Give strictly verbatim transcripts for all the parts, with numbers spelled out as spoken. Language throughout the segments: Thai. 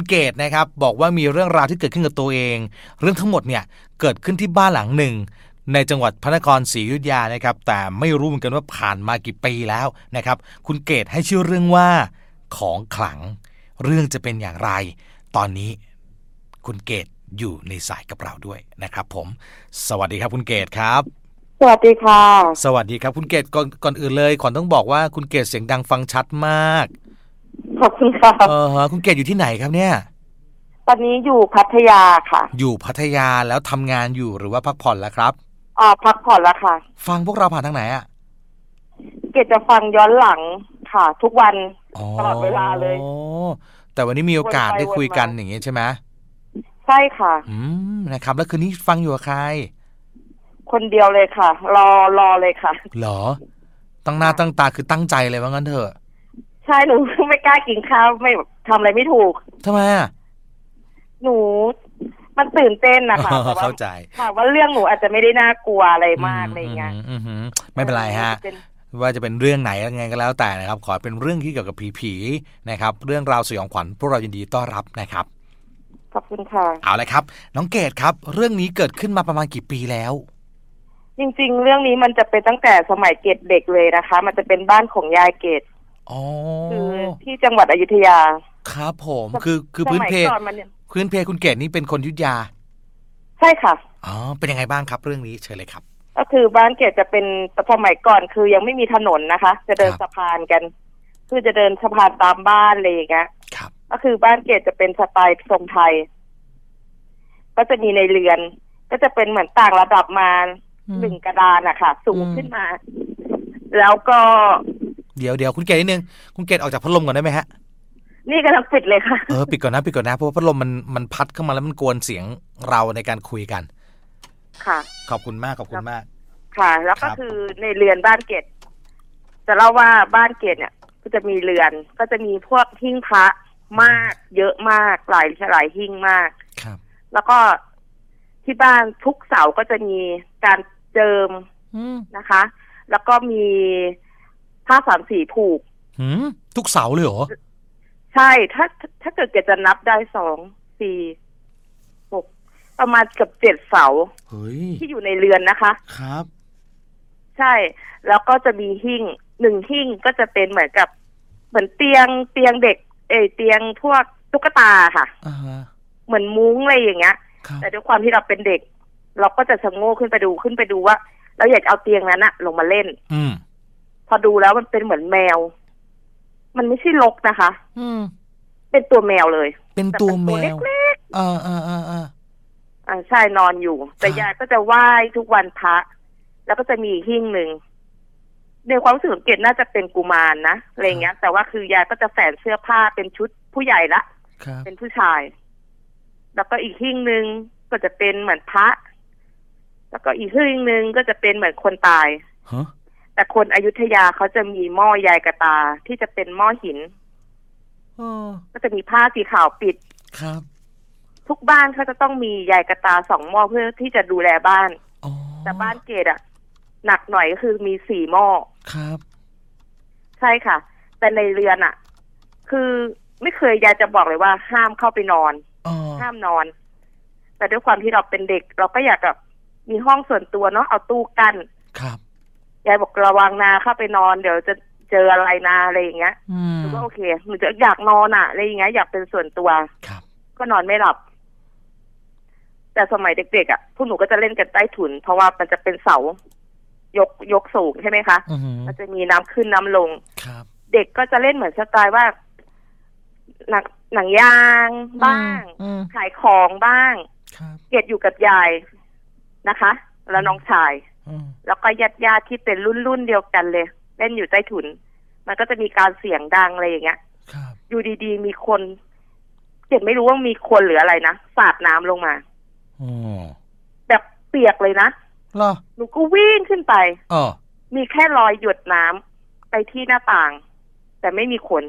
เกตนะครับบอกว่ามีเรื่องราวที่เกิดขึ้นกับตัวเองเรื่องทั้งหมดเนี่ยเกิดขึ้นที่บ้านหลังหนึ่งในจังหวัดพระนครศรีอยุธยานะครับแต่ไม่รู้เหมือนกันว่าผ่านมากี่ปีแล้วนะครับคุณเกตให้ชื่อเรื่องว่าของขลังเรื่องจะเป็นอย่างไรตอนนี้คุณเกตอยู่ในสายกับเราด้วยนะครับผมสวัสดีครับคุณเกตครับสวัสดีค่ะสวัสดีครับคุณเกตก่อนก่อนอื่นเลยขอต้องบอกว่าคุณเกตเสียงดังฟังชัดมากขอบคุณค่ะเออคุณเกตอยู่ที่ไหนครับเนี่ยตอนนี้อยู่พัทยาค่ะอยู่พัทยาแล้วทำงานอยู่หรือว่าพักผ่อนแล้วครับอ๋อพักผ่อนแล้วค่ะฟังพวกเราผ่านทางไหนอ่ะเกตจะฟังย้อนหลังค่ะทุกวันตลอดเวลาเลยแต่วันนี้มีโอกาสได้คุยกันอย่างงี้ใช่ไหมใช่ค่ะอืมนะครับแล้วคืนนี้ฟังอยู่กับใครคนเดียวเลยค่ะรอรอเลยค่ะเหรอตั้งหน้าตั้งตาคือตั้งใจเลยว่างั้นเถอะใช่หนูไม่กล้ากินข้าวไม่ทำอะไรไม่ถูกทำไมอ่ะหนูมันตื่นเต้นนะคะเข้าใจค่ะว่าเรื่องหนูอาจจะไม่ได้น่ากลัวอะไรมากอะไรเงี้ยไม่เป็นไรฮะว่าจะเป็นเรื่องไหนยังไงก็แล้วแต่นะครับขอเป็นเรื่องที่เกี่ยวกับผีๆนะครับเรื่องราวสยองขวัญพวกเรายินดีต้อนรับนะครับขอบคุณค่ะเอาเลยครับน้องเกดครับเรื่องนี้เกิดขึ้นมาประมาณกี่ปีแล้วจริงๆเรื่องนี้มันจะเป็นตั้งแต่สมัยเกดเด็กเลยนะคะมันจะเป็นบ้านของยายเกดคือที่จังหวัดอยุธยาครับผมคือคือพื้นเพพื้นเพคุณเกดนี่เป็นคนอยุธยาใช่ค่ะอ๋อเป็นยังไงบ้างครับเรื่องนี้เชิญเลยครับก็คือบ้านเกดจะเป็นสมัยก่อนคือยังไม่มีถนนนะคะจะเดินสะพานกันคือจะเดินสะพานตามบ้านอะไรอย่างเงี้ยก็คือบ้านเกดจะเป็นสไตล์ทรงไทยก็จะมีในเรือนก็จะเป็นเหมือนต่างระดับมาหนึ่งกระดานอะค่ะสูงขึ้นมาแล้วก็เดี๋ยวเดี๋ยวคุณเกดนิดนึงคุณเกดออกจากพัดลมก่อนได้ไหมฮะนี่กำลังปิดเลยค่ะเออปิดก่อนนะปิดก่อนนะเพราะว่าพัดลมมันมันพัดเข้ามาแล้วมันกวนเสียงเราในการคุยกันค่ะขอบคุณมากขอบคุณมากค่ะแล้วก็คือในเรือนบ้านเกดจะเล่าว่าบ้านเกดเนี่ยก็จะมีเรือนก็จะมีพวกหิ้งพระมากเยอะมากหลายหลายหิ้งมากครับแล้วก็ที่บ้านทุกเสาก็จะมีการเจิมนะคะแล้วก็มีผ้าสามสีผูกทุกเสาเลยเหรอใช่ถ้าถ้าเกิดเกดจะนับได้สองสี่หกประมาณเกือบเจ็ดเสาที่อยู่ในเรือนนะคะครับใช่แล้วก็จะมีหิ้งหนึ่งหิ้งก็จะเป็นเหมือนกับเหมือนเตียงเตียงเด็กเอเตียงพวกตุ๊กตาค่ะ uh-huh. เหมือนมุ้งอะไรอย่างเงี้ยแต่ด้วยความที่เราเป็นเด็กเราก็จะชะโงกขึ้นไปดูขึ้นไปดูว่าเราอยากเอาเตียงนั้นอะลงมาเล่นอืมพอดูแล้วมันเป็นเหมือนแมวมันไม่ใช่ลกนะคะอืมเป็นตัวแมวเลยเป็นตัวแมวเล็กๆอ่าอ่าอ่าอ่าอ่าใช่นอนอยู่แต่ยายก็จะไหว้ทุกวันพระแล้วก็จะมีหิ้งหนึ่งในความรู้สึกของเกดน่าจะเป็นกุมารนะอะไรเงี้ยแต่ว่าคือยายก็จะแฝงเสื้อผ้าเป็นชุดผู้ใหญ่ละเป็นผู้ชายแล้วก็อีกหิ้งหนึ่งก็จะเป็นเหมือนพระแล้วก็อีกหิ้งหนึ่งก็จะเป็นเหมือนคนตายแต่คนอยุธยาเขาจะมีหม้อยายกระตาที่จะเป็นหม้อหินก็จะมีผ้าสีขาวปิดครับทุกบ้านเขาจะต้องมียายกระตาสองหม้อเพื่อที่จะดูแลบ้านแต่บ้านเกดอะหนักหน่อยก็คือมีสี่หม้อครับใช่ค่ะแต่ในเรือนอะคือไม่เคยยายจะบอกเลยว่าห้ามเข้าไปนอนห้ามนอนแต่ด้วยความที่เราเป็นเด็กเราก็อยากแบบมีห้องส่วนตัวเนาะเอาตู้กั้นครับยายบอกระวังนาเข้าไปนอนเดี๋ยวจะเจออะไรนาอะไรอย่างเงี้ยหนูก็โอเคหนูจะอยากนอนอะอะไรอย่างเงี้ยอยากเป็นส่วนตัวก็นอนไม่หลับแต่สมัยเด็กๆอ่ะพวกหนูก็จะเล่นกันใต้ถุนเพราะว่ามันจะเป็นเสายกยกสูงใช่ไหมคะมันจะมีน้ำขึ้นน้ำลงเด็กก็จะเล่นเหมือนสไตล์ว่าหนังหนังยางบ้างขายของบ้างเกดอยู่กับยายนะคะแล้วน้องชายแล้วก็ญาติญาติที่เป็นรุ่นรุ่นเดียวกันเลยเล่นอยู่ใต้ถุนมันก็จะมีการเสียงดังอะไรอย่างเงี้ยอยู่ดีๆมีคนเกดไม่รู้ว่ามีคนหรืออะไรนะสาดน้ำลงมาแบบเปียกเลยนะหนูก็วิ่งขึ้นไปมีแค่รอยหยดน้ำไปที่หน้าต่างแต่ไม่มีคน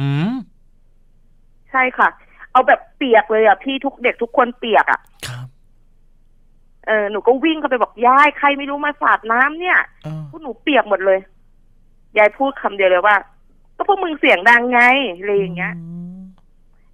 ใช่ค่ะเอาแบบเปียกเลยอ่ะพี่ทุกเด็กทุกคนเปียกอ่ะเออหนูก็วิ่งเข้าไปบอกยายใครไม่รู้มาสาดน้ำเนี่ยพวกหนูเปียกหมดเลยยายพูดคำเดียวเลยว่าก็พวกมึงเสียงดังไงอะไรอย่างเงี้ย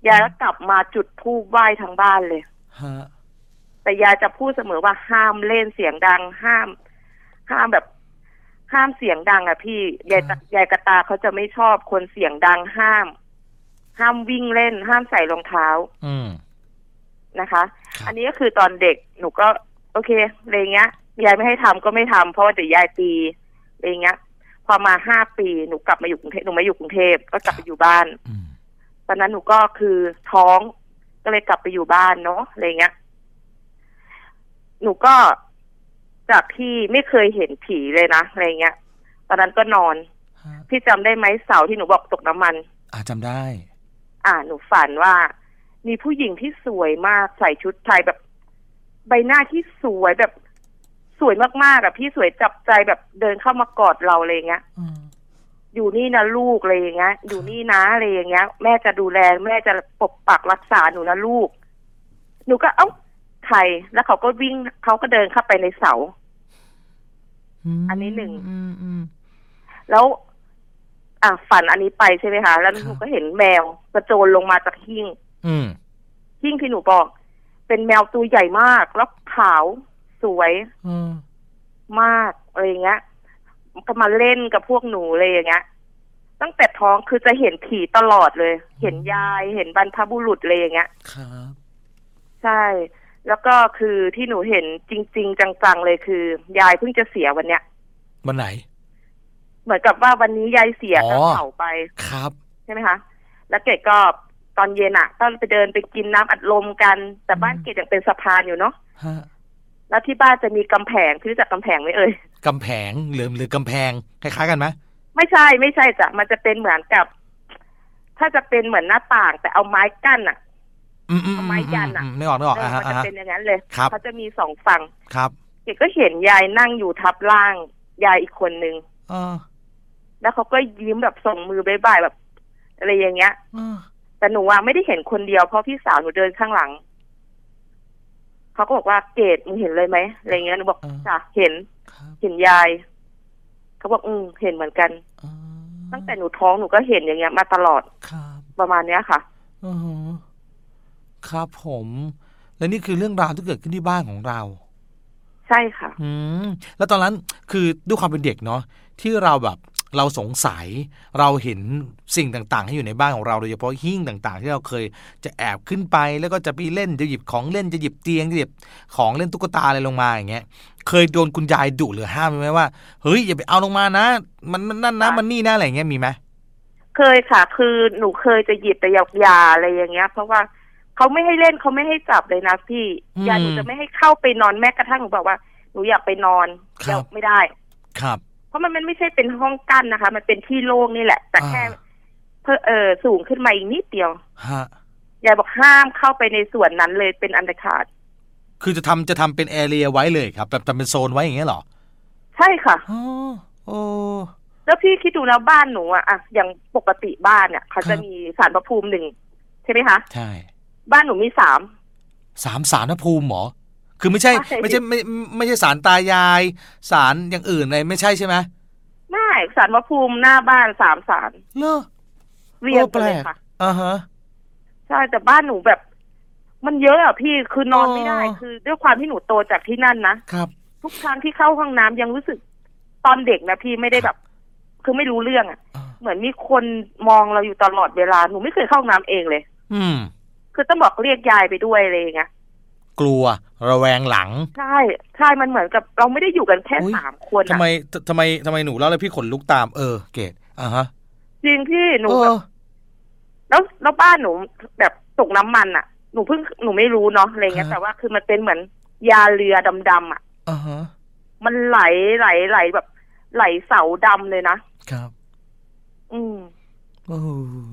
ยายก็กลับมาจุดธูปไหว้ทั้งบ้านเลยฮะแต่ยายจะพูดเสมอว่าห้ามเล่นเสียงดังห้ามห้ามแบบห้ามเสียงดังอ่ะพี่ยายยายกระตาเขาจะไม่ชอบคนเสียงดังห้ามห้ามวิ่งเล่นห้ามใส่รองเท้าอืมนะคะอันนี้ก็คือตอนเด็กหนูก็โอเคอะไรเงี้ยยายไม่ให้ทำก็ไม่ทำเพราะว่าเดี๋ยวยายตีอะไรเงี้ยพอมาห้าปีหนูกลับมาอยู่กรุงเทพหนูมาอยู่กรุงเทพก็กลับไปอยู่บ้านตอนนั้นหนูก็คือท้องก็เลยกลับไปอยู่บ้านเนาะอะไรเงี้ยหนูก็จากที่ไม่เคยเห็นผีเลยนะอะไรเงี้ยตอนนั้นก็นอนพี่จำได้ไหมเสาที่หนูบอกตกน้ำมันอ่าจำได้อ่าหนูฝันว่ามีผู้หญิงที่สวยมากใส่ชุดไทยแบบใบหน้าที่สวยแบบสวยมากๆอ่ะพี่สวยจับใจแบบเดินเข้ามากอดเราอะไรเงี้ยอยู่นี่นะลูกอะไรอย่างเงี้ยอยู่นี่นะอะไรอย่างเงี้ยแม่จะดูแลแม่จะปกปักรักษาหนูนะลูกหนูก็เอ้าใครแล้วเขาก็วิ่งเขาก็เดินเข้าไปในเสาอันนี้หนึ่งแล้ว อ่ะฝันอันนี้ไปใช่ไหมคะแล้วหนูก็เห็นแมวกระโจนลงมาจากหิ้งหิ้งที่หนูบอกเป็นแมวตัวใหญ่มากแล้วขาวสวยมากอะไรอย่างเงี้ยก็มาเล่นกับพวกหนูเลยอย่างเงี้ยตั้งแต่ท้องคือจะเห็นผีตลอดเลยเห็นยายเห็นบรรพบุรุษเลยอย่างเงี้ยครับใช่แล้วก็คือที่หนูเห็นจริงๆจังๆเลยคือยายเพิ่งจะเสียวันเนี้ยวันไหนเหมือนกับว่าวันนี้ยายเสียก็เผาไปครับใช่ไหมคะแล้วเกดก็ตอนเย็นอ่ะต้องไปเดินไปกินน้ำอัดลมกันแต่บ้านเกดยังเป็นสะพานอยู่เนาะแล้วที่บ้านจะมีกำแพงพี่รู้จักกำแพงไหมเอ่ยกำแพงหรือหรือกำแพงคล้ายๆกันไหมไม่ใช่ไม่ใช่จ้ะมันจะเป็นเหมือนกับถ้าจะเป็นเหมือนหน้าต่างแต่เอาไม้กั้นอ่ะเอาไม้ยันอ่ะไม่ออกไม่ออกมันจะเป็นอย่างนั้นเลยเขาจะมีสองฝั่งครับเกดก็เห็นยายนั่งอยู่ทับล่างยายอีกคนนึงแล้วเขาก็ยิ้มแบบส่งมือบ๊ายบายแบบอะไรอย่างเงี้ยแต่หนูว่าไม่ได้เห็นคนเดียวเพราะพี่สาวหนูเดินข้างหลังเขาก็บอกว่าเกดมึงเห็นเลยไหมอะไรเงี้ยหนูบอกจ้ะเห็นเห็นยายเขาบอกอืมเห็นเหมือนกันตั้งแต่หนูท้องหนูก็เห็นอย่างเงี้ยมาตลอดประมาณเนี้ยค่ะอ๋อครับผมและนี่คือเรื่องราวที่เกิดขึ้นที่บ้านของเราใช่ค่ะอืมแล้วตอนนั้นคือด้วยความเป็นเด็กเนาะที่เราแบบเราสงสัยเราเห็นสิ่งต่างๆที่อยู่ในบ้านของเราโดยเฉพาะหิ้งต่างๆที่เราเคยจะแอบขึ้นไปแล้วก็จะไปเล่นจะหยิบของเล่นจะหยิบเตียงจะหยิบของเล่นตุ๊กตาอะไรลงมาอย่างเงี้ยเคยโดนคุณยายดุหรือห้ามไหมว่าเฮ้ยอย่าไปเอาลงมานะมันนั่นนะมันนี่นะอะไรอย่างเงี้ยมีไหมเคยค่ะคือหนูเคยจะหยิบแต่ยายาอะไรอย่างเงี้ยเพราะว่าเขาไม่ให้เล่นเขาไม่ให้จับเลยนะพี่ยายหนูจะไม่ให้เข้าไปนอนแม้กระทั่งหนูบอกว่าหนูอยากไปนอนเดี๋ยวไม่ได้ครับเพราะมันมันไม่ใช่เป็นห้องกั้นนะคะมันเป็นที่โล่งนี่แหละแต่แค่เพื่อเออสูงขึ้นมาอีกนิดเดียวฮะยายบอกห้ามเข้าไปในส่วนนั้นเลยเป็นอันตรายคือจะทำจะทำเป็นแอเรียไว้เลยครับแบบทำเป็นโซนไว้อย่างเงี้ยหรอใช่ค่ะอ๋อโอ้แล้วพี่คิดดูแล้วบ้านหนูอะอะอย่างปกติบ้านเนี่ยเขาจะมีศาลพระภูมิหนึ่งใช่ไหมคะใช่บ้านหนูมีสามสามศาลพระภูมิหรอคือไม่ใช่ไม่ใช่ไม่ไม่ใช่ศาลตายายศาลอย่างอื่นเลยไม่ใช่ใช่ไหมไม่ศาลพระภูมิหน้าบ้านสามศาลเหรอเรียงกันเลยค่ะอ่าฮะใช่แต่บ้านหนูแบบมันเยอะอ่ะพี่คือนอนไม่ได้คือด้วยความที่หนูโตจากที่นั่นนะครับทุกครั้งที่เข้าห้องน้ำยังรู้สึกตอนเด็กนะพี่ไม่ได้แบบคือไม่รู้เรื่องอ่ะเหมือนมีคนมองเราอยู่ตลอดเวลาหนูไม่เคยเข้าห้องน้ำเองเลยอืมคือต้องบอกเรียกยายไปด้วยอะไรอย่างเงี้ยกลัวระแวงหลังใช่ใช่มันเหมือนกับเราไม่ได้อยู่กันแค่สามคนทำไมทำไมทำไมหนูเล่าแล้วพี่ขนลุกตามเออเกดอ่าฮะจริงพี่หนูแล้วแล้วบ้านหนูแบบตกน้ำมันอ่ะหนูเพิ่งหนูไม่รู้เนาะอะไรเงี้ยแต่ว่าคือมันเป็นเหมือนยาเรือดำๆอ่ะอ่าฮะมันไหลไหลไหลแบบไหลเสาดำเลยนะครับอืมโอ้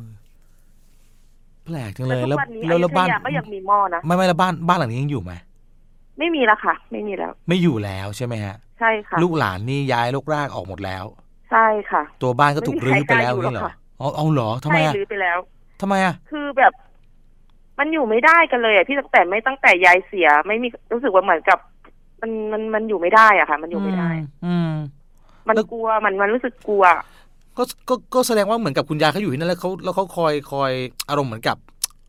แปลกจังเลยแล้วแล้วบ้านก็ยังมีหม้อนะไม่ไม่แล้วบ้านบ้านหลังนี้ยังอยู่ไหมไม่มีแล้วค่ะไม่มีแล้วไม่อยู่แล้วใช่ไหมฮะใช่ค่ะลูกหลานนี่ย้ายลูกรากออกหมดแล้วใช่ค่ะตัวบ้านก็ถูกรื้อไปแล้วนี่เหรออ๋อเอาเหรอทำไมอ่ะรื้อไปแล้วทำไมอ่ะคือแบบมันอยู่ไม่ได้กันเลยอ่ะพี่ตั้งแต่ไม่ตั้งแต่ยายเสียไม่มีรู้สึกว่าเหมือนกับมันมันมันอยู่ไม่ได้อ่ะค่ะมันอยู่ไม่ได้อืมมันกลัวมันมันรู้สึกกลัวก็ก็ก็แสดงว่าเหมือนกับคุณยายเขาอยู่ที่นั่นแล้วเขาแล้วเขาคอยคอยอารมณ์เหมือนกับ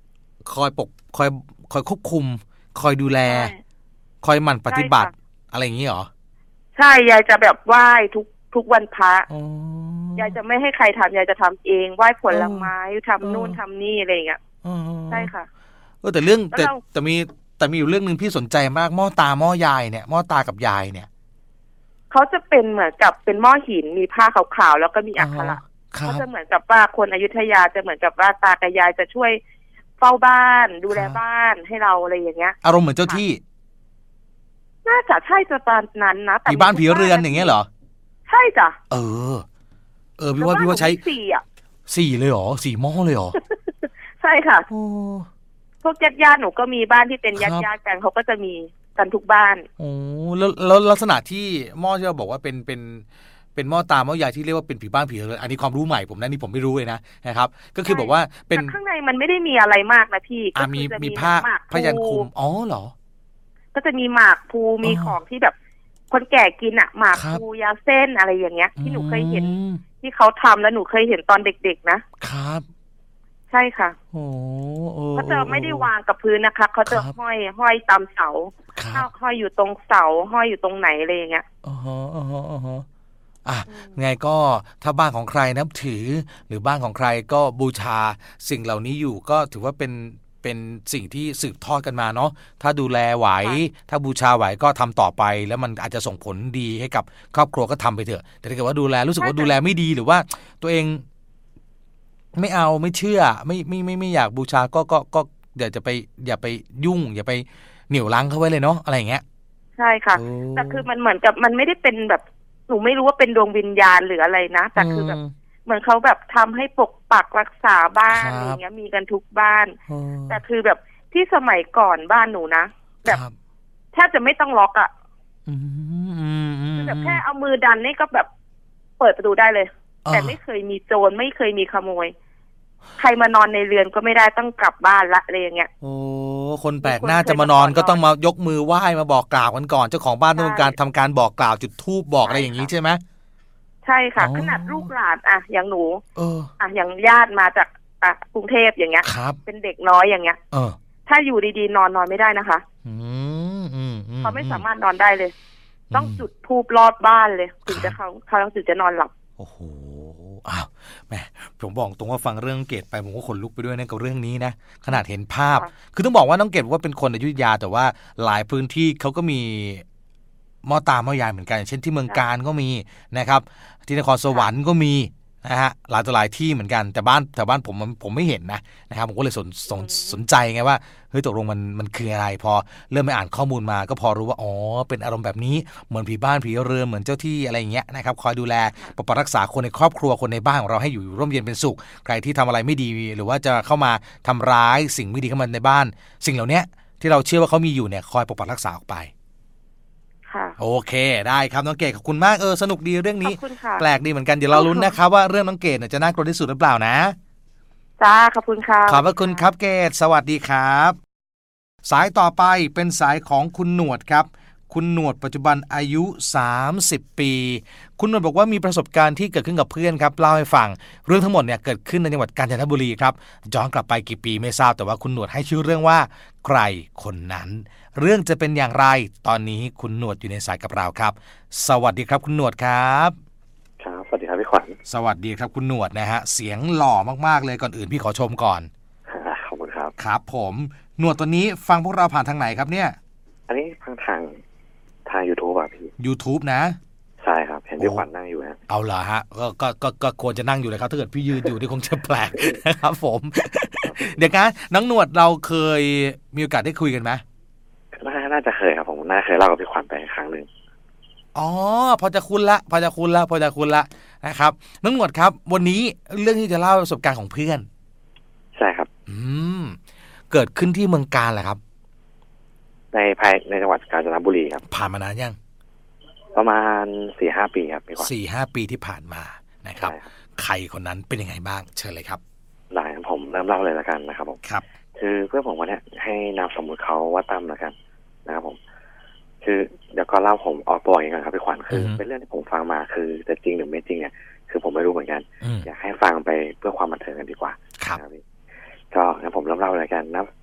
คอยปกคอยคอยควบคุมคอยดูแลคอยหมั่นปฏิบัติอะไรอย่างนี้เหรอใช่ยายจะแบบไหว้ทุกทุกวันพระยายจะไม่ให้ใครทำยายจะทำเองไหว้ผลไม้ทำนู่นทำนี่อะไรอย่างเงี้ยใช่ค่ะเออแต่เรื่องแต่แต่มีแต่มีอยู่เรื่องนึงพี่สนใจมากหม้อตาหม้อยายเนี่ยหม้อตากับยายเนี่ยเขาจะเป็นเหมือนกับเป็นหม้อหินมีผ้าขาวๆแล้วก็มีอักขระเขาจะเหมือนกับว่าคนอยุธยาจะเหมือนกับว่าตากับยายจะช่วยเฝ้าบ้านดูแลบ้านให้เราอะไรอย่างเงี้ยอารมณ์เหมือนเจ้าที่น่าจะใช่จะตอนนั้นนะแต่มีบ้านผีเรือนอย่างเงี้ยเหรอใช่จ้ะเออเออพี่ว่าพี่ว่าใช้สี่อ่ะสี่เลยเหรอสี่หม้อเลยเหรอใช่ค่ะพวกญาติญาติหนูก็มีบ้านที่เป็นญาติญาติกันเขาก็จะมีกันทุกบ้านโอ้แล้วแล้วลักษณะที่หม้อที่เราบอกว่าเป็นเป็นเป็นหม้อตาหม้อยายที่เรียกว่าเป็นผีบ้านผีเรือนอันนี้ความรู้ใหม่ผมนะนี่ผมไม่รู้เลยนะนะครับก็คือบอกว่าเป็นข้างในมันไม่ได้มีอะไรมากนะพี่ก็มีมีผ้าผ้ายันคลุมอ๋อเหรอก็จะมีหมากภูมีของที่แบบคนแก่กินอ่ะหมากภูยาเส้นอะไรอย่างเงี้ยที่หนูเคยเห็นที่เขาทำแล้วหนูเคยเห็นตอนเด็กๆนะครับใช่ค่ะโอ้เขาจะไม่ได้วางกับพื้นนะคะเขาจะห้อยห้อยตามเสาห้อยอยู่ตรงเสาห้อยอยู่ตรงไหนอะไรอย่างเงี้ยอ๋ออ๋ออ๋ออ่ะไงก็ถ้าบ้านของใครนับถือหรือบ้านของใครก็บูชาสิ่งเหล่านี้อยู่ก็ถือว่าเป็นเป็นสิ่งที่สืบทอดกันมาเนาะถ้าดูแลไหวถ้าบูชาไหวก็ทำต่อไปแล้วมันอาจจะส่งผลดีให้กับครอบครัวก็ทำไปเถอะแต่ถ้าเกิดว่าดูแลรู้สึกว่าดูแลไม่ดีหรือว่าตัวเองไม่เอาไม่เชื่อไม่ไม่ไม่ไม่อยากบูชาก็ก็ก็อย่าจะไปอย่าไปยุ่งอย่าไปเหนี่ยวรั้งเขาไว้เลยเนาะอะไรอย่างเงี้ยใช่ค่ะแต่คือมันเหมือนกับมันไม่ได้เป็นแบบหนูไม่รู้ว่าเป็นดวงวิญญาณหรืออะไรนะแต่คือแบบเหมือนเขาแบบทำให้ปกปักรักษาบ้านอย่างเงี้ยมีกันทุกบ้านแต่คือแบบที่สมัยก่อนบ้านหนูนะแบบแทบจะไม่ต้องล็อกอ่ะคือแบบแค่เอามือดันนี่ก็แบบเปิดประตูได้เลยแต่ไม่เคยมีโจรไม่เคยมีขโมยใครมานอนในเรือนก็ไม่ได้ต้องกลับบ้านละอะไรอย่างเงี้ยโอ้คนแปลกหน้าจะมานอนก็ต้องมายกมือไหว้มาบอกกล่าวกันก่อนเจ้าของบ้านต้องการทำการบอกกล่าวจุดธูปบอกอะไรอย่างนี้ใช่ไหมใช่ค่ะขนาดลูกหลานอ่ะอย่างหนูอ่ะอย่างญาติมาจากอ่ะกรุงเทพอย่างเงี้ยเป็นเด็กน้อยอย่างเงี้ยถ้าอยู่ดีๆนอนนอนไม่ได้นะคะเขาไม่สามารถนอนได้เลยต้องจุดธูปรอบบ้านเลยถึงจะเขาเขาถึงจะนอนหลับโอ้โหอ้าวแหมผมบอกตรงว่าฟังเรื่องเกตไปผมก็ขนลุกไปด้วยนะกับเรื่องนี้นะขนาดเห็นภาพคือต้องบอกว่าน้องเกตว่าเป็นคนอยุธยาแต่ว่าหลายพื้นที่เขาก็มีหม้อตาหม้อยายเหมือนกันเช่นที่เมืองกาญก็มีนะครับที่นครสวรรค์ก็มีนะฮะหลายต่อหลายที่เหมือนกันแต่บ้านแต่บ้านผมผมไม่เห็นนะนะครับผมก็เลยสนสนสนใจไงว่าเฮ้ยตกลงมันมันคืออะไรพอเริ่มไปอ่านข้อมูลมาก็พอรู้ว่าอ๋อเป็นอารมณ์แบบนี้เหมือนผีบ้านผีเรือนเหมือนเจ้าที่อะไรอย่างเงี้ยนะครับคอยดูแลปกปักรักษาคนในครอบครัวคนในบ้านของเราให้อยู่ร่มเย็นเป็นสุขใครที่ทำอะไรไม่ดีหรือว่าจะเข้ามาทำร้ายสิ่งไม่ดีเข้ามาในบ้านสิ่งเหล่านี้ที่เราเชื่อว่าเขามีอยู่เนี่ยคอยปกปักรักษาออกไปโอเคได้ครับน้องเกดขอบคุณมากเออสนุกดีเรื่องนี้แปลกดีเหมือนกันเดี๋ยวเราลุ้นนะครับว่าเรื่องน้องเกดเนี่ยจะน่ากลัวที่สุดหรือเปล่านะจ้าขอบคุณค่ะขอบพระคุณครับเกดสวัสดีครับสายต่อไปเป็นสายของคุณหนวดครับคุณหนวดปัจจุบันอายุสามสิบปีคุณหนวดบอกว่ามีประสบการณ์ที่เกิดขึ้นกับเพื่อนครับเล่าให้ฟังเรื่องทั้งหมดเนี่ยเกิดขึ้นในจังหวัดกาญจนบุรีครับย้อนกลับไปกี่ปีไม่ทราบแต่ว่าคุณหนวดให้ชื่อเรื่องว่าใครคนนั้นเรื่องจะเป็นอย่างไรตอนนี้คุณหนวดอยู่ในสายกับเราครับสวัสดีครับคุณหนวดครับครับสวัสดีครับพี่ขวัญสวัสดีครับคุณหนวดนะฮะเสียงหล่อมากๆเลยก่อนอื่นพี่ขอชมก่อนขอบคุณครับครับผมหนวดตัวนี้ฟังพวกเราผ่านทางไหนครับเนี่ยอันนี้ทางทางทาง YouTube อ่ะพี่ YouTube นะใช่ครับเห็นพี่ขวัญนั่งอยู่ฮะเอาเหรอฮะก็ก็ก็ก็ควรจะนั่งอยู่เลยครับถ้าเกิดพี่ยืนอยู่นี่คงจะแปลกนะครับผมเดี๋ยวนะน้องหนวดเราเคยมีโอกาสได้คุยกันไหมน่าจะเคยครับผมน่าเคยเล่ากับพี่ขวัญไปครั้งหนึ่งอ๋อพอจะคุ้นละพอจะคุ้นละพอจะคุ้นละนะครับน้องหนวดครับวันนี้เรื่องที่จะเล่าประสบการณ์ของเพื่อนใช่ครับอืมเกิดขึ้นที่เมืองกาญเหรอครับในภายในจังหวัดกาญจนบุรีครับผ่านมานานยังประมาณ สี่ห้า ปีครับพี่ขวัญสี่ห้า ปีที่ผ่านมานะครับใครคนนั้นเป็นยังไงบ้างเชิญเลยครับได้ผมเริ่มเล่าเลยละกันนะครับผมครับคือเพื่อนผมวันนี้ให้นามสมมุติเขาว่าตั้มละกันนะครับผมคือเดี๋ยวก็เล่าผมออกตัวอย่างกันครับพี่ขวัญคือเป็นเรื่องที่ผมฟังมาคือจะจริงหรือไม่จริงเนี่ยคือผมไม่รู้เหมือนกันอยากให้ฟังไปเพื่อความบันเทิงกันดีกว่าครับก็งั้นผมเริ่มเล่าเลยกันนะ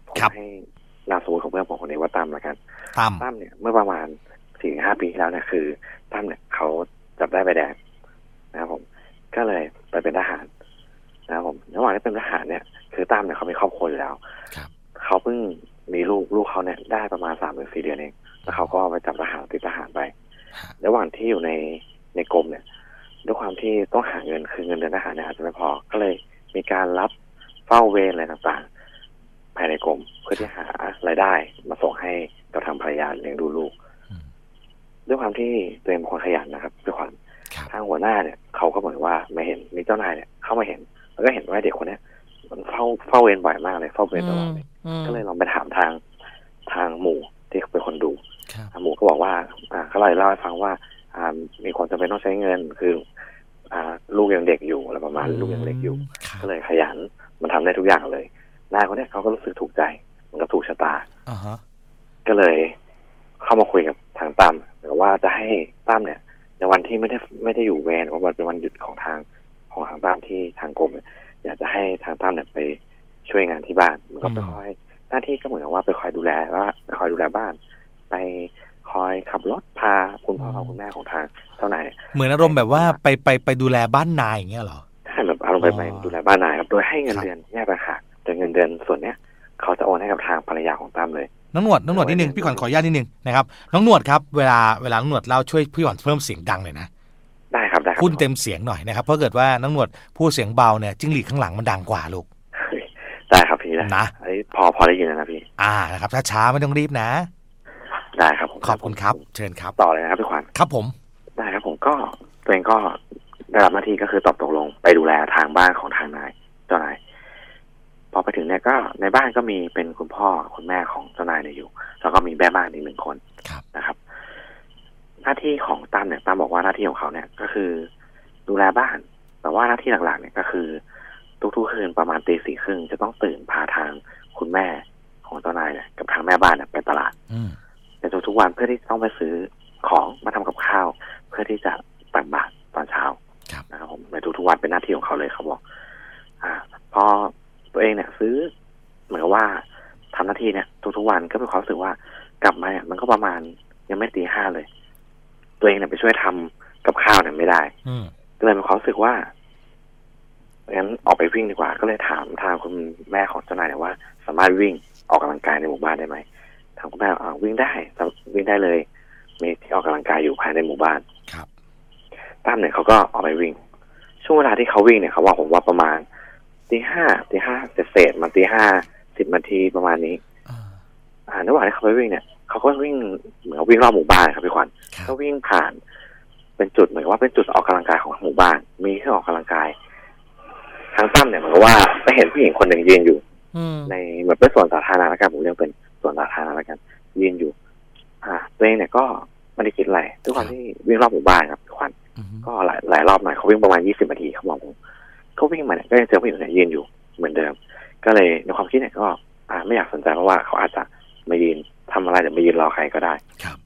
ผมให้นามสมมติของเพื่อนผมคนนี้ว่าตั้มละกันตั้มตั้มเนี่ยเมื่อประมาณสี่ห้าปีที่แล้วเนี่ยคือตั้มเนี่ยเขาจับได้ใบแดงนะครับผมก็เลยไปเป็นทหารนะครับผมระหว่างที่เป็นทหารเนี่ยคือตั้มเนี่ยเขามีครอบครัวอยู่แล้วเขาเพิ่งมีลูกลูกเขาเนี่ยได้ประมาณสามหรือสี่เดือนเองแล้วเขาก็ไปจับทหารติดทหารไประหว่างที่อยู่ในในกรมเนี่ยด้วยความที่ต้องหาเงินคือเงินเดือนทหารเนี่ยอาจจะไม่พอก็เลยมีการรับเฝ้าเวรอะไรต่างๆภายในกรมเพื่อที่หารายได้มาส่งให้กับทางภรรยาเลี้ยงดูลูกด้วยความที่ตัวเองเป็นคนขยันนะครับด้วยความทางหัวหน้าเนี่ยเขาก็เหมือนว่าไม่เห็นมีเจ้านายเนี่ยเข้ามาเห็นแล้วก็เห็นว่าเด็กคนนี้มันเฝ้าเฝ้าเวรบ่อยมากเลยเฝ้าเวรตลอดเลยก็เลยลองไปถามทางทางหมู่ที่เป็นคนดูหมู่ก็บอกว่าอ่าเขาเลยเล่าให้ฟังว่าอ่ามีคนจำเป็นต้องใช้เงินคืออ่าลูกยังเด็กอยู่อะไรประมาณลูกยังเล็กอยู่ก็เลยขยันมันทำได้ทุกอย่างเลยนายคนนี้เขาก็รู้สึกถูกใจมันก็ถูกชะตาก็เลยเข้ามาคุยกับทางตั้มแต่ว่าจะให้ตั้มเนี่ยในวันที่ไม่ได้ไม่ได้อยู่เวรว่าเป็นวันหยุดของทางของทางตั้มที่ทางกรมอยากจะให้ทางตั้มเนี่ยไปช่วยงานที่บ้านมันก็ไปคอยหน้าที่ก็เหมือนกับว่าไปคอยดูแลว่าไปคอยดูแลบ้านไปคอยขับรถพาคุณพ่อคุณแม่ของทางเจ้านายเหมือนอารมณ์แบบว่าไปไปไปดูแลบ้านนายอย่างเงี้ยเหรอใช่แบบอารมณ์ไปไปดูแลบ้านนายครับโดยให้เงินเดือนแยกไปหักแต่เงินเดือนส่วนเนี้ยเขาจะโอนให้กับทางภรรยาของตั้มเลยน้องหนวดน้องหนวดนิดนึงพี่ขวัญขออนุญาตนิดนึงนะครับน้องหนวดครับเวลาเวลาน้องหนวดเล่าช่วยพี่ขวัญเพิ่มเสียงดังเลยนะได้ครับได้พูดเต็มเสียงหน่อยนะครับเพราะเกิดว่าน้องหนวดพูดเสียงเบาเนี่ยจิ้งหรีดข้างหลังมันดังกว่าลูกได้ครับพี่นะอันนี้พอพอได้ยินนะพี่อ่านะครับช้าๆไม่ต้องรีบนะได้ครับขอบคุณครับเชิญครับต่อเลยนะครับพี่ขวัญครับผมได้ครับผมก็ตัวเองก็ได้รับหน้าที่ก็คือตอบตกลงไปดูแลทางบ้านของทางนายเจ้านายพอไปถึงเนี่ยก็ในบ้านก็มีเป็นคุณพ่อคุณแม่ของเจ้านายเนี่ยอยู่แล้วก็มีแม่บ้านอีกหนึ่งคนนะครับหน้าที่ของตั้มเนี่ยตั้มบอกว่าหน้าที่ของเขาเนี่ยก็คือดูแลบ้านแต่ว่าหน้าที่หลักๆเนี่ยก็คือทุกๆคืนประมาณตีสี่ครึ่งจะต้องตื่นพาทางคุณแม่ของเจ้านายเนี่ยกับทางแม่บ้านเนี่ยไปตลาดในทุกๆวันเพื่อที่ต้องไปซื้อของมาทำกับข้าวเพื่อที่จะตักบาตรตอนเช้านะครับผมในทุกๆวันเป็นหน้าที่ของเขาเลยเขาบอกอ่าพอตัวเองเนี่ยซื้อเหมือนกับว่าทำหน้าที่เนี่ยทุกๆวันก็เป็นความรู้สึกว่ากลับมาเนี่ยมันก็ประมาณยังไม่ตีห้าเลยตัวเองเนี่ยไปช่วยทำกับข้าวเนี่ยไม่ได้ก็เลยมีความรู้สึกว่างั้นออกไปวิ่งดีกว่าก็เลยถามทางคุณแม่ของเจ้านายเนี่ยว่าสามารถวิ่งออกกำลังกายในหมู่บ้านได้ไหมทางคุณแม่อ่าวิ่งได้วิ่งได้เลยมีที่ออกกำลังกายอยู่ภายในหมู่บ้านครับตั้มเนี่ยเขาก็ออกไปวิ่งช่วงเวลาที่เขาวิ่งเนี่ยเขาบอกผมว่าประมาณตีห้าตีห้าเศษๆมันตีห้าสิบนาทีประมาณนี้อ่าระหว่างที่เขาไปวิ่งเนี่ยเขาก็วิ่งเหมือนวิ่งรอบหมู่บ้านครับพี่ขวัญก็วิ่งผ่านเป็นจุดเหมือนว่าเป็นจุดออกกำลังกายของหมู่บ้านมีที่ออกกำลังกายทางตั้มเนี่ยเหมือนกับว่าไปเห็นผู้หญิงคนหนึ่งยืนอยู่ในเหมือนเป็นสวนสาธารณะแล้วกันผมเรียกเป็นสวนสาธารณะแล้วกันยืนอยู่อ่าตัวเองเนี่ยก็ไม่ได้คิดอะไรด้วยความที่วิ่งรอบหมู่บ้านครับพี่ขวัญก็หลายหลายรอบหน่อยเขาวิ่งประมาณยี่สิบนาทีเขาบอกผมเขาวิ่งมาเนี่ยก็ยังเจอผู้หญิงเนี่ยยืนอยู่เหมือนเดิมก็เลยในความคิดเนี่ยก็อ่าไม่อยากสนใจเพราะว่าเขาอาจจะมายืนทำอะไรเดี๋ยวมายืนรอใครก็ได้ครับ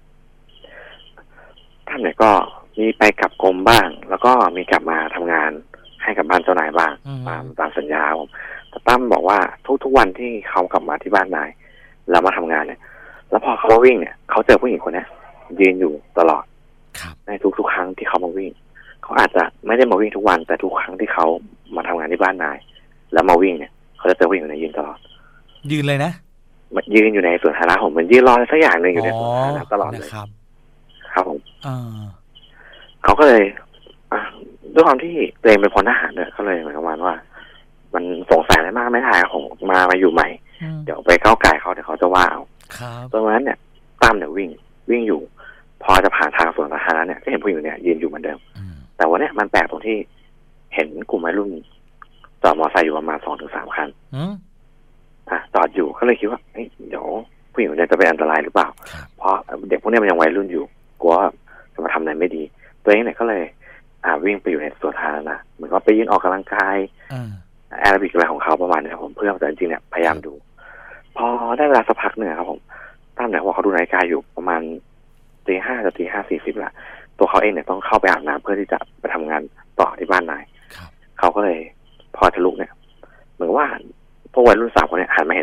ท่านเนี่ยก็มีไปกลับกรมบ้างแล้วก็มีกลับมาทำงานให้กับบ้านเจ้านายบ้างตามตามสัญญาผมแต่ตั้มบอกว่าทุกๆวันที่เขากลับมาที่บ้านนายแล้วมาทำงานเนี่ยแล้วพอเขาวิ่งเนี่ยเขาเจอผู้หญิงคนนี้ยืนอยู่ตลอดในทุกๆครั้งที่เขามาวิ่งเขาอาจจะไม่ได้มาวิ่งทุกวันแต่ทุกครั้งที่เขามาทำงานที่บ้านนายแล้วมาวิ่งเนี่ยเขาจะเจอผู้หญิงคนนี้ยืนตลอดยืนเลยนะยืนอยู่ในสวนสาธารณะผมเหมือนยืนรอสักอย่างหนึ่งอยู่ในสวนสาธารณะตลอดเลยครับครับผมเขาก็เลยด้วยความที่ตัวเองเป็นพลทหารเนี่ยก็เลยเหมือนกับว่า มันสงสัยอะไรมากไม่ได้ผมมามาอยู่ใหม่เดี๋ยวไปเข้าไก่เขาเดี๋ยวเขาจะว่าเอาตรงนั้นเนี่ยตั้มเนี่ยวิ่งวิ่งอยู่พอจะผ่านทางสวนสาธารณะเนี่ยก็เห็นผู้หญิงเนี่ยยืนอยู่เหมือนเดิมแต่วันนี้มันแปลกตรงที่เห็นกลุ่มวัยรุ่นจอดมอเตอร์ไซค์อยู่ประมาณสองถึงสามคันอ่ะจอดอยู่ก็เลยคิดว่าเดี๋ยวผู้หญิงเนี่ยจะเป็นอันตรายหรือเปล่าเพราะเด็กพวกนี้มันยังวัยรุ่นอยู่กลัวจะมาทำอะไรไม่ดีตัวเองเนี่ยก็เลยอ่าวิ่งไปอยู่ในสวนสาธารณะเหมือนว่าไปยืนออกกำลังกายแอโรบิกอะไรของเขาประมาณนี้ผมเพื่อแต่จริงๆเนี่ยพยายามดูพอได้เวลาสักพักหนึ่งครับผมตั้มเนี่ยว่าเขาดูนาฬิกาอยู่ประมาณตีห้าจะตีห้าสี่สิบละตัวเขาเองเนี่ยต้องเข้าไปอาบน้ำเพื่อที่จะไปทำงานต่อที่บ้านนายเขาก็เลยพอจะลุกเนี่ยเหมือนว่าพวกวัยรุ่นสาวคนนี้หันมาเห็นพอดี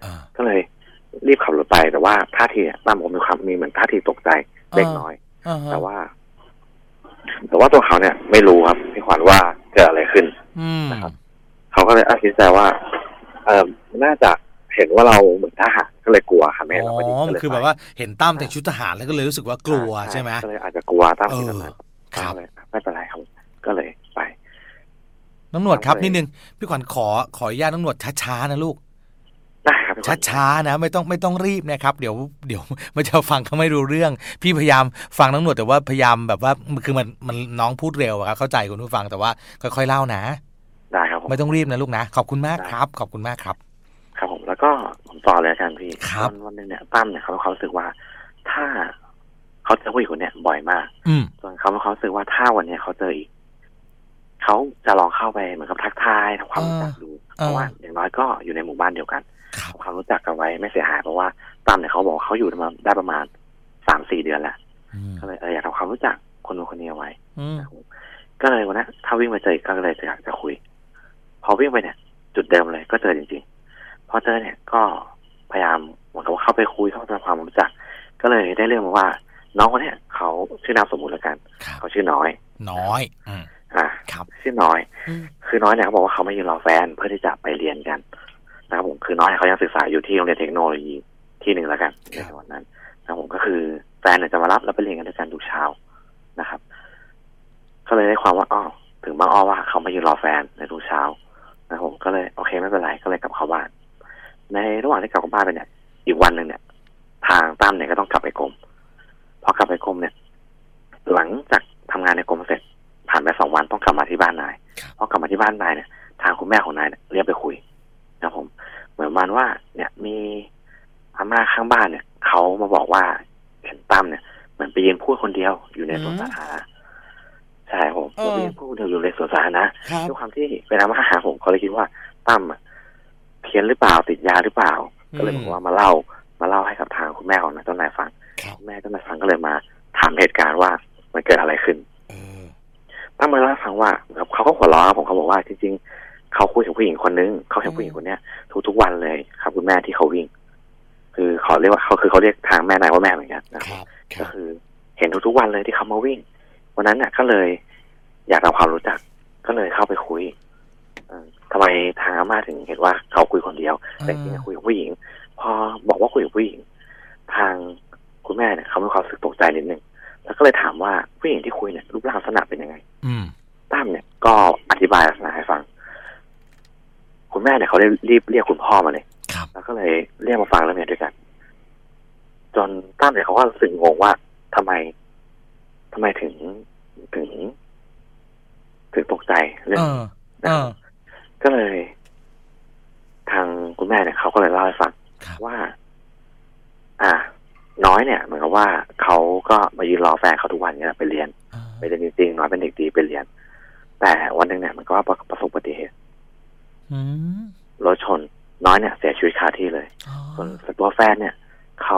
ก็เลยรีบขับรถไปแต่ว่าท่าทีตั้มผมมีความมีเหมือนท่าทีตกใจเล็กน้อยแต่ว่าแต่ว่าตัวเขาเนี่ยไม่รู้ครับพี่ขวัญว่าเกิดอะไรขึ้นนะครับเขาก็เลยอธิบายว่าเออน่าจะเห็นว่าเราเหมือนทหารก็เลยกลัวค่ะแม่เราไม่ดีก็เลยคือแบบว่าเห็นตั้มแต่งชุดทหารแล้วก็เลยรู้สึกว่ากลัวใช่ไหมก็เลยอาจจะกลัวตั้มที่นั้นครับไม่เป็นไรครับก็เลยไปน้องหนวดครับนิดนึงพี่ขวัญขอขออนุญาตน้องหนวดช้าๆนะลูกได้ครับช้าๆนะไม่ต้องไม่ต้องรีบนะครับเดี๋ยวเดี๋ยวมันจะฟังเขาไม่รู้เรื่องพี่พยายามฟังน้องหนวดแต่ว่าพยายามแบบว่าคือมันมันน้องพูดเร็วครับเข้าใจคุณผู้ฟังแต่ว่าค่อยๆเล่านะได้ครับไม่ต้องรีบนะลูกนะขอบคุณมากครับขอบคุณมากครับครับผมแล้วก็ผมต่อเลยกันพี่วันวันนึงเนี่ยตั้มเนี่ยเขาเขารู้สึกว่าถ้าเขาเจอผู้หญิงคนเนี้ยบ่อยมากส่วนเขาเขารู้สึกว่าถ้าวันนี้เขาเจออีกเขาจะลองเข้าไปเหมือนกับทักทายทำความรู้จักดูเพราะว่าอย่างน้อยก็อยู่ในหมู่บ้านเดียวกันทำความรู้จักกันไว้ไม่เสียหายเพราะว่าตั้มเนี่ยเขาบอกเขาอยู่มาได้ประมาณสามสี่เดือนแล้วก็เลยอยากทำความรู้จักคนนู้นคนนี้เอาไว้ก็เลยวันนั้นถ้าวิ่งไปเจอก็เลยอยากจะคุยพอวิ่งไปเนี่ยจุดเดิมเลยก็เจอจริงๆพอเจอเนี่ยก็พยายามเหมือนกับเข้าไปคุยเข้าไปทำความรู้จักก็เลยได้เรื่องมาว่าน้องคนนี้เขาชื่อนามสมมุติแล้วกันเขาชื่อน้อยน้อยอ่าครับชื่อน้อยคือน้อยเนี่ยเขาบอกว่าเขาไม่ยืนรอแฟนเพื่อที่จะไปเรียนกันนะครับผมคือน้อยเขายังศึกษาอยู่ที่โรงเรียนเทคโนโลยีที่หนึ่งแล้วกันในจังหวัดนั้นนะครับผมก็คือแฟนเนี่ยจะมารับแล้วไปเรียนกันด้วยกันทุกเช้านะครับก็เลยได้ความว่าอ๋อถึงบางอ้อว่าเขามายืนรอแฟนในทุกเช้านะครับผมก็เลยโอเคไม่เป็นไรก็เลยกลับเข้าบ้านในระหว่างที่กลับเข้าบ้านไปเนี่ยอีกวันหนึ่งเนี่ยทางตั้มเนี่ยก็ต้องกลับไปกรมพอกลับไปกรมเนี่ยหลังจากทำงานในกรมเสร็จผ่านไปสองวันต้องกลับมาที่บ้านนายพอกลับมาที่บ้านนายเนี่ยทางคุณแม่ของนายเนี่ยเรียกไปคุยนะผมเหมือนมันว่าเนี่ยมีอาม่าข้างบ้านเนี่ยเขามาบอกว่าเห็นตั้มเนี่ยเหมือนไปยืนพูดคนเดียวอยู่ในสวนสาธารณะใช่ผมไปยืนพูดคนเดียวอยู่ในสวนสาธารณะด้วยความที่เป็นอาม่าผมเขาเลยคิดว่าตั้มเพี้ยนหรือเปล่าติดยาหรือเปล่าก็เลยบอกว่ามาเล่ามาเล่าให้กับทางคุณแม่ของนายเจ้านายฟังแม่เจ้านายฟังก็เลยมาถามเหตุการณ์ว่ามันเกิดอะไรขึ้นตั้มมาเล่าให้ฟังว่าเขาก็หัวเราะผมเขาบอกว่าจริงๆเขาคุยกับผู้หญิงคนนึงเขาเห็นผู้หญิงคนเนี้ยทุกๆวันเลยครับคุณแม่ที่เขาวิ่งคือเขาเรียกว่าเขาคือเขาเรียกทางแม่นายว่าแม่เหมือนกันนะครับก็คือเห็นทุกๆวันเลยที่เขามาวิ่งวันนั้นเนี่ยก็เลยอยากทำความรู้จักก็เลยเข้าไปคุยทำไมทางอาม่าถึงเห็นว่าเขาคุยคนเดียวแต่จริงๆคุยกับผู้หญิงพอบอกว่าคุยกับผู้หญิงทางคุณแม่เนี่ยเขามีความรู้สึกตกใจนิดนึงแล้วก็เลยถามว่าผู้หญิงที่คุยเนี่ยรูปร่างลักษณะเป็นยังไงตั้มเนี่ยก็อธิบายลักษณะให้ฟังคุณแม่เนี่ยเขาได้รีบเรียกคุณพ่อมาเลยแล้วก็เลยเรียกมาฟังแล้วเนี่ยด้วยกันจนตั้มเนี่ยเขาก็รู้สึกงงว่าทำไมทำไมถึงถึงถึงตกใจเรื่องนะครับก็เลยทางคุณแม่เนี่ยเขาก็เลยเล่าให้ฟังว่าอ่าน้อยเนี่ยเหมือนกับว่าเขาก็มายืนรอแฟนเขาทุกวันเนี่ยไปเรียนไปเรียนจริงๆน้อยเป็นเด็กดีไปเรียนแต่วันหนึ่งเนี่ยมันก็ประสบอุบัติเหตุรถชนน้อยเนี่ยเสียชีวิตคาที่เลยส่วนตัวแฟนเนี่ยเขา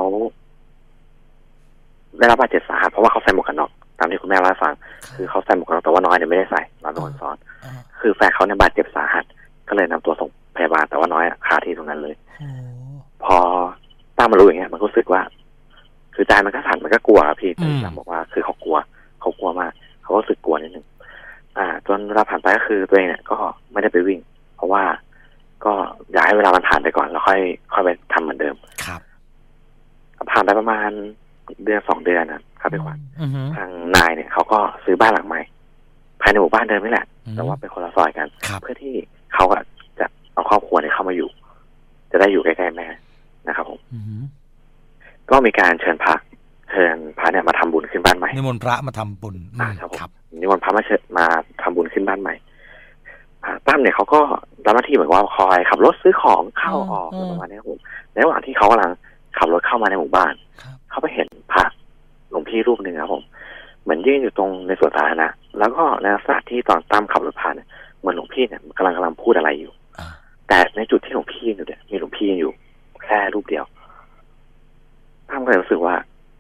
ได้รับบาดเจ็บสาหัสเพราะว่าเขาใส่หมวกกันน็อกตามที่คุณแม่เล่าให้ฟังคือเขาใส่หมวกกันน็อกแต่ว่าน้อยเนี่ยไม่ได้ใส่น้อยโดนซ้อนคือแฟนเขาเนี่ยบาดเจ็บสาหัสก็เลยนำตัวส่งพยาบาลแต่ว่าน้อยคาที่ตรงนั้นเลยพอตามมารู้อย่างเงี้ยมันรู้สึกว่าคือใจมันก็สั่นมันก็กลัวพี่แต่ตามบอกว่าคือเขากลัวเขากลัวมากเขาก็รู้สึกกลัวนิดนึงอ่าจนเวลาผ่านไปก็คือตัวเองเนี่ยก็ไม่ได้ไปวิ่งเพราะว่าก็อยากให้เวลามันผ่านไปก่อนแล้วค่อยค่อยไปทำเหมือนเดิมครับผ่านไปประมาณเดือนสองเดือนนะครับพี่ขวัญทางนายเนี่ยเขาก็ซื้อบ้านหลังใหม่ภายในหมู่บ้านเดิมนี่แหละแต่ว่าเป็นคนละซอยกันเพื่อที่เขาจะเอาครอบครัวเนี่ยเข้ามาอยู่จะได้อยู่ใกล้ๆแม่นะครับผมก็มีการเชิญพระเชิญพระเนี่ยมาทำบุญขึ้นบ้านใหม่นิมนต์พระมาทำบุญครับนิมนต์พระมาเชิญมาทำบุญขึ้นบ้านใหม่ตั้มเนี่ยเขาก็ทำหน้าที่เหมือนว่าคอยขับรถซื้อของเข้าออกประมาณนี้ครับผมในระหว่างที่เขากำลังขับรถเข้ามาในหมู่บ้านเขาไปเห็นพระหลวงพี่รูปหนึ่งครับผมเหมือนยืนอยู่ตรงในสวนสาธารณะแล้วก็ในลักษณะที่ตอนตั้มขับรถผ่านเหมือนหลวงพี่เนี่ยกำลังกำลังพูดอะไรอยู่แต่ในจุดที่หลวงพี่อยู่เนี่ยมีหลวงพี่อยู่แค่รูปเดียวตั้มก็เลยรู้สึกว่า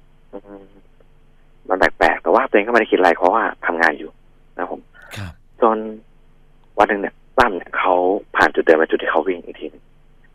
มันแปลกๆแต่ว่าตัวเองก็ไม่ได้คิดอะไรเพราะว่าทำงานอยู่นะผมจนวันหนึ่งเนี่ยตั้มเนี่ยเขาผ่านจุดเดิมไปจุดที่เขาวิ่งอีกทีนึง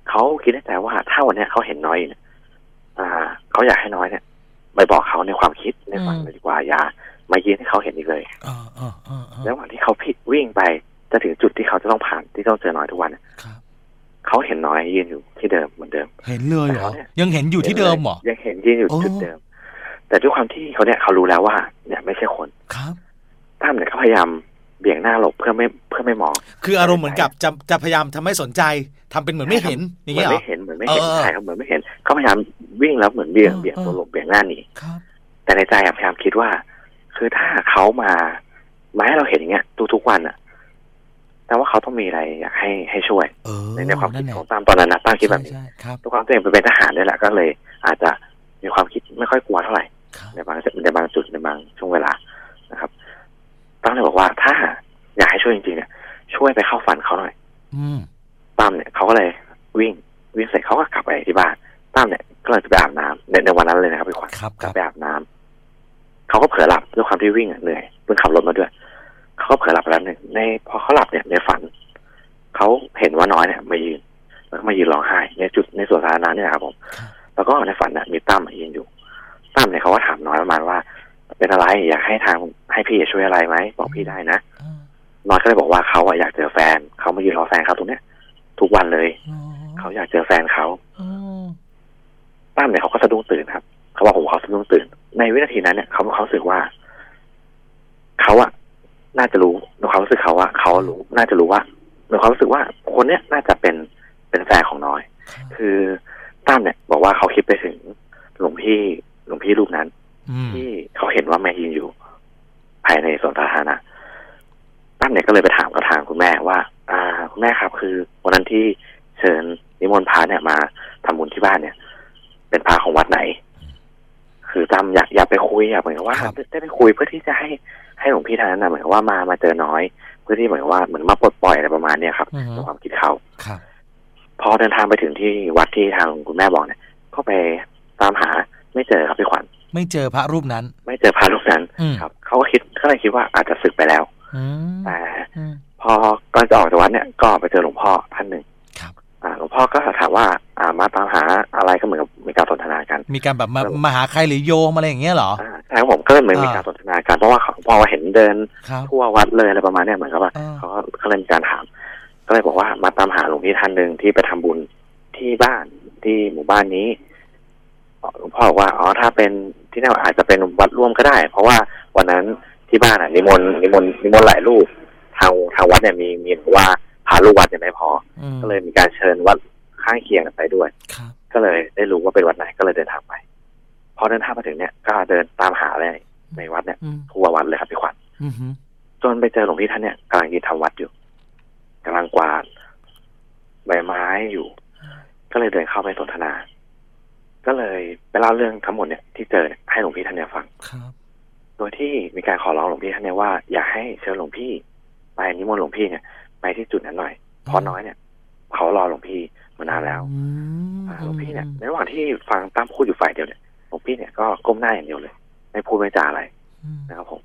เขาคิดในใจว่าถ้าวันนี้เขาเห็นน้อยเนี่ยอ่าเขาอยากให้น้อยเนี่ยไปบอกเขาในความคิดในฝันเลยดีกว่าอย่ามายืนให้เขาเห็นอีกเลยแล้ววันที่เขาผิดวิ่งไปจะถึงจุดที่เขาจะต้องผ่านที่ต้องเจอน้อยทุกวันเขาเห็นน้อยยืนอยู่ที่เดิมเหมือนเดิมเห็นเลยเหรอยังเห็นอยู่ที่เดิมเหรอยังเห็นยืนอยู่จุดเดิมแต่ด้วยความที่เขาเนี่ยเขารู้แล้วว่าเนี่ยไม่ใช่คนครับตั้มเนี่ยเขาพยายามเบี่ยงหน้าหลบเพื่อไม่เพื่อไม่มองคืออารมณ์เหมือนกับจะจะพยายามทำให้สนใจทำเป็นเหมือนไม่เห็นอย่างเงี้ยเหรอไม่เห็นเหมือนไม่เห็นใช่ครับเหมือนไม่เห็นเขาพยายามวิ่งแล้วเหมือนเบี่ยงเบี่ยงตัวหลบเบี่ยงหน้าหนีแต่ในใจพยายามคิดว่าคือถ้าเขามามาให้เราเห็นอย่างเงี้ยทุกๆวันอ่ะแต่ว่าเขาต้องมีอะไรอยากให้ให้ช่วยในในความคิดของตั้มตอนนั้นนะตั้มคิดแบบนี้ตัวความตัวเองเป็นทหารนี่แหละก็เลยอาจจะมีความคิดไม่ค่อยกลัวเท่าไหร่ในบางในบางจุดในบางช่วงเวลานะครับตั้มเลยบอกว่าถ้าอยากให้ช่วยจริงๆเนี่ยช่วยไปเข้าฝันเขาหน่อยตั้มเนี่ยเขาก็เลยวิ่งวิ่งเสร็จเขาก็กลับไปที่บ้านตั้มเนี่ยก็เลยจะไปอาบน้ำในในวันนั้นเลยนะครับไปขวัญกลับไปอาบน้ำเขาก็เผลอหลับด้วยความที่วิ่งเหนื่อยเพิ่งขับรถมาด้วยเขาก็เผลอหลับไปแล้วหนึ่งในพอเขาหลับเนี่ยในฝันเขาเห็นว่าน้อยเนี่ยมายืนแล้วก็มายืนร้องไห้ในจุดในสวนสาธารณะเนี่ยครับผมแล้วก็ในฝันเนี่ยมีตั้มมายืนอยู่ตั้มเนี่ยเขาก็ถามน้อยประมาณว่าเป็นอะไรอยากให้ทางให้พี่ช่วยอะไรไหมบอกพี่ได้นะน้อยก็เลยบอกว่าเขาอยากเจอแฟนเขามายืนรอแฟนเขาตรงเนี้ยทุกวันเลยเขาอยากเจอแฟนเขาตั้มเนี่ยเขาก็สะดุ้งตื่นครับเขาบอกผมเขาสะดุ้งตื่นในวินาทีนั้นเนี่ยเขาเขารู้สึกว่าเขาอะน่าจะรู้ในความรู้สึกเขาว่าเขารู้น่าจะรู้ว่าในความรู้สึกว่าคนเนี้ยน่าจะเป็นเป็นแฟนของน้อยคือตั้มเนี่ยบอกว่าเขาคิดไปถึงหลวงพี่หลวงพี่รูปนั้นที่เขาเห็นว่าแม่ยืนอยู่ภายในสวนสาธารณะตั้มเนี่ยก็เลยไปถามกับทางคุณแม่ว่าอ่าคุณแม่ครับคือวันนั้นที่เชิญนิมนต์พระเนี่ยมาทำบุญที่บ้านเนี่ยเป็นพระของวัดไหนคือตั้มอยากอยากไปคุยอยากเหมือนกับว่าได้ไปคุยเพื่อที่จะให้ให้หลวงพี่ท่านนั้นนะเหมือนกับว่ามามาเจอน้อยเพื่อที่เหมือนว่าเหมือนมาปลดปล่อยอะไรประมาณนี้ครับในความคิดเขาพอเดินทางไปถึงที่วัดที่ทางคุณแม่บอกเนี่ยก็ไปตามหาไม่เจอครับพี่ขวัญไม่เจอพระรูปนั้นไม่เจอพระรูปนั้นครับเขาก็คิดก็เลยคิดว่าอาจจะสึกไปแล้วแต่พอก่อนจะออกจากวัดเนี่ยก็ไปเจอหลวงพ่อท่านหนึ่งหลวงพ่อก็ถามว่าอ่ามาตามหาอะไรก็เหมือนกับมีการสนทนากันมีการแบบมามาหาใครหรือโยมอะไรอย่างเงี้ยเหรอใช่ครับผมก็เหมือนมีการสนทนากันเพราะว่าพอเห็นเดินทั่ววัดเลยอะไรประมาณนี้เหมือนกับว่าเขาก็เลยมีการถามก็เลยบอกว่ามาตามหาหลวงพี่ท่านหนึ่งที่ไปทำบุญที่บ้านที่หมู่บ้านนี้หลวงพ่อบอกว่าอ๋อถ้าเป็นที่นั่นอาจจะเป็นวัดร่วมก็ได้เพราะว่าวันนั้นที่บ้านอ่ะนิมนต์นิมนต์นิมนต์หลายรูปทางทางวัดเนี่ยมีมีว่าพาลูกวัดยังไม่พอก็เลยมีการเชิญวัดข้างเคียงกันไปด้วยก็เลยได้รู้ว่าเป็นวัดไหนก็เลยเดินทางไปพอเดินทางมาถึงเนี่ยก็เดินตามหาเลยในวัดเนี่ยทั่ววัดเลยครับพี่ขวัญจนไปเจอหลวงพี่ท่านเนี่ยกำลังยืนทำวัดอยู่กำลังกวาดใบไม้อยู่ก็เลยเดินเข้าไปสนทนาก็เลยไปเล่าเรื่องทั้งหมดเนี่ยที่เจอให้หลวงพี่ท่านเนี่ยฟังโดยที่มีการขอร้องหลวงพี่ท่านเนี่ยว่าอยากให้เชิญหลวงพี่ไปนิมนต์หลวงพี่เนี่ยไปที่จุดนั้นหน่อยเพราะน้อยเนี่ยเขารอหลวงพี่มานานแล้วหลวงพี่เนี่ยในระหว่างที่ฟังตั้มพูดอยู่ฝ่ายเดียวเนี่ยหลวงพี่เนี่ยก็ก้มหน้าอย่างเดียวเลยไม่พูดไม่จาอะไรนะครับผม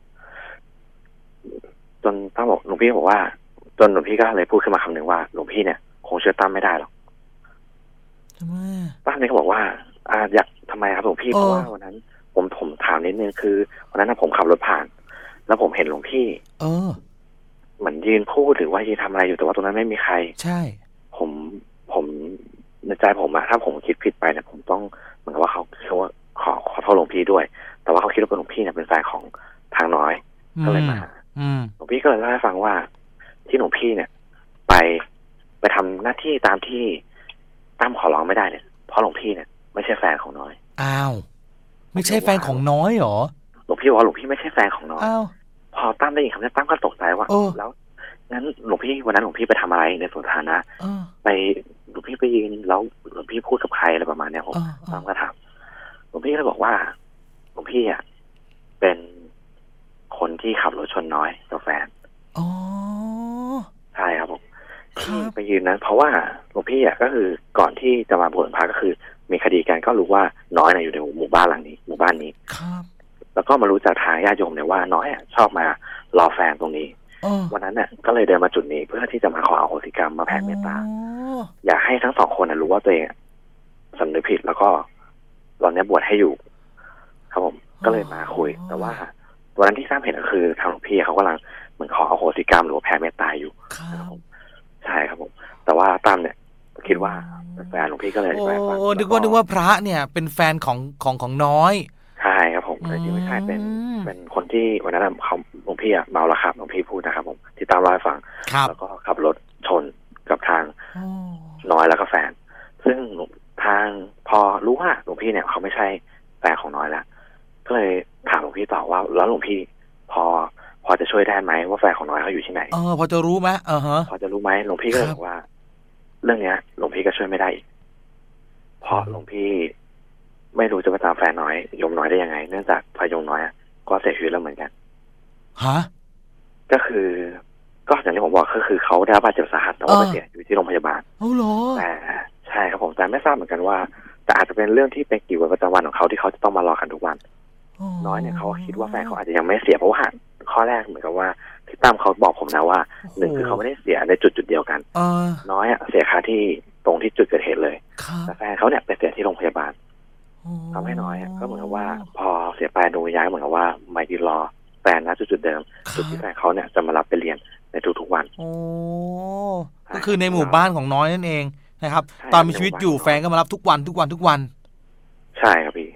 จนตั้มบอกหลวงพี่บอกว่าจนหลวงพี่ก็เลยพูดขึ้นมาคำหนึ่งว่าหลวงพี่เนี่ยคงเชื่อตั้มไม่ได้หรอกตั้มเนี่ยก็บอกว่าอ่าอยากทำไมครับหลวงพี่เพราะว่าวันนั้นผมผมถามนิดนึงคือวันนั้นผมขับรถผ่านแล้วผมเห็นหลวงพี่เออเหมือนยืนพูดหรือว่ายืนทำอะไรอยู่แต่ว่าตรงนั้นไม่มีใครใช่ผมผมในใจผมอะถ้าผมคิดผิดไปเนี่ยผมต้องเหมือนกับว่าเขาเขาว่าขอขอโทษหลวงพี่ด้วยแต่ว่าเขาคิดว่าหลวงพี่เนี่ยเป็นแฟนของทางน้อยก็เลยมาหลวงพี่ก็เลยเล่าให้ฟังว่าที่หลวงพี่เนี่ยไปไปทำหน้าที่ตามที่ตั้มขอร้องไม่ได้เนี่ยเพราะหลวงพี่เนี่ยไม่ใช่แฟนของน้อยอ้าวไม่ใช่แฟนของน้อยหรอหลวงพี่บอกว่าหลวงพี่ไม่ใช่แฟนของน้อยอ้าวพอตั้มได้ยินคำนี้ตั้มก็ตกใจว่าแล้วงั้นหลวงพี่วันนั้นหลวงพี่ไปทำอะไรในสวนสาธารณะไปหลวงพี่ไปยืนแล้วหลวงพี่พูดกับใครอะไรประมาณเนี้ยผมตั้มก็ถามหลวงพี่ก็เลยบอกว่าหลวงพี่อ่ะเป็นคนที่ขับรถชนน้อยกับแฟนอ๋อใช่ครับผมที่ไปยืนนั้นเพราะว่าหลวงพี่อ่ะก็คือก่อนที่จะมาบวชพระก็คือมีคดีกันก็รู้ว่าน้อยน่ะอยู่ในหมู่บ้านหลังนี้หมู่บ้านนี้ครับแล้วก็มารู้จากทางญาติโยมเนี่ยว่าน้อยอ่ะชอบมารอแฟนตรงนี้วันนั้นเนี่ยก็เลยเดินมาจุดนี้เพื่อที่จะมาขออโหสิกรรมมาแผ่เมตตาอยากให้ทั้งสองคนรู้ว่าตัวเองสำนึกผิดแล้วก็ตอนนี้บวชให้อยู่ครับผมก็เลยมาคุยแต่ว่าวันนั้นที่ตั้มเห็นก็คือทางหลวงพี่เขากำลังเหมือนขออโหสิกรรมหรือว่าแผ่เมตตาอยู่ครับผมใช่ครับผมแต่ว่าตั้มเนี่ยคิดว่าแฟนหลวงพี่ก็เลยโอ้นึกว่านึกว่าพระเนี่ยเป็นแฟนของของของน้อยใช่ครับผมแต่จริงไม่ใช่เป็นเป็นคนที่วันนั้นเขาหลวงพี่อะเมาแล้วครับหลวงพี่พูดนะครับผมที่ตามเล่าให้ฟังแล้วก็ขับรถชนกับทางน้อยแล้วก็แฟนซึ่งทางพอรู้ว่าหลวงพี่เนี่ยเขาไม่ใช่แฟนของน้อยแล้วก็เลยถามหลวงพี่ต่อว่าแล้วหลวงพี่พอพอจะช่วยได้ไหมว่าแฟนของน้อยเขาอยู่ที่ไหนเออพอจะรู้ไหมเออฮะพอจะรู้ไหมหลวงพี่ก็เลยบอกว่าเรื่องเนี้ยหลวงพี่ก็ช่วยไม่ได้เพราะหลวงพี่ไม่รู้จะไปตามแฟนน้อยยมน้อยได้ยังไงเนื่องจากพายมน้อยก็เสียชีวิตแล้วเหมือนกันฮะก็คือก็อย่างที่ผมบอกก็คือเขาได้รับบาดเจ็บสาหัสแต่ว่าไปเสียอยู่ที่โรงพยาบาลอ๋อเหรอแต่ใช่ครับผมแต่ไม่ทราบเหมือนกันว่าแต่อาจจะเป็นเรื่องที่เป็นกิจวัตรประจำวันของเขาที่เขาจะต้องมารอกันทุกวันน้อยเนี่ยเขาคิดว่าแฟนเขาอาจจะยังไม่เสียเพราะว่าข้อแรกเหมือนกับว่าที่ตั้มเขาบอกผมนะว่าหนึ่งคือเขาไม่ได้เสียในจุดจุดเดียวกันน้อยอ่ะเสียคาที่ตรงที่จุดเกิดเหตุเลยแต่แฟนเขาเนี่ยไปเสียที่โรงพยาบาลทำให้น้อยก็เหมือนกับว่าพอเสียไปดวงวิญญาณเหมือนกับว่ามายืนรอแฟนนะจุดจุดเดิมจุดที่แฟนเขาเนี่ยจะมารับไปเรียนในทุกๆวันโอ้ก็คือในหมู่บ้านของน้อยนั่นเองนะครับตอนมีชีวิตอยู่แฟนก็มารับทุกวันทุกวันทุกวันใช่ครับพี่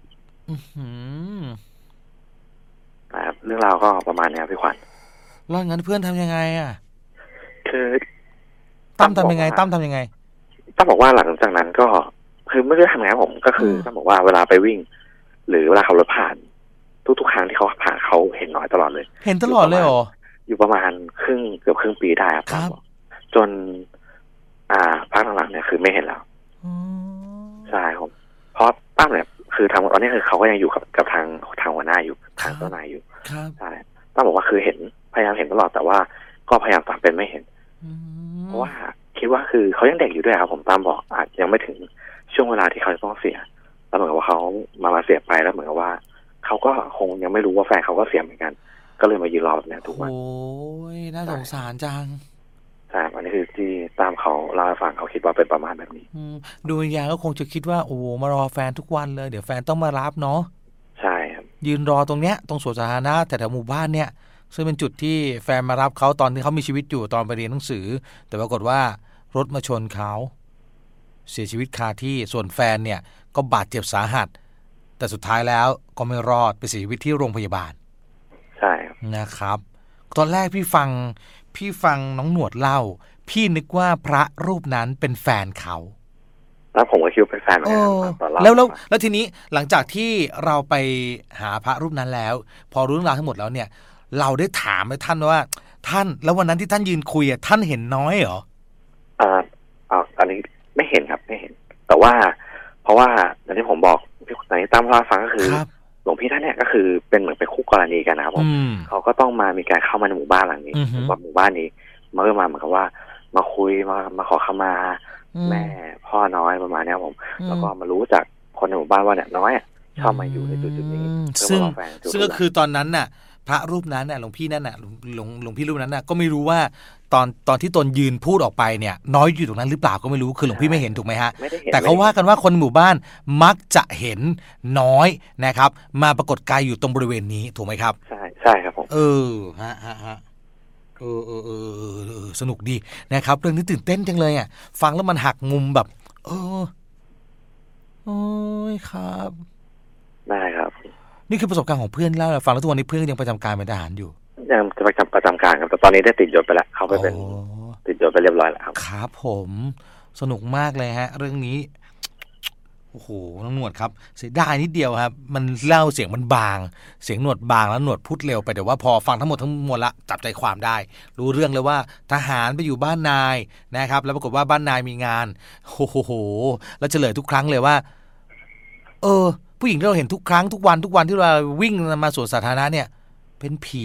นะครับเรื่องราวก็ประมาณนี้ครับพี่ขวัญแล้วงั้นเพื่อนทำยังไงอ่ะคือตั้มทำยังไงตั้มทำยังไงตั้มบอกว่าหลังจากนั้นก็คือไม่ได้ทำงานผมก็คือตั้มบอกว่าเวลาไปวิ่งหรือเวลาขับรถผ่านทุกๆครั้งที่เขาผ่านเขาเห็นน้อยตลอดเลยเห็นตลอดเลยเหรออยู่ประมาณครึ่งเกือบครึ่งปีได้ครับจนอ่าพักหลังๆเนี่ยคือไม่เห็นแล้วใช่ผมเพราะตั้มเนี่ยคือทางตอนนี้คือเขาก็ยังอยู่กับกับทางทางหัวหน้าอยู่ทางเจ้านายอยู่ใช่ตั้มบอกว่าคือเห็นพยายามเห็นตลอดแต่ว่าก็พยายามทำเป็นไม่เห็นเพราะว่าคิดว่าคือเขายังเด็กอยู่ด้วยครับผมตั้มบอกอาจยังไม่ถึงช่วงเวลาที่เขาจะต้องเสียแล้วเหมือนกับว่าเขามามาเสียไปแล้วเหมือนกับว่าเขาก็คงยังไม่รู้ว่าแฟนเขาก็เสียเหมือนกันก็เลยมายืนรอแบบนี้ทุกวันโอ้ยน่าสงสารจังใช่อันนี้คือที่ตามเขาเล่าให้ฟังเขาคิดว่าเป็นประมาณแบบนี้ดูวิญญาณก็คงจะคิดว่าโอ้มารอแฟนทุกวันเลยเดี๋ยวแฟนต้องมารับเนาะใช่ครับยืนรอตรงเนี้ยตรงสวนสาธารณะแต่แถวหมู่บ้านเนี่ยซึ่งเป็นจุดที่แฟนมารับเขาตอนที่เขามีชีวิตอยู่ตอนไปเรียนหนังสือแต่ปรากฏว่ารถมาชนเขาเสียชีวิตคาที่ส่วนแฟนเนี่ยก็บาดเจ็บสาหัสแต่สุดท้ายแล้วก็ไม่รอดไปเสียชีวิตที่โรงพยาบาลใช่นะครับตอนแรกพี่ฟังพี่ฟังน้องหนวดเล่าพี่นึกว่าพระรูปนั้นเป็นแฟนเขาแล้วผมก็คิดว่าเป็นแฟนเหมือนกันตอนแล้วแล้วแล้วทีนี้หลังจากที่เราไปหาพระรูปนั้นแล้วพอรู้เรื่องราวทั้งหมดแล้วเนี่ยเราได้ถามไปท่านว่าท่านแล้ววันนั้นที่ท่านยืนคุยอ่ะท่านเห็นน้อยเหรออ่าอ่าอันนี้ไม่เห็นครับไม่เห็นแต่ว่าเพราะว่าอย่างที่ผมบอกพี่คนนี้ตามเล่าฟังก็คือหลวงพี่ท่านเนี่ยก็คือเป็นเหมือนเป็นคู่กรณีกันนะครับผมเขาก็ต้องมามีการเข้ามาในหมู่บ้านหลังนี้ว่าหมู่บ้านนี้มาเริ่มมาเหมือนกับว่ามาคุยมามาขอขมาแม่พ่อน้อยประมาณนี้ผมแล้วก็มารู้จากคนในหมู่บ้านว่าเนี่ยน้อยชอบมาอยู่ในจุดจุดนี้ซึ่งซึ่งก็คือตอนนั้นน่ะพระรูปนั้นน่ะหลวงพี่นั่นน่ะหลวงหลวงพี่รูปนั้นน่ะก็ไม่รู้ว่าตอนตอนที่ตนยืนพูดออกไปเนี่ยน้อยอยู่ตรงนั้นหรือเปล่าก็ไม่รู้คือหลวงพี่ไม่เห็นถูกไหมฮะแต่เขาว่ากันว่าคนหมู่บ้านมักจะเห็นน้อยนะครับมาปรากฏกายอยู่ตรงบริเวณนี้ถูกไหมครับใช่ใช่ครับผมเออฮะฮะฮะเออเออเออสนุกดีนะครับเรื่องนี้ตื่นเต้นจังเลยอ่ะฟังแล้วมันหักมุมแบบเออโอ้ยครับได้ครับนี่คือประสบการณ์ของเพื่อนเล่าฟังแล้วทุกวันนี้เพื่อนยังประจำการเป็นทหารอยู่ยังจะประจำประจำการครับแต่ตอนนี้ได้ติดยศไปแล้วเขาไปเป็นติดยศไปเรียบร้อยแล้วครับครับผมสนุกมากเลยฮะเรื่องนี้โอ้โหน้องหนวดครับเสียดายนิดเดียวครับมันเล่าเสียงมันบางเสียงหนวดบางแล้วหนวดพูดเร็วไปแต่ว่าพอฟังทั้งหมดทั้งมวลละจับใจความได้รู้เรื่องเลยว่าทหารไปอยู่บ้านนายนะครับแล้วปรากฏว่าบ้านนายมีงานโอ้โหแล้วเฉลยทุกครั้งเลยว่าเออผู้หญิงที่เราเห็นทุกครั้งทุกวันทุกวันที่เราวิ่งมาสวนสาธารณะเนี่ยเป็นผี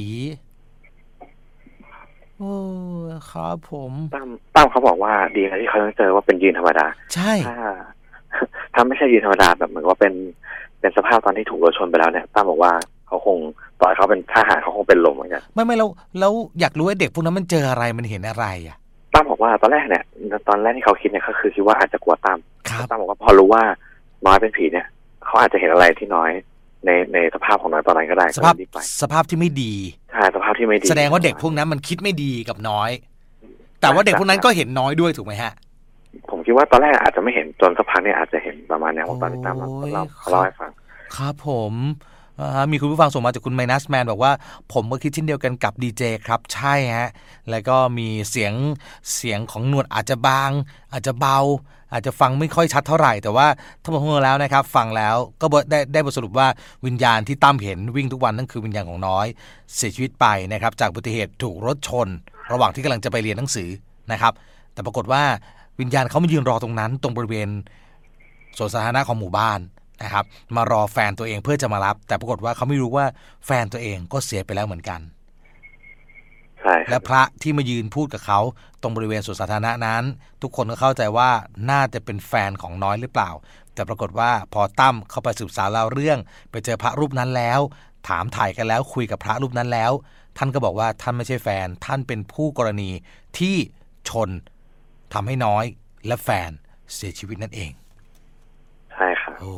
โอ้ครับผมตั้มตั้มเขาบอกว่าดีนะที่เขาต้องเจอว่าเป็นยืนธรรมดาใช่ถ้าถ้าไม่ใช่ยืนธรรมดาแบบเหมือนว่าเป็นเป็นสภาพตอนที่ถูกรถชนไปแล้วเนี่ยตั้มบอกว่าเขาคงต่อให้เขาเป็นทหารเขาคงเป็นลมเหมือนกันไม่ไม่แล้วแล้วอยากรู้ว่าเด็กพวกนั้นมันเจออะไรมันเห็นอะไรอ่ะตั้มบอกว่าตอนแรกเนี่ยตอนแรกที่เขาคิดเนี่ยก็คือคิดว่าอาจจะกลัวตั้มตั้มบอกว่าพอรู้ว่าน้อยเป็นผีเนี่ยเขาอาจจะเห็นอะไรที่น้อยในในสภาพของน้อยตอนนั้นก็ได้สภาพสภาพที่ไม่ดีใช่สภาพที่ไม่ดีแสดงว่าเด็กพวกนั้นมันคิดไม่ดีกับน้อยแต่ว่าเด็กพวกนั้นก็เห็นน้อยด้วยถูกไหมฮะผมคิดว่าตอนแรกอาจจะไม่เห็นจนสักพักเนี่ยอาจจะเห็นประมาณนี้ของตอนที่ตั้มเราเล่าให้ฟังครับผมมีคุณผู้ฟังส่งมาจากคุณไมนัสแมนบอกว่าผมก็คิดเช่นเดียวกันกับดีเจครับใช่ฮะแล้วก็มีเสียงเสียงของหนวดอาจจะบางอาจจะเบาอาจจะฟังไม่ค่อยชัดเท่าไหร่แต่ว่าทั้งหมดทั้งมวลแล้วนะครับฟังแล้วก็ได้ได้บทสรุปว่าวิญญาณที่ตั้มเห็นวิ่งทุกวันนั่นคือวิญญาณของน้อยเสียชีวิตไปนะครับจากอุบัติเหตุถูกรถชนระหว่างที่กำลังจะไปเรียนหนังสือนะครับแต่ปรากฏว่าวิญญาณเขามายืนรอตรงนั้นตรงบริเวณสวนสาธารณะของหมู่บ้านนะครับมารอแฟนตัวเองเพื่อจะมารับแต่ปรากฏว่าเขาไม่รู้ว่าแฟนตัวเองก็เสียไปแล้วเหมือนกันใช่และพระที่มายืนพูดกับเขาตรงบริเวณสวนสาธารณะนั้นทุกคนก็เข้าใจว่าน่าจะเป็นแฟนของน้อยหรือเปล่าแต่ปรากฏว่าพอตั้มเข้าไปสืบสาวเล่าเรื่องไปเจอพระรูปนั้นแล้วถามถ่ายกันแล้วคุยกับพระรูปนั้นแล้วท่านก็บอกว่าท่านไม่ใช่แฟนท่านเป็นผู้กรณีที่ชนทำให้น้อยและแฟนเสียชีวิตนั่นเองใช่ครับโอ้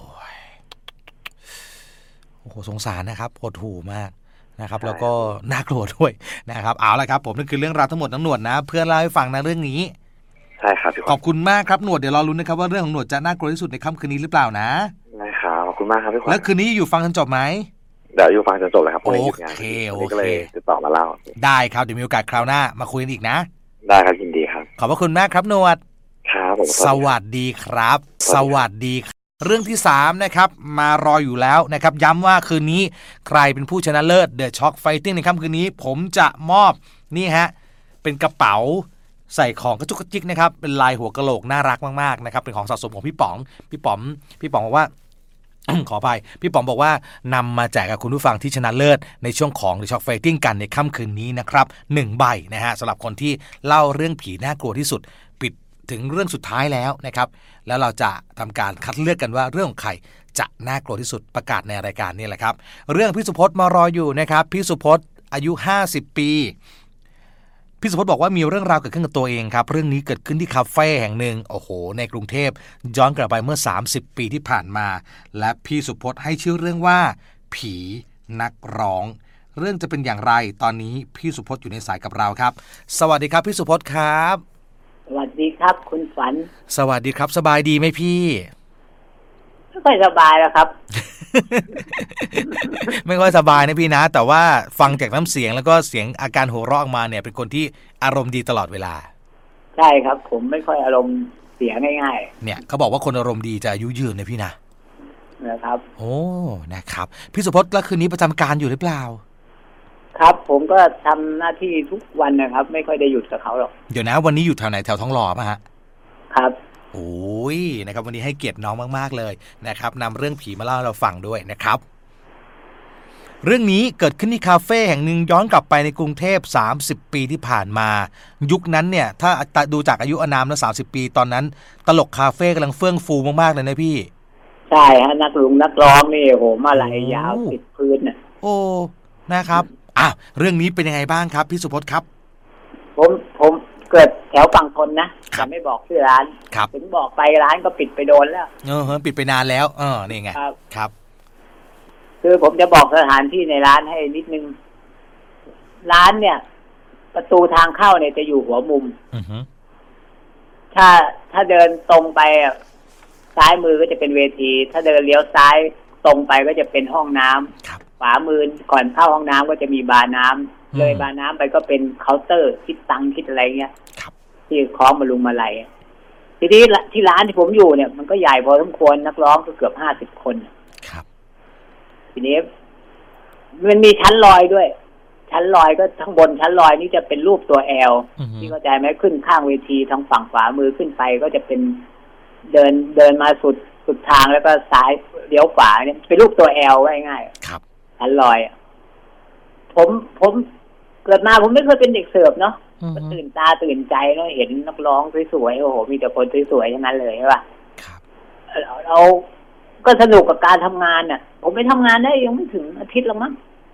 โอ้โหสงสารนะครับหดหู่มากนะครับแล้วก็น่ากลัวด้วยนะครับเอาละครับผมนั่นคือเรื่องราวทั้งหมดทั้งหนวดนะเพื่อนเล่าให้ฟังนะเรื่องนี้ใช่ครับขอบคุณมากครับหนวดเดี๋ยวรอลุ้นนะครับว่าเรื่องของหนวดจะน่ากลัวที่สุดในค่ำคืนนี้หรือเปล่านะได้ครับขอบคุณมากครับพี่ขวัญแล้วคืนนี้อยู่ฟังจนจบไหมเดี๋ยวอยู่ฟังจนจบเลยครับโอเคโอเคก็เลยติดต่อมาเล่าได้ครับเดี๋ยวมีโอกาสคราวหน้ามาคุยกันอีกนะได้ครับยินดีครับขอบพระคุณมากครับหนวดครับผมสวัสดีครับสวัสดีเรื่องที่สามนะครับมารออยู่แล้วนะครับย้ำว่าคืนนี้ใครเป็นผู้ชนะเลิศ The Shock Fighting ในค่ำคืนนี้ผมจะมอบนี่ฮะเป็นกระเป๋าใส่ของกระจุกกระจิกนะครับเป็นลายหัวกะโหลกน่ารักมากๆนะครับเป็นของสะสมของพี่ป๋องพี่ป๋อมพี่ป๋องบอกว่า ขออภัยพี่ป๋องบอกว่านำมาแจกกับคุณผู้ฟังที่ชนะเลิศในช่วงของ The Shock Fighting กันในค่ำคืนนี้นะครับหนึ่งใบนะฮะสำหรับคนที่เล่าเรื่องผีน่ากลัวที่สุดปิดถึงเรื่องสุดท้ายแล้วนะครับแล้วเราจะทำการคัดเลือกกันว่าเรื่องของใครจะน่ากลัวที่สุดประกาศในรายการนี่แหละครับเรื่องพี่สุพจน์มารออยู่นะครับพี่สุพจน์อายุห้าสิบปีพี่สุพจน์บอกว่ามีเรื่องราวเกิดขึ้นกับตัวเองครับเรื่องนี้เกิดขึ้นที่คาเฟ่แห่งหนึ่งโอ้โหในกรุงเทพย้อนกลับไปเมื่อสามสิบปีที่ผ่านมาและพี่สุพจน์ให้ชื่อเรื่องว่าผีนักร้องเรื่องจะเป็นอย่างไรตอนนี้พี่สุพจน์อยู่ในสายกับเราครับสวัสดีครับพี่สุพจน์ครับสวัสดีครับคุณฝันสวัสดีครับสบายดีไหมพี่ไม่ค่อยสบายแล้วครับไม่ค่อยสบายนะพี่นะแต่ว่าฟังจากน้ำเสียงแล้วก็เสียงอาการหัวเราะออกมาเนี่ยเป็นคนที่อารมณ์ดีตลอดเวลาใช่ครับผมไม่ค่อยอารมณ์เสียง่ายๆเนี่ยเขาบอกว่าคนอารมณ์ดีจะอายุยืนนะพี่นะนะครับโอ้นะครับพี่สุพจน์แล้วคืนนี้ประจำการอยู่หรือเปล่าครับผมก็ทำหน้าที่ทุกวันนะครับไม่ค่อยได้หยุดกับเขาหรอกเดี๋ยวนะวันนี้อยู่แถวไหนแถวท้องหล่อป่ะฮะครับโอ้ยนะครับวันนี้ให้เกียรติน้องมากๆเลยนะครับนำเรื่องผีมาเล่าให้เราฟังด้วยนะครับเรื่องนี้เกิดขึ้นที่คาเฟ่แห่งหนึ่งย้อนกลับไปในกรุงเทพสามสิบปีที่ผ่านมายุคนั้นเนี่ยถ้าดูจากอายุอานามแล้วสามสิบปีตอนนั้นตลกคาเฟ่กำลังเฟื่องฟูมากๆเลยนะพี่ใช่ฮะนักลุงนักร้องนี่โหมาไหลยาวติดพื้นน่ะโอ้นะครับอ่ะเรื่องนี้เป็นยังไงบ้างครับพี่สุพจน์ครับผมผมเกิดแถวฝั่งทนนะแต่ไม่บอกชื่อร้านถึงบอกไปร้านก็ปิดไปโดนแล้วเออปิดไปนานแล้วเออนี่ไงครับครับคือผมจะบอกสถานที่ในร้านให้นิดนึงร้านเนี่ยประตูทางเข้าเนี่ยจะอยู่หัวมุมอือฮึถ้าถ้าเดินตรงไปซ้ายมือก็จะเป็นเวทีถ้าเดินเลี้ยวซ้ายตรงไปก็จะเป็นห้องน้ำขวามือก่อนเข้าห้องน้ำก็จะมีบาร์น้ำเลยบาร์น้ำไปก็เป็นเคาน์เตอร์คิดตังค์คิดอะไรเงี้ยที่คล้องมาลุงมาลัยทีนี้ที่ร้านที่ผมอยู่เนี่ยมันก็ใหญ่พอสมควรนักร้องก็เกือบห้าสิบคนครับทีนี้มันมีชั้นลอยด้วยชั้นลอยก็ทั้งบนชั้นลอยนี่จะเป็นรูปตัวแอลที่เข้าใจไหมขึ้นข้างเวทีทางฝั่งขวามือขึ้นไปก็จะเป็นเดินเดินมาสุดสุดทางแล้วก็ซ้ายเลี้ยวขวาเนี่ยเป็นรูปตัวแอลง่ายๆครับชั้นลอยผมผมเกิดมาผมไม่เคยเป็นเด็กเสิร์ฟเนาะก็ตื่นตาตื่นใจเนาะเห็นนักร้องสวยๆโอ้โหมีแต่คนสวยๆทั้งนั้นเลยใช่ป่ะครับเราก็สนุกกับการทำงานน่ะผมไปทำงานได้ยังไม่ถึงอาทิตย์หรอกมั้ง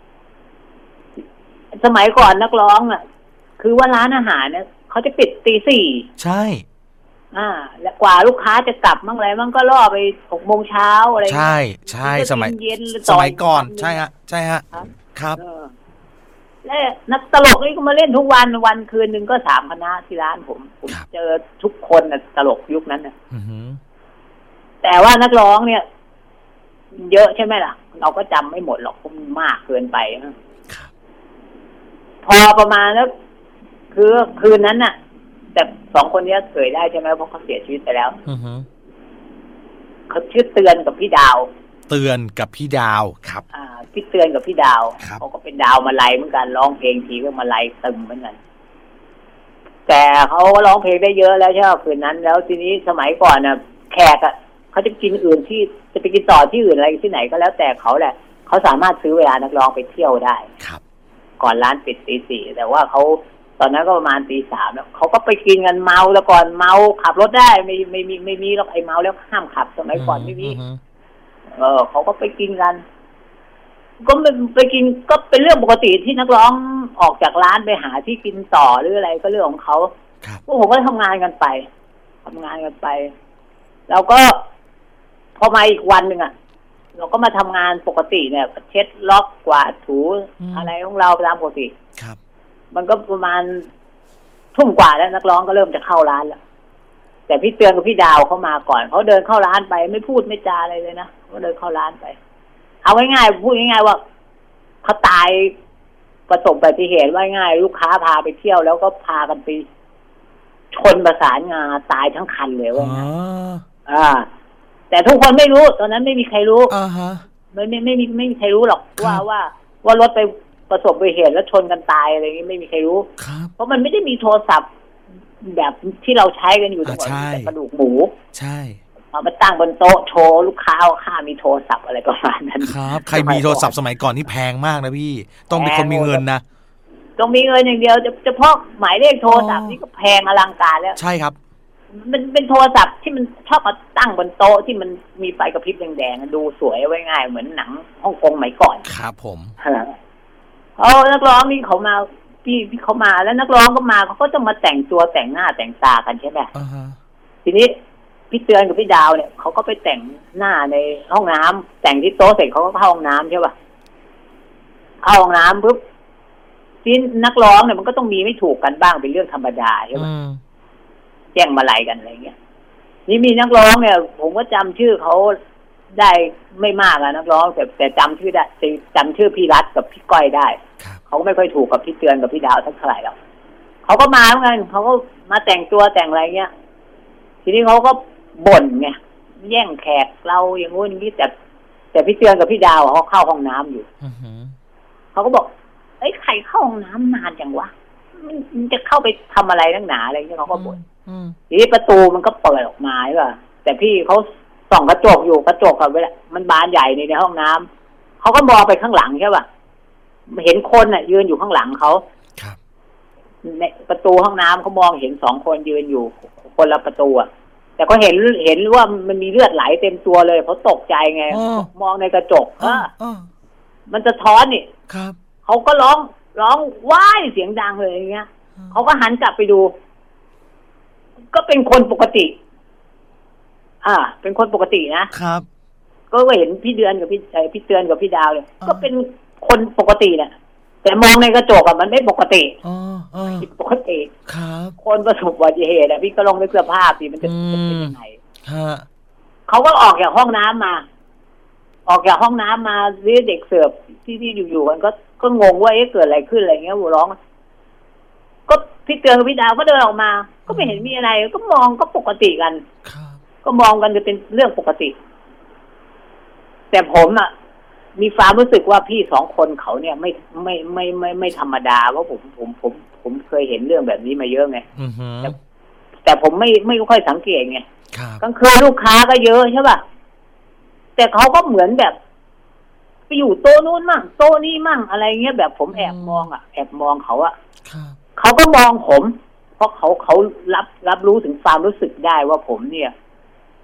สมัยก่อนนักร้องอ่ะคือว่าร้านอาหารเนี่ยเขาจะปิดตีสี่ใช่อ่าและกว่าลูกค้าจะกลับมั่งอะไรมั่งก็ล่อไปหกโมงเช้าอะไรใช่ใช่สมัยสมัยก่อนใช่ฮะใช่ฮะครับและนักตลกนี่ก็มาเล่นทุกวันวันคืนหนึ่งก็สามคณะที่ร้านผมผมเจอทุกคนน่ะตลกยุคนั้นน่ะแต่ว่านักร้องเนี่ยเยอะใช่ไหมล่ะเราก็จำไม่หมดหรอกเพราะมันมากเกินไปนะพอประมาณแล้วคือคืนนั้นน่ะแต่สองคนนี้เคยได้ใช่ไหมเพราะเขาเสียชีวิตไปแล้วเขาชื่อเตือนกับพี่ดาวเตือนกับพี่ดาวครับอ่าพี่เตือนกับพี่ดาวเขาก็เป็นดาวมาลัยเหมือนกันร้องเพลงทีก็มาลัยตึมเหมือนกันแต่เขาร้องเพลงได้เยอะแล้วใช่ไหมคืนนั้นแล้วทีนี้สมัยก่อนน่ะแขกอ่ะเขาจะกินอื่นที่จะไปกินต่อที่อื่นอะไรที่ไหนก็แล้วแต่เขาแหละเขาสามารถซื้อเวลานักร้องไปเที่ยวได้ครับก่อนร้านปิดตีสี่แต่ว่าเขาตอนนั้นก็ประมาณตีสามแล้วเขาก็ไปกินกันเมาแล้วก่อนเมาขับรถได้ไม่ไม่มีไม่มีหรอกไอ้เมาแล้วห้ามขับสมัยก่อนไม่มีเออเขาก็ไปกินกันก็ไปกินก็เป็นเรื่องปกติที่นักร้องออกจากร้านไปหาที่กินต่อหรืออะไรก็เรื่องของเขาพวกผมก็ทำงานกันไปทำงานกันไปแล้วก็พอมาอีกวันหนึ่งอ่ะเราก็มาทำงานปกติเนี่ยเช็ดล็อกกวาดถูอะไรของเราตามปกติครับมันก็ประมาณทุ่มกว่าแล้วนักร้องก็เริ่มจะเข้าร้านแล้วแต่พี่เตือนกับพี่ดาวเขามาก่อนเขาเดินเข้าร้านไปไม่พูดไม่จาอะไรเลยนะเขาเดินเข้าร้านไปเอาง่ายๆพูดง่ายๆว่าเขาตายประสบอุบัติเหตุว่าง่ายลูกค้าพาไปเที่ยวแล้วก็พากันไปชนประสานงาตายทั้งคันเลยว่างั้นอ่าแต่ทุกคนไม่รู้ตอนนั้นไม่มีใครรู้อ่าฮะไม่ไม่ไม่มีไม่มีใครรู้หรอกว่าว่าว่ารถไปประสบอุบัติเหตุแล้วชนกันตายอะไรอย่างนี้ไม่มีใครรู้เพราะมันไม่ได้มีโทรศัพท์แบบที่เราใช้กันอยู่ทุกวันแต่กระดูกหมูใช่เอามาตั้งบนโต๊ะโชว์ลูกค้าข้ามีโทรศัพท์อะไรประมาณนั้นครับใครมีโทรศัพท์สมัยก่อนนี่แพงมากนะพี่ต้องเป็นคนมีเงินนะต้องมีเงินอย่างเดียวจะเฉพาะหมายเลขโทรศัพท์นี่ก็แพงอลังการแล้วใช่ครับมันเป็นโทรศัพท์ที่มันชอบมาตั้งบนโต๊ะที่มันมีไฟกระพริบแดงๆดูสวยไว้ง่ายเหมือนหนังฮ่องกงสมัยก่อนครับผมเอานักร้องนี่เขามาพี่พี่เขามาแล้วนักร้องก็มาเขาก็จะมาแต่งตัวแต่งหน้าแต่งตากันใช่ไหม uh-huh. ทีนี้พี่เตือนกับพี่ดาวเนี่ยเขาก็ไปแต่งหน้าในห้องน้ำแต่งที่โต๊ะเสร็จเขาก็เข้าห้องน้ำใช่ป่ะเข้าห้องน้ำปุ๊บที่นักร้องเนี่ยมันก็ต้องมีไม่ถูกกันบ้างเป็นเรื่องธรรมดาใช่ป่ะแย่งมาไล่กันอะไรเงี้ยนี่มีนักร้องเนี่ยผมก็จำชื่อเขาได้ไม่มากอะนักร้องแต่แต่จำชื่อได้จำชื่อพี่รัฐกับพี่ก้อยได้เขาไม่ค่อยถูกกับพี่เตือนกับพี่ดาวสักเท่าไหร่หรอกเขาก็มาเหมือนกันเขาก็มาแต่งตัวแต่งอะไรเงี้ยทีนี้เขาก็บ่นไงแย่งแขกเราอย่างงู้นอย่างนี้แต่แต่พี่เตือนกับพี่ดาวเขาเข้าห้องน้ำอยู่เขาก็บอกเอ้ยใครเข้าห้องน้ำนานจังวะมันจะเข้าไปทำอะไรนักหนาอะไรเงี้ยเขาก็บ่นทีนี้ประตูมันก็เปิดออกมาใช่ป่ะแต่พี่เขาส่องกระจกอยู่กระจกกับเวลามันบานใหญ่ในในห้องน้ำเขาก็มองไปข้างหลังใช่ป่ะเห็นคนน่ะยืนอยู่ข้างหลังเขาในประตูห้องน้ำเขามองเห็นสองคนยืนอยู่คนละประตูอ่ะแต่ก็เห็นเห็นว่ามันมีเลือดไหลเต็มตัวเลยเขาตกใจไงมองในกระจกอ่ามันจะท้อนนี่เขาก็ร้องร้องว้ายเสียงดังเลยอย่างเงี้ยเขาก็หันกลับไปดูก็เป็นคนปกติอ่าเป็นคนปกตินะครับก็เห็นพี่เดือนกับพี่ไอพี่เตือนกับพี่ดาวเลยก็เป็นคนปกติเนี่ยแต่มองในกระจกอะมันไม่ปกติอ๋อผิดปกติครับคนประสบอุบัติเหตุอะพี่ก็ลองนึกสภาพสิมันจะเป็นยังไงฮะเขาก็ออกจากห้องน้ำมาออกจากห้องน้ำมาเรียกเด็กเสิร์ฟที่ที่อยู่ๆกันก็ก็งงว่าเอ๊ะเกิดอะไรขึ้นอะไรเงี้ยหัวร้องก็พี่เตือนกับพี่ดาวก็เดินออกมาก็ไม่เห็นมีอะไรก็มองก็ปกติกันก็มองกันจะเป็นเรื่องปกติแต่ผมอ่ะมีความรู้สึกว่าพี่สองคนเขาเนี่ยไม่ไม่ไม่ไม่ไม่ธรรมดาเพราะผมผมผมผมเคยเห็นเรื่องแบบนี้มาเยอะไงแต่แต่ผมไม่ไม่ค่อยสังเกตไงกลางคืนลูกค้าก็เยอะใช่ป่ะแต่เขาก็เหมือนแบบไปอยู่โต๊ะนู้นมั่งโต๊ะนี้มั่งอะไรเงี้ยแบบผมแอบมองอ่ะแอบมองเขาอ่ะเขาก็มองผมเพราะเขาเขารับรับรู้ถึงความรู้สึกได้ว่าผมเนี่ย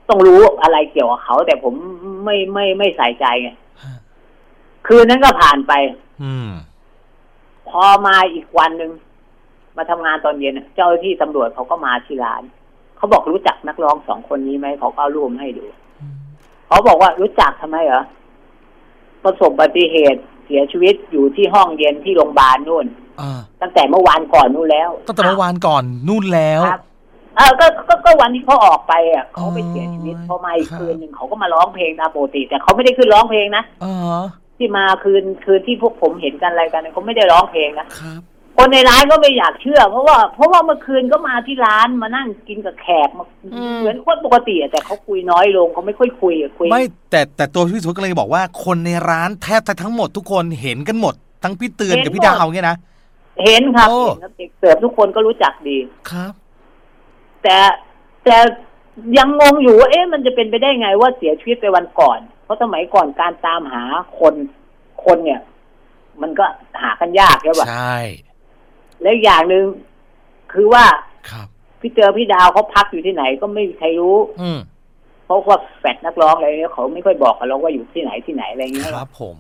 ต้องรู้อะไรเกี่ยวกับเขาแต่ผมไม่ไม่ไม่ใส่ใจไงคืนนั้นก็ผ่านไปอืมพอมาอีกวันหนึ่งมาทำงานตอนเย็นเจ้าหน้าที่ตำรวจเขาก็มาที่ร้านเขาบอกรู้จักนักร้องสองคนนี้ไหมเขาก็เอารูปให้ดูเขาบอกว่ารู้จักทำไมเหรอประสบอุบัติเหตุเสียชีวิตอยู่ที่ห้องเย็นที่โรงพยาบาลนู่นตั้งแต่เมื่อวานก่อนนู่นแล้วตั้งแต่เมื่อวานก่อนนู่นแล้วเออก็ก็ก็วันที่เขาออกไปอ่ะเขาไปเสียชีวิตพอมาอีกคืนหนึ่งเขาก็มาร้องเพลงตามปกติแต่เขาไม่ได้ขึ้นร้องเพลงนะที่มาคืนคืนที่พวกผมเห็นกันอะไรกันเขาไม่ได้ร้องเพลงนะครับคนในร้านก็ไม่อยากเชื่อเพราะว่าเพราะว่าเมื่อคืนก็มาที่ร้านมานั่งกินกับแขกมาเหมือนคนปกติแต่เขาคุยน้อยลงเขาไม่ค่อยคุยคุยไม่แต่แต่ตัวพี่สุดก็เลยบอกว่าคนในร้านแทบทั้งหมดทุกคนเห็นกันหมดทั้งพี่เตือนกับพี่ดาวเนี่ยนะเห็นครับเด็กเสิร์ฟทุกคนก็รู้จักดีครับแต่แต่ยังงงอยู่ว่าเอ๊ะมันจะเป็นไปได้ไงว่าเสียชีวิตไปวันก่อนเพราะสมัยก่อนการตามหาคนคนเนี่ยมันก็หากันยากใช่ป่ะใช่และอย่างหนึ่งคือว่าครับพี่เจอพี่ดาวเขาพักอยู่ที่ไหนก็ไม่มีใครรู้อืมเพราะว่าแฟดนักร้องอะไรเนี่ยเขาไม่ค่อยบอกกันหรอกว่าอยู่ที่ไหนที่ไหนอะไรเงี้ยครับผม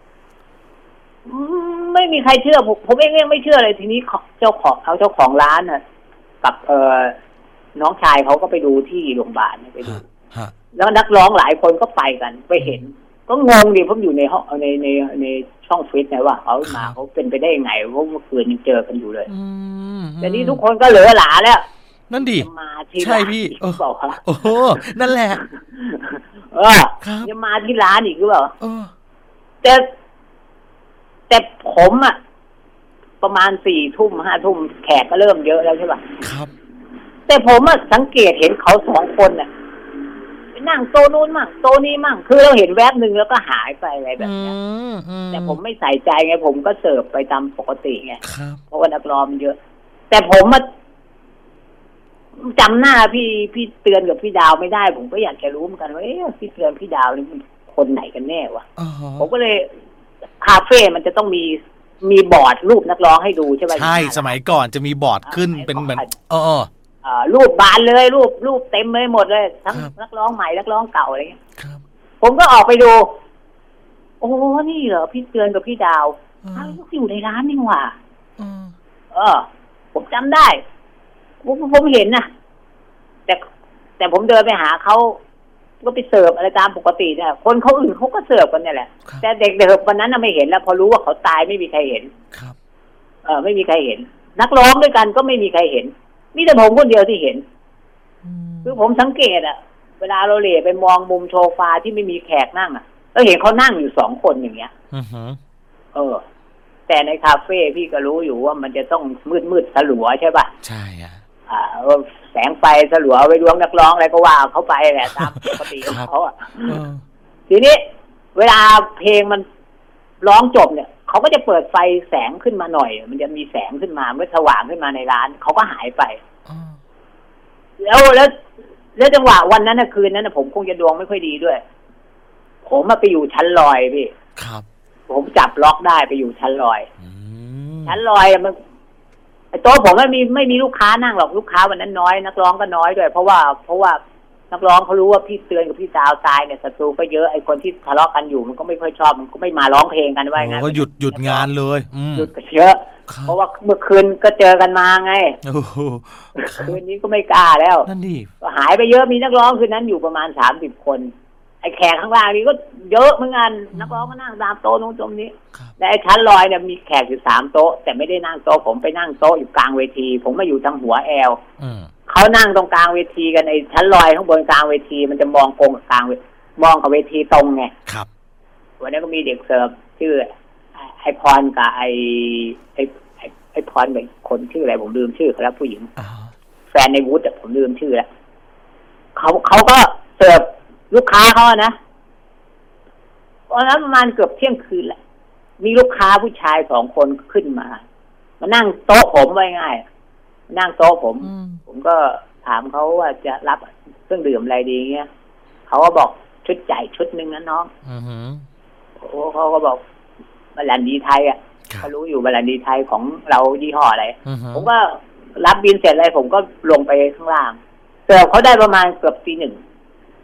ไม่มีใครเชื่อผมผมเองไม่เชื่อเลยทีนี้เจ้าของเขาเจ้าของร้านน่ะกับเออน้องชายเขาก็ไปดูที่โรงพยาบาลไปดูแล้วนักร้องหลายคนก็ไปกันไปเห็นก็งงดิผมอยู่ในห้องในในในช่องฟิตนะว่าเขามาเขาเป็นไปได้ยังไงเพราะเมื่อคืนยังเจอกันอยู่เลยแต่นี่ทุกคนก็เหลือหลาแล้วนั่นดิใช่พี่เออโอ้โหนั่นแหละเออจะมาที่ร้านอีกหรือเปล่าแต่แต่ผมอ่ะประมาณสี่ทุ่มห้าทุ่มแขกก็เริ่มเยอะแล้วใช่ป่ะครับแต่ผมอ่ะสังเกตเห็นเขาสองคนน่ะไปนั่งโต๊ะนู้นมั่งโต๊ะนี้มั่งคือเราเห็นแวบนึงแล้วก็หายไปอะไรแบบนี้แต่ผมไม่ใส่ใจไงผมก็เสิร์ฟไปตามปกติไงเพราะว่านักร้องเยอะแต่ผมอ่ะจำหน้าพี่พี่เตือนกับพี่ดาวไม่ได้ผมก็อยากจะรู้เหมือนกันว่าเอ๊ะพี่เตือนพี่ดาวนี่มันคนไหนกันแน่วะผมก็เลยคาเฟ่มันจะต้องมีมีบอร์ดรูปนักร้องให้ดูใช่ไหมใช่สมัยก่อนจะมีบอร์ดขึ้นเป็นเหมือนเออรูปบานเลยรูปรูปเต็มเลยหมดเลยทั้งนักร้องใหม่นักร้องเก่าอะไรเงี้ยผมก็ออกไปดูโอ้นี่เหรอพี่เตือนกับพี่ดาวเขาอยู่ในร้านนี่หว่าเออผมจำได้ผมผมเห็นนะแต่แต่ผมเดินไปหาเขาก็ไปเสิร์ฟอะไรตามปกติเนี่ยคนเขาอื่นเขาก็เสิร์ฟกันเนี่ยแหละแต่เด็กเด็กวันนั้นน่ะไม่เห็นแล้วพอรู้ว่าเขาตายไม่มีใครเห็นครับเออไม่มีใครเห็นนักร้องด้วยกันก็ไม่มีใครเห็นมีแต่ผมคนเดียวที่เห็นคือผมสังเกตอ่ะเวลาเราเหลีไปมองมุมโซฟาที่ไม่มีแขกนั่งอ่ะเราเห็นเขานั่งอยู่สองคนอย่างเงี้ยเออแต่ในคาเฟ่พี่ก็รู้อยู่ว่ามันจะต้องมืดมืดสลัวใช่ป่ะใช่อ่ะอ่าแสงไฟสลัวไว้ดวงนักร้องอะไรก็ว่าเขาไปแหละตามปกติของเขาอ่ะทีนี้เวลาเพลงมันร้องจบเนี่ยเขาก็จะเปิดไฟแสงขึ้นมาหน่อยมันจะมีแสงขึ้นมาเมื่อสว่างขึ้นมาในร้านเขาก็หายไปแล้วแล้วแล้วจังหวะวันนั้นนะคืนนั้นนะผมคงจะดวงไม่ค่อยดีด้วยผมมาไปอยู่ชั้นลอยพี่ครับผมจับล็อกได้ไปอยู่ชั้นลอยชั้นลอยมันไอ้โต๊ะผมไม่มีไม่มีลูกค้านั่งหรอกลูกค้าวันนั้นน้อยนักร้องก็น้อยด้วยเพราะว่าเพราะว่านักร้องเขารู้ว่าพี่เตือนกับพี่ดาวตายเนี่ยศัตรูก็เยอะไอ้คนที่ทะเลาะกันอยู่มันก็ไม่ค่อยชอบมันก็ไม่มาร้องเพลงกันไว้งั้นก็หยุดหยุดงานเลยหยุดก็เยอะเพราะว่าเมื่อคืนก็เจอกันมาไงคืนนี้ก็ไม่กล้าแล้วนั่นดิก็หายไปเยอะมีนักร้องคืนนั้นอยู่ประมาณสามสิบคนไอ้แขกข้างล่างนี่ก็เยอะเหมือนกันนักร้องก็นั่งตามโต๊ะนู้นตรงนี้แต่ไอ้ชั้นลอยเนี่ยมีแขกอยู่สามโต๊ะแต่ไม่ได้นั่งโต๊ะผมไปนั่งโต๊ะอยู่กลางเวทีผมมาอยู่ทางหัวแอลเขานั่งตรงกลางเวทีกันไอ้ชั้นลอยข้างบนกลางเวทีมันจะมองโกงกับกลางมองกับเวทีตรงไงครับวันนี้ก็มีเด็กเสิร์ฟชื่อไอพรกับไอไอไอพรกับคนชื่ออะไรผมลืมชื่อเขาแล้วผู้หญิงแฟนในวูดแต่ผมลืมชื่อแล้วเขาเขาก็เสิร์ฟลูกค้าเขานะตอนนั้นประมาณเกือบเที่ยงคืนแหละมีลูกค้าผู้ชายสองคนขึ้นมามานั่งโต๊ะผมไว้ง่ายนั่งโต๊ะผมผมก็ถามเขาว่าจะรับเครื่องดื่มอะไรดีเงี้ยเขาก็บอกชุดใหญ่ชุดหนึ่งนะน้องโอ้เขาก็บอกบาลันดีไทยอ่ะเขารู้อยู่บาลันดีไทยของเรายี่ห้ออะไรผมก็รับบินเสร็จอะไรผมก็ลงไปข้างล่างเสิร์ฟเขาได้ประมาณเกือบตีหนึ่ง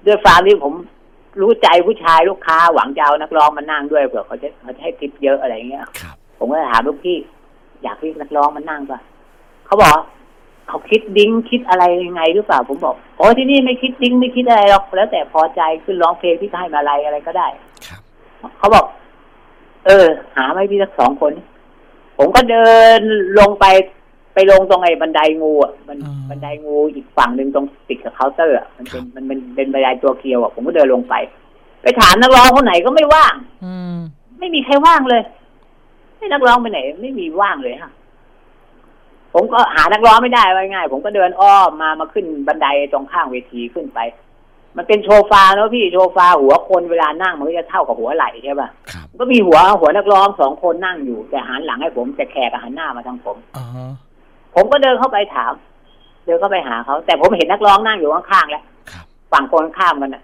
ด้วยฟาร์มที่ผมรู้ใจผู้ชายลูกค้าหวังจะเอานักร้องมานั่งด้วยเผื่อเขาจะเขาจะให้ทิปเยอะอะไรเงี้ยผมก็ถามลูกพี่อยากเรียกนักร้องมานั่งป่ะเขาบอกเขาคิดดิ้งคิดอะไรยังไงหรือเปล่าผมบอกโอ้ที่นี่ไม่คิดดิ้งไม่คิดอะไรหรอกแล้วแต่พอใจขึ้นร้องเพลงที่ให้มาอะไรอะไรก็ได้เขาบอกเออหาไม่พี่สักสองคนผมก็เดินลงไปไปลงตรงไอ้บันไดงูอ่ะมันบันไดงูอีกฝั่งหนึ่งตรงติดกับเคาน์เตอร์อ่ะมันเป็นมันเป็นเป็นบันไดตัวเกลียวอ่ะผมก็เดินลงไปไปถามนักร้องคนไหนก็ไม่ว่างไม่มีใครว่างเลยให้นักร้องไปไหนไม่มีว่างเลยค่ะผมก็หานักร้องไม่ได้ไว้ง่ายผมก็เดินอ้อมมามาขึ้นบันไดตรงข้างเวทีขึ้นไปมันเป็นโซฟาเนาะพี่โซฟาหัวคนเวลานั่งมันก็จะเท่ากับหัวไหล่ใช่ป่ะก็มีหัวหัวนักร้องสองคนนั่งอยู่แต่หันหลังให้ผมแต่แขกหันหน้ามาทางผมผมก็เดินเข้าไปถามเดินเข้าไปหาเขาแต่ผมเห็นนักร้องนั่งอยู่ข้างๆแล้วฝั่งคนข้ามกันน่ะ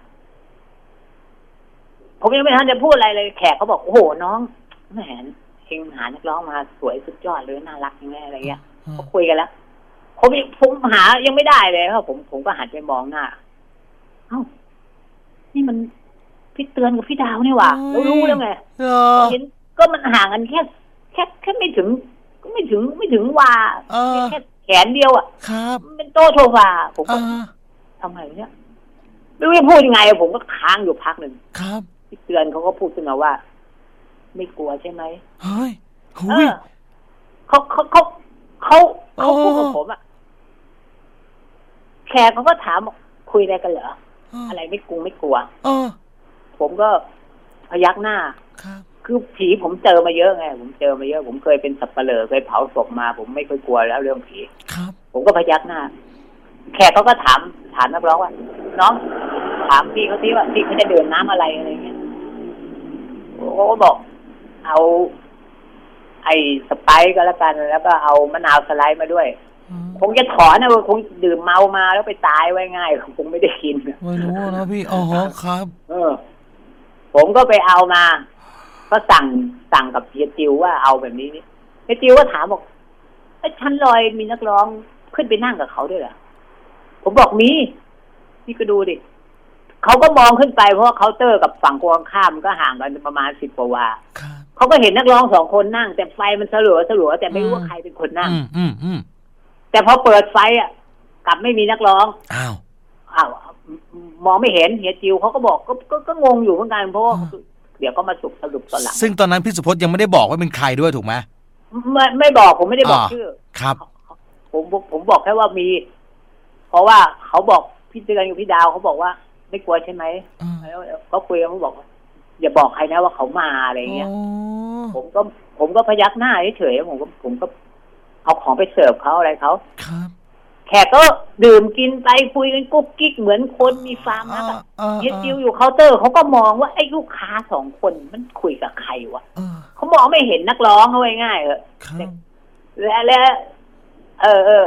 ผมยังไม่ทันจะพูดอะไรเลยแขกเขาบอกโอ้โหน้องแหมเองหานักร้องมาสวยสุดยอดเลยน่ารักยังไงอะไรเงี้ยเขาคุยกันแล้วผมผมหายังไม่ได้เลยครับผมผมก็หันไปมองหน้าเอ้านี่มันพี่เตือนกับพี่ดาวนี่หว่าเรารู้แล้วไงเห็นก็มันห่างกันแค่แค่แค่ไม่ถึงก็ไม่ถึงไม่ถึงว่าแค่แขนเดียวอ่ะเป็นโต๊ะโซฟาผมก็ทำไงเนี่ยไม่รู้จะพูดยังไงผมก็ค้างอยู่พักหนึ่งพี่เตือนเขาก็พูดขึ้นมาว่าไม่กลัวใช่ไหมเฮ้ยเขาเขาเขาเขาเขาพูดกับผมอ่ะแขกเขาก็ถามคุยอะไรกันเหรออะไรไม่กลัวไม่กลัวผมก็พยักหน้าคือผีผมเจอมาเยอะไงผมเจอมาเยอะผมเคยเป็นสับปะเหร่อเคยเผาศพมาผมไม่เคยกลัวแล้วเรื่องผีผมก็พยักหน้าแขกเขาก็ถามถามนักร้องว่าน้องถามพี่เขาที่ว่าพี่เขาจะดื่มน้ำอะไรอะไรเงี้ยเขาก็บอกเอาไอ้สไปซ์ก็แล้วกันแล้วก็เอามะนาวสไลด์มาด้วยคงจะถอนนะว่าคงดื่มเมามาแล้วไปตายไว้ง่ายคงไม่ได้กินไม่รู้นะพี่อ๋อครับเออผมก็ไปเอามาก็สั่งสั่งกับเฮียจิวว่าเอาแบบนี้นี่เฮียจิวก็ถามบอกไอ้ชั้นลอยมีนักร้องขึ้นไปนั่งกับเขาด้วยเหรอผมบอกมีนี่ก็ดูดิเขาก็มองขึ้นไปเพราะว่าเคาน์เตอร์กับฝั่งตรงข้ามก็ห่างกันประมาณสิบกว่าวาเขาก็เห็นนักร้องสองคนนั่งแต่ไฟมันสลัวสลัวแต่ไม่รู้ว่าใครเป็นคนนั่งอืมอืมแต่พอเปิดไฟอ่ะกลับไม่มีนักร้องอ้าวอ้าวมองไม่เห็นเฮียจิวเขาก็บอกก็ก็ก็งงอยู่เหมือนกันเพราะเดี๋ยวก็มาสุกสรุปตอนหลังซึ่งตอนนั้นพี่สุพจน์ยังไม่ได้บอกว่าเป็นใครด้วยถูกไหมไม่ไม่บอกผมไม่ได้บอกชื่อครับผมผมบอกแค่ว่ามีเพราะว่าเขาบอกพี่เตือนกับพี่ดาวเขาบอกว่าไม่กลัวใช่ไหมแล้วเขาคุยกันเขาบอกอย่าบอกใครนะว่าเขามาอะไรเงี้ยผมก็ผมก็พยักหน้าเฉยๆผมก็ผมก็เอาของไปเสิร์ฟเขาอะไรเขาแขกก็ดื่มกินไปคุยกันกุ๊กกิ๊กเหมือนคนมีฟาร์มนะเฮียจิวอยู่เคาน์เตอร์เขาก็มองว่าไอ้ลูกค้าสองคนมันคุยกับใครวะเขามองไม่เห็นนักร้องเขาง่ายๆเหรอและและเออเออ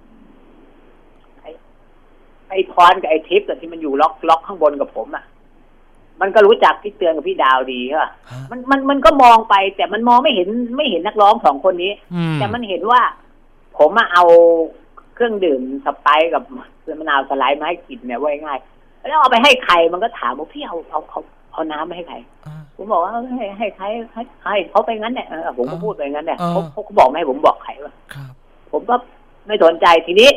ไอ้พรกับไอ้ทิพย์ที่มันอยู่ล็อกล็อกข้างบนกับผมอ่ะมันก็รู้จักพี่เตือนกับพี่ดาวดีค่ะมันมันมันก็มองไปแต่มันมองไม่เห็นไม่เห็นนักร้องสองคนนี้แต่มันเห็นว่าผมมาเอาเครื่องดื่มสไปซ์กับมะนาวสไลด์มาให้กินเนี่ยว่าง่ายแล้วเอาไปให้ใครมันก็ถามว่าพี่เอาเอาเขาเอาน้ำมาให้ใครผมบอกว่าให้ให้ใครให้ใครเขาไปงั้นเนี่ยผมก็พูดไปงั้นเนี่ยเขาเขาบอกไม่ให้ผมบอกใครว่าผมก็ไม่สนใจทีนี้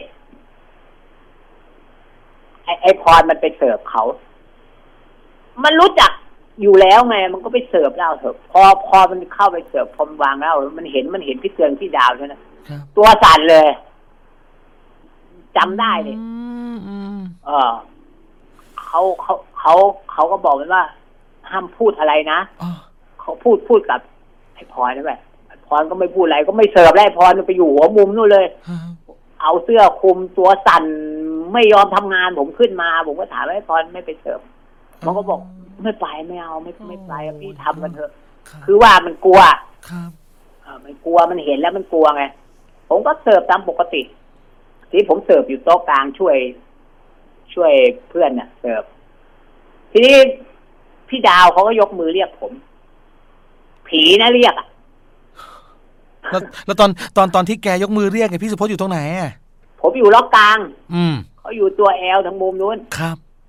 ไอ้ไอ้พรมันไปเสิร์ฟเขามันรู้จักอยู่แล้วไงมันก็ไปเสิร์ฟแล้วเถอะพอพอมันเข้าไปเสิร์ฟพอมันวางแล้วมันเห็นมันเห็นพี่เตือนพี่ดาวใช่ไหมตัวสั่นเลยจำได้เลยเออเขาเขาเขาเขาก็บอกมันว่าห้ามพูดอะไรนะเขาพูดพูดกับไอ้พรนั่นแหละพรก็ไม่พูดอะไรก็ไม่เสิร์ฟแล้วพรมันไปอยู่หัวมุมนู่นเลยเอาเสื้อคลุมตัวสั่นไม่ยอมทำงานผมขึ้นมาผมก็ถามไอ้พรไม่ไปเสิร์ฟมันก็บอกไม่ไปไม่เอาไม่ไม่ไปพี่ทำกันเถอะคือว่ามันกลัวครับมันกลัวมันเห็นแล้วมันกลัวไงผมก็เสิร์ฟตามปกติที่ผมเสิร์ฟอยู่โต๊ะกลางช่วยช่วยเพื่อนน่ะเสิร์ฟทีนี้พี่ดาวเขาก็ยกมือเรียกผมผีนะเรียกอ่ะแล้วแล้วตอนตอนตอนที่แกยกมือเรียกไงพี่สุพจน์อยู่ตรงไหนอ่ะผมอยู่ล็อกกลางอืมเขาอยู่ตัวแอลทางมุมนู้นครับ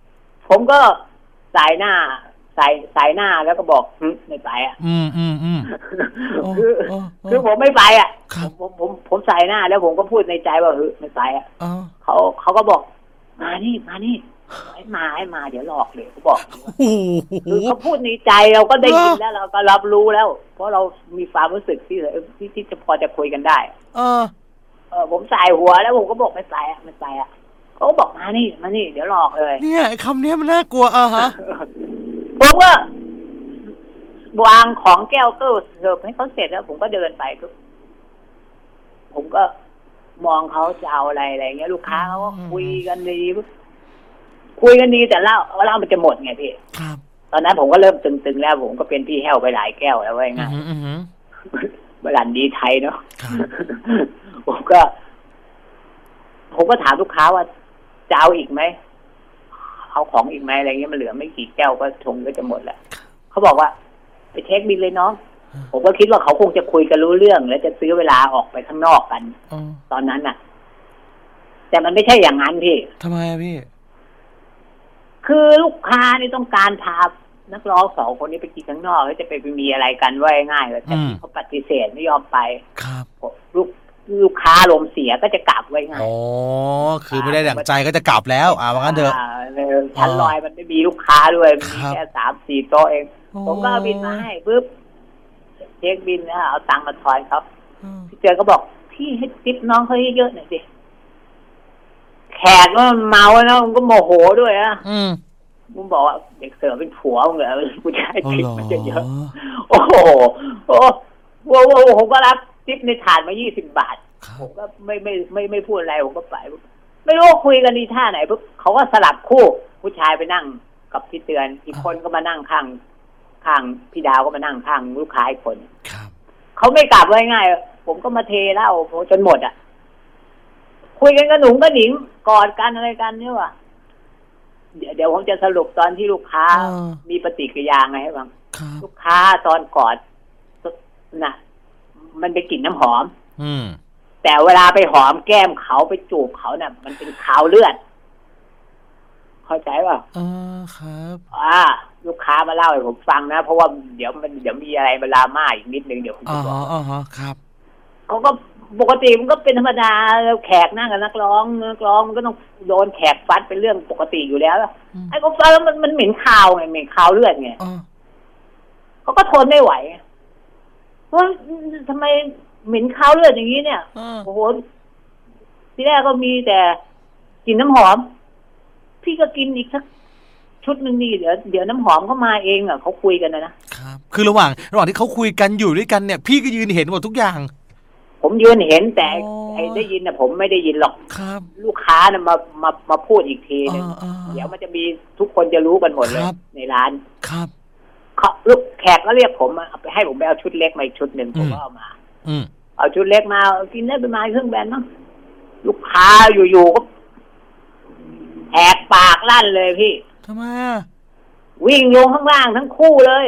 ผมก็สายหน้าสายสายหน้าแล้วก็บอกไม่ไปอ่ะอืมอืมอืมคือคือผมไม่ไปอ่ะผมผมผมสายหน้าแล้วผมก็พูดในใจว่าเฮ้ยไม่ไปอ่ะเขาเขาก็บอกมานี่มานี่ให้มาให้มาเดี๋ยวหลอกเลยเขาบอกคือเขาพูดในใจเราก็ได้ยินแล้วเราก็รับรู้แล้ว เพราะเรามีความรู้สึกที่ที่ที่จะพอจะคุยกันได้เออเออผมใส่หัวแล้วผมก็บอกไม่ไปอ่ะไม่ไปอ่ะเขาก็บอกมานี่มานี่เดี๋ยวหลอกเลยเนี่ยคำนี้มันน่ากลัวอ่ะฮะผมก็วางของแก้วก็เสิร์ฟให้เขาเสร็จแล้วผมก็เดินไปก็ผมก็มองเขาจะเอาอะไรอะไรเงี้ยลูกค้าเขาก็คุยกันดีคุยกันดีแต่เล่าเล่ามันจะหมดไงพี่ตอนนั้นผมก็เริ่มตึงๆแล้วผมก็เป็นพี่แห้วไปหลายแก้วแล้วไว้ไงบรันดีไทยเนาะผมก็ผมก็ถามลูกค้าว่าจะเอาอีกไหมเอาของอีกไหมอะไรเงี้ยมันเหลือไม่กี่แก้วก็ชงก็จะหมดแล้วเขาบอกว่าไปเช็คบิลเลยน้องผมก็คิดว่าเขาคงจะคุยกันรู้เรื่องแล้วจะซื้อเวลาออกไปข้างนอกกันตอนนั้นน่ะแต่มันไม่ใช่อย่างนั้นพี่ทำไมอะพี่คือลูกค้านี่ต้องการพานักร้องสองคนนี้ไปกินข้างนอกแล้วจะไปมีอะไรกันว่าง่ายเลยแต่เขาปฏิเสธไม่ยอมไปครับลูกลูกค้าลมเสียก็จะกลับไว้ง่ายอ๋อคือไม่ได้ดั่งใจก็จะกลับแล้วอ่าว่างั้นเถอะชั้นลอยมันไม่มีลูกค้าด้วยมีแค่สามสี่โต๊ะเองผมก็เอาบินมาให้ปุ๊บเช็คบินนะเอาตังค์มาทอนครับพี่เจอก็บอกพี่ให้ติ๊บน้องเขาเยอะๆหน่อยสิแขกว่าเมาแล้วมันก็โมโหด้วยอ่ะมึงบอกว่าเด็กเสิร์ฟเป็นผัวมึงเหรอกูจะให้ติ๊บมันเยอะโอ้โหโอ้โหผมก็รับติ๊บในถาดมายี่สิบบาทผมก็ไม่ไม่ไม่ไม่พูดอะไรผมก็ไปไม่รู้คุยกันดีท่าไหนปุ๊บเขาก็สลับคู่ผู้ชายไปนั่งกับพี่เตือนอีกคนก็มานั่งข้างข้างพี่ดาวก็มานั่งข้างลูกค้าอีกคนเขาไม่กลับง่ายๆผมก็มาเทเหล้าจนหมดอ่ะคุยกันกระหนุงกระหนิงกอดกันอะไรกันเนี่ยว่ะเดี๋ยวเดี๋ยวผมจะสรุปตอนที่ลูกค้ามีปฏิกิริยาไงให้บ้างลูกค้าตอนกอดน่ะมันไปกลิ่นน้ำหอมแต่เวลาไปหอมแก้มเขาไปจูบเขาเนี่ยมันเป็นขาวเลือดเข้าใจป่ะอ๋อครับอ่าลูกค้ามาเล่าให้ผมฟังนะเพราะว่าเดี๋ยวมันเดี๋ยวมีอะไรมาลาม่าอีกนิดนึงเดี๋ยวผมจะบอกอ๋ออ๋อครับเขาก็ปกติมันก็เป็นธรรมดาแขกนั่งกับนักร้องนักร้องมันก็ต้องโดนแขกฟัดเป็นเรื่องปกติอยู่แล้วไอ้ก็ฟัดแล้วมันมันเหม็นคาวไงเหม็นคาวเลือดไงเขาก็ทนไม่ไหวว่าทำไมเหม็นคาวเลือดอย่างนี้เนี่ยโอ้โหทีแรกก็มีแต่กลิ่นน้ำหอมพี่ก็กินอีกสักชุดหนึ่งนี่เดี๋ยวเดี๋ยวน้ำหอมเขามาเองอ่ะเขาคุยกันนะนะครับคือระหว่างระหว่างที่เขาคุยกันอยู่ด้วยกันเนี่ยพี่ก็ยืนเห็นหมดทุกอย่างผมยืนเห็นแต่ไอ้ได้ยินนะผมไม่ได้ยินหรอกครับลูกค้านะมามามาพูดอีกทีนึงเดี๋ยวมันจะมีทุกคนจะรู้กันหมดเลยในร้านครับเขาลูกแขกก็เรียกผมเอาไปให้ผมไปเอาชุดเล็กมาอีกชุดหนึ่งผมก็เอามาเอาชุดเล็กมากินได้ประมาณครึ่งแบนมั้งลูกค้าอยู่ๆก็แหกปากลั่นเลยพี่ทำไมวิ่งลงข้างล่างทั้งคู่เลย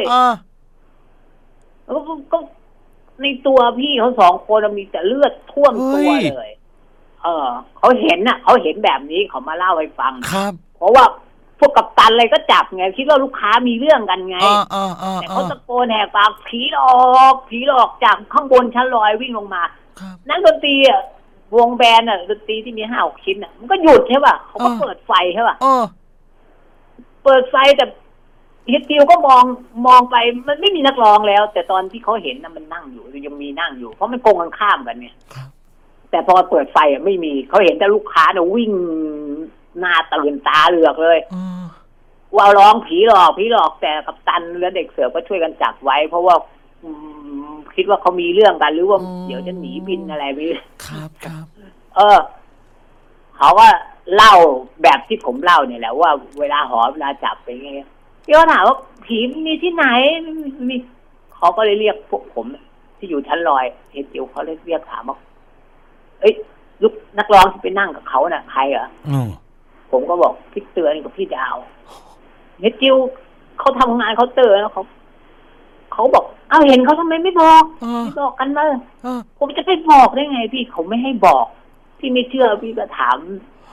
แล้วก็ในตัวพี่เขาสองคนมีแต่เลือดท่วมตัวเลยเออเขาเห็นน่ะเขาเห็นแบบนี้เขามาเล่าให้ฟังครับเพราะว่าพวกกัปตันอะไรก็จับไงคิดว่าลูกค้ามีเรื่องกันไงแต่เขาตะโกนแหกปากผีหลอกผีหลอกจากข้างบนชั้นลอยวิ่งลงมานักดนตรีอ่ะวงแบนด์อ่ะดนตรีที่มีห้าหกชิ้นอ่ะมันก็หยุดใช่ป่ะเขาก็เปิดไฟใช่ป่ะเปิดไฟแต่เฮดทิวก็มองมองไปมันไม่มีนักร้องแล้วแต่ตอนที่เขาเห็นน่ะมันนั่งอยู่ยังมีนั่งอยู่เพราะมันโกงกันข้ามกันเนี่ยแต่พอเปิดไฟอ่ะไม่มีเขาเห็นแต่ลูกค้าเนี่ยวิ่งหน้าตื่นตาเหลือกเลยว่าร้องผีหลอกผีหลอกแต่กัปตันและเด็กเสือก็ช่วยกันจับไว้เพราะว่าคิดว่าเขามีเรื่องกันหรือว่าเดี๋ยวจะหนีบินอะไรไปครับครับเออเขาก็เล่าแบบที่ผมเล่าเนี่ยแหละว่าเวลาหอเวลาจับไปไงพี่ก็ถามว่าผีมีที่ไหนมีเขาก็เลยเรียกพวกผมที่อยู่ชั้นลอยเฮดจิวเขาเลยเรียกถามว่าเอ้ยลูกนักร้องที่ไปนั่งกับเขาน่ะใครเหรอผมก็บอกพี่เตือนกับพี่ดาวเฮดจิวเขาทำงานเขาเตือนแล้วเขาเขาบอกเอาเห็นเขาทำไมไม่บอกไม่บอกกันมาผมจะไปบอกได้ไงพี่เขาไม่ให้บอกพี่ไม่เชื่อพี่ก็ถาม